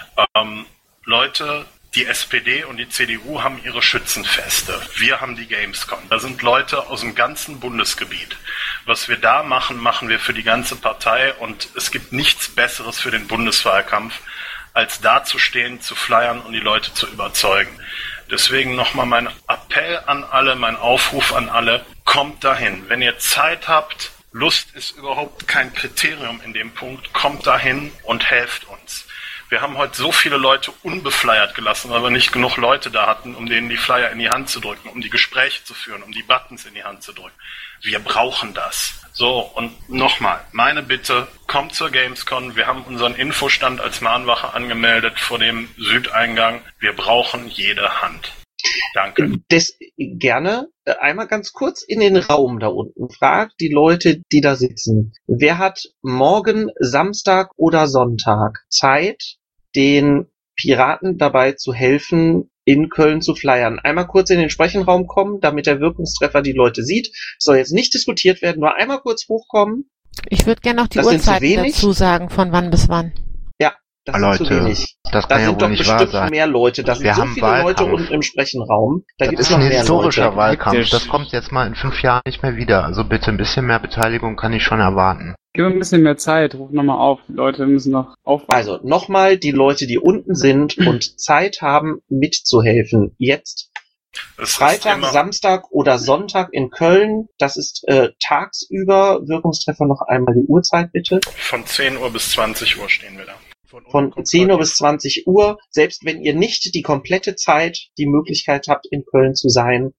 Leute, die SPD und die CDU haben ihre Schützenfeste. Wir haben die Gamescom. Da sind Leute aus dem ganzen Bundesgebiet. Was wir da machen, machen wir für die ganze Partei. Und es gibt nichts Besseres für den Bundeswahlkampf, als da zu stehen, zu flyern und die Leute zu überzeugen. Deswegen nochmal mein Appell an alle, mein Aufruf an alle, kommt dahin. Wenn ihr Zeit habt, Lust ist überhaupt kein Kriterium in dem Punkt, kommt dahin und helft uns. Wir haben heute so viele Leute unbeflyert gelassen, weil wir nicht genug Leute da hatten, um denen die Flyer in die Hand zu drücken, um die Gespräche zu führen, um die Buttons in die Hand zu drücken. Wir brauchen das. So, und nochmal, meine Bitte, kommt zur Gamescom. Wir haben unseren Infostand als Mahnwache angemeldet vor dem Südeingang. Wir brauchen jede Hand. Danke. Gerne einmal ganz kurz in den Raum da unten. Fragt die Leute, die da sitzen. Wer hat morgen, Samstag oder Sonntag Zeit, den Piraten dabei zu helfen, in Köln zu flyern? Einmal kurz in den Sprechenraum kommen, damit der Wirkungstreffer die Leute sieht. Soll jetzt nicht diskutiert werden, nur einmal kurz hochkommen. Ich würde gerne noch die Uhrzeiten dazu sagen, von wann bis wann. Ja, das Leute, ist zu wenig. Das kann ja wohl nicht wahr sein. Da sind mehr Leute, da sind so viele Leute unten im Sprechenraum. Da gibt es noch mehr Leute. Das ist ein historischer Wahlkampf, das kommt jetzt mal in 5 Jahren nicht mehr wieder. Also bitte ein bisschen mehr Beteiligung kann ich schon erwarten. Gib mir ein bisschen mehr Zeit, ruf nochmal auf. Die Leute müssen noch aufwachen. Also nochmal, die Leute, die unten sind und Zeit haben, mitzuhelfen. Jetzt Freitag, Samstag oder Sonntag in Köln. Das ist tagsüber. Wirkungstreffer noch einmal die Uhrzeit, bitte. Von 10 Uhr bis 20 Uhr stehen wir da. Von 10 Uhr bis 20 Uhr. Selbst wenn ihr nicht die komplette Zeit die Möglichkeit habt, in Köln zu sein.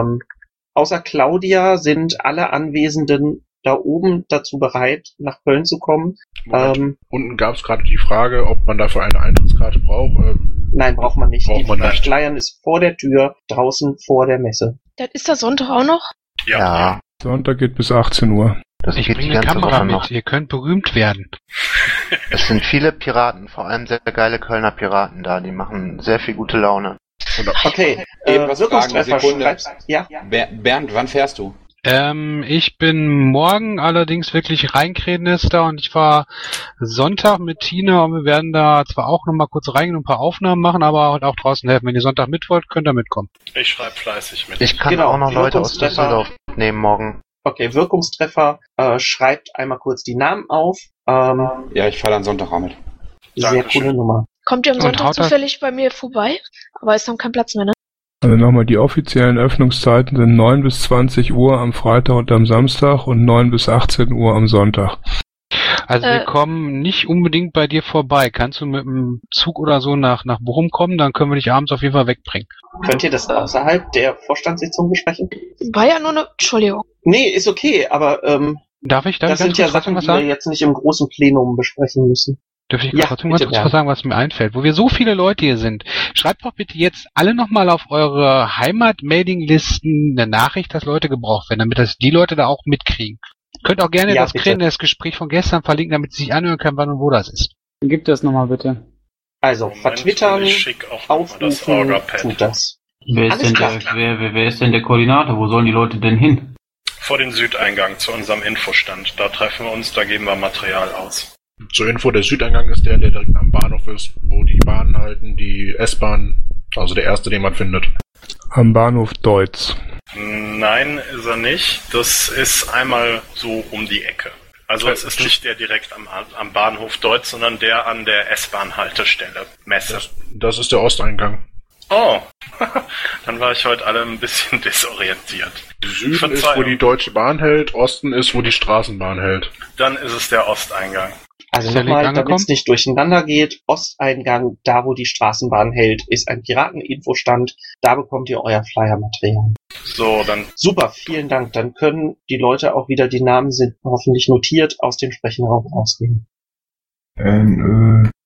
Außer Claudia sind alle Anwesenden da oben dazu bereit, nach Köln zu kommen. Unten gab es gerade die Frage, ob man dafür eine Eintrittskarte braucht. Nein, braucht man nicht. Das Flyern ist vor der Tür, draußen vor der Messe. Das ist der Sonntag auch noch? Ja. Sonntag geht bis 18 Uhr. Ich bringe eine Kamera mit, ihr könnt berühmt werden. Es sind viele Piraten, vor allem sehr geile Kölner Piraten da, die machen sehr viel gute Laune. Okay, Wirkungstreffer schreibst. Ja. Bernd, wann fährst du? Ich bin morgen allerdings wirklich Rheinkrähenester und ich fahre Sonntag mit Tina und wir werden da zwar auch nochmal kurz reingehen und ein paar Aufnahmen machen, aber halt auch draußen helfen. Wenn ihr Sonntag mit wollt, könnt ihr mitkommen. Ich schreibe fleißig mit. Ich kann auch noch Leute aus Düsseldorf mitnehmen morgen. Okay, Wirkungstreffer, schreibt einmal kurz die Namen auf. Ja, ich fahre dann Sonntag auch mit. Sehr coole Nummer. Kommt ihr am Sonntag zufällig bei mir vorbei? Aber ist dann kein Platz mehr, ne? Also nochmal, die offiziellen Öffnungszeiten sind 9 bis 20 Uhr am Freitag und am Samstag und 9 bis 18 Uhr am Sonntag. Also wir kommen nicht unbedingt bei dir vorbei. Kannst du mit dem Zug oder so nach Bochum kommen, dann können wir dich abends auf jeden Fall wegbringen. Könnt ihr das außerhalb der Vorstandssitzung besprechen? War ja nur eine... Entschuldigung. Nee, ist okay, aber Darf ich das sind ja Sachen, die wir jetzt nicht im großen Plenum besprechen müssen. Dürfte ich trotzdem ganz kurz was sagen, was mir einfällt? Wo wir so viele Leute hier sind, schreibt doch bitte jetzt alle nochmal auf eure Heimat-Mailing-Listen eine Nachricht, dass Leute gebraucht werden, damit das die Leute da auch mitkriegen. Könnt auch gerne das Gespräch von gestern verlinken, damit sie sich anhören können, wann und wo das ist. Gib das nochmal bitte. Also, vertwittern, aufrufen, tut das. Wer ist denn der Koordinator? Wo sollen die Leute denn hin? Vor den Südeingang zu unserem Infostand. Da treffen wir uns, da geben wir Material aus. Zur Info, der Südeingang ist der direkt am Bahnhof ist, wo die Bahnen halten, die S-Bahn, also der erste, den man findet. Am Bahnhof Deutz. Nein, ist er nicht. Das ist einmal so um die Ecke. Also es ist nicht der direkt am Bahnhof Deutz, sondern der an der S-Bahn-Haltestelle. Messe. Das ist der Osteingang. Oh, dann war ich heute alle ein bisschen desorientiert. Süden ist, wo die Deutsche Bahn hält, Osten ist, wo die Straßenbahn hält. Dann ist es der Osteingang. Also nochmal, damit es nicht durcheinander geht, Osteingang, da wo die Straßenbahn hält, ist ein Pirateninfostand, da bekommt ihr euer Flyer-Material. So, dann... Super, vielen Dank. Dann können die Leute auch wieder, die Namen sind hoffentlich notiert, aus dem Sprechenraum rausgehen.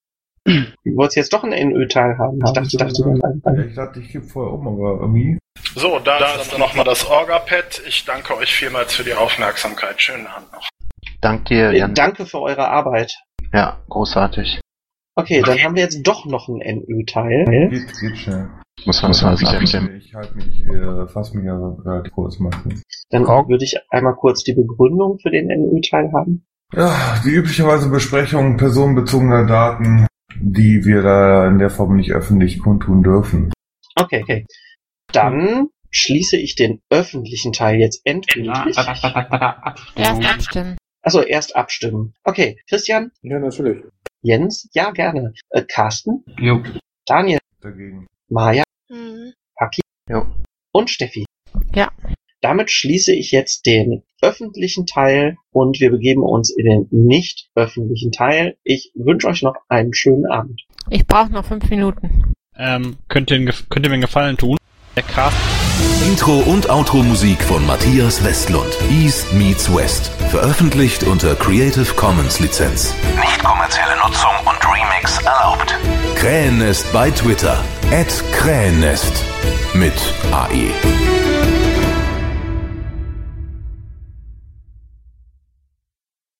Du wolltest jetzt doch ein NÖ-Teil haben. Ich dachte, ich kipp vorher um, aber irgendwie... So, da ist dann nochmal das Orga-Pad. Ich danke euch vielmals für die Aufmerksamkeit. Schönen Abend noch. Danke dir, Jan. Danke für eure Arbeit. Ja, großartig. Okay, dann haben wir jetzt doch noch ein NÖ-Teil. Geht schnell. Muss man abstimmen. Ich fasse mich also relativ kurz machen. Dann würde ich einmal kurz die Begründung für den NÖ-Teil haben. Ja, die üblicherweise Besprechung personenbezogener Daten, die wir da in der Form nicht öffentlich kundtun dürfen. Okay. Dann schließe ich den öffentlichen Teil jetzt endgültig. Erst abstimmen. Achso, erst abstimmen. Okay, Christian? Ja, natürlich. Jens? Ja, gerne. Carsten? Jo. Daniel? Dagegen. Maja? Paki? Jo. Und Steffi? Ja. Damit schließe ich jetzt den öffentlichen Teil und wir begeben uns in den nicht öffentlichen Teil. Ich wünsche euch noch einen schönen Abend. Ich brauche noch 5 Minuten. Könnt ihr mir einen Gefallen tun? Der Cast. Intro und Outro-Musik von Matthias Westlund. East meets West. Veröffentlicht unter Creative Commons Lizenz. Nicht kommerzielle Nutzung und Remix erlaubt. Krähennest bei Twitter. @Krähennest. Mit AE.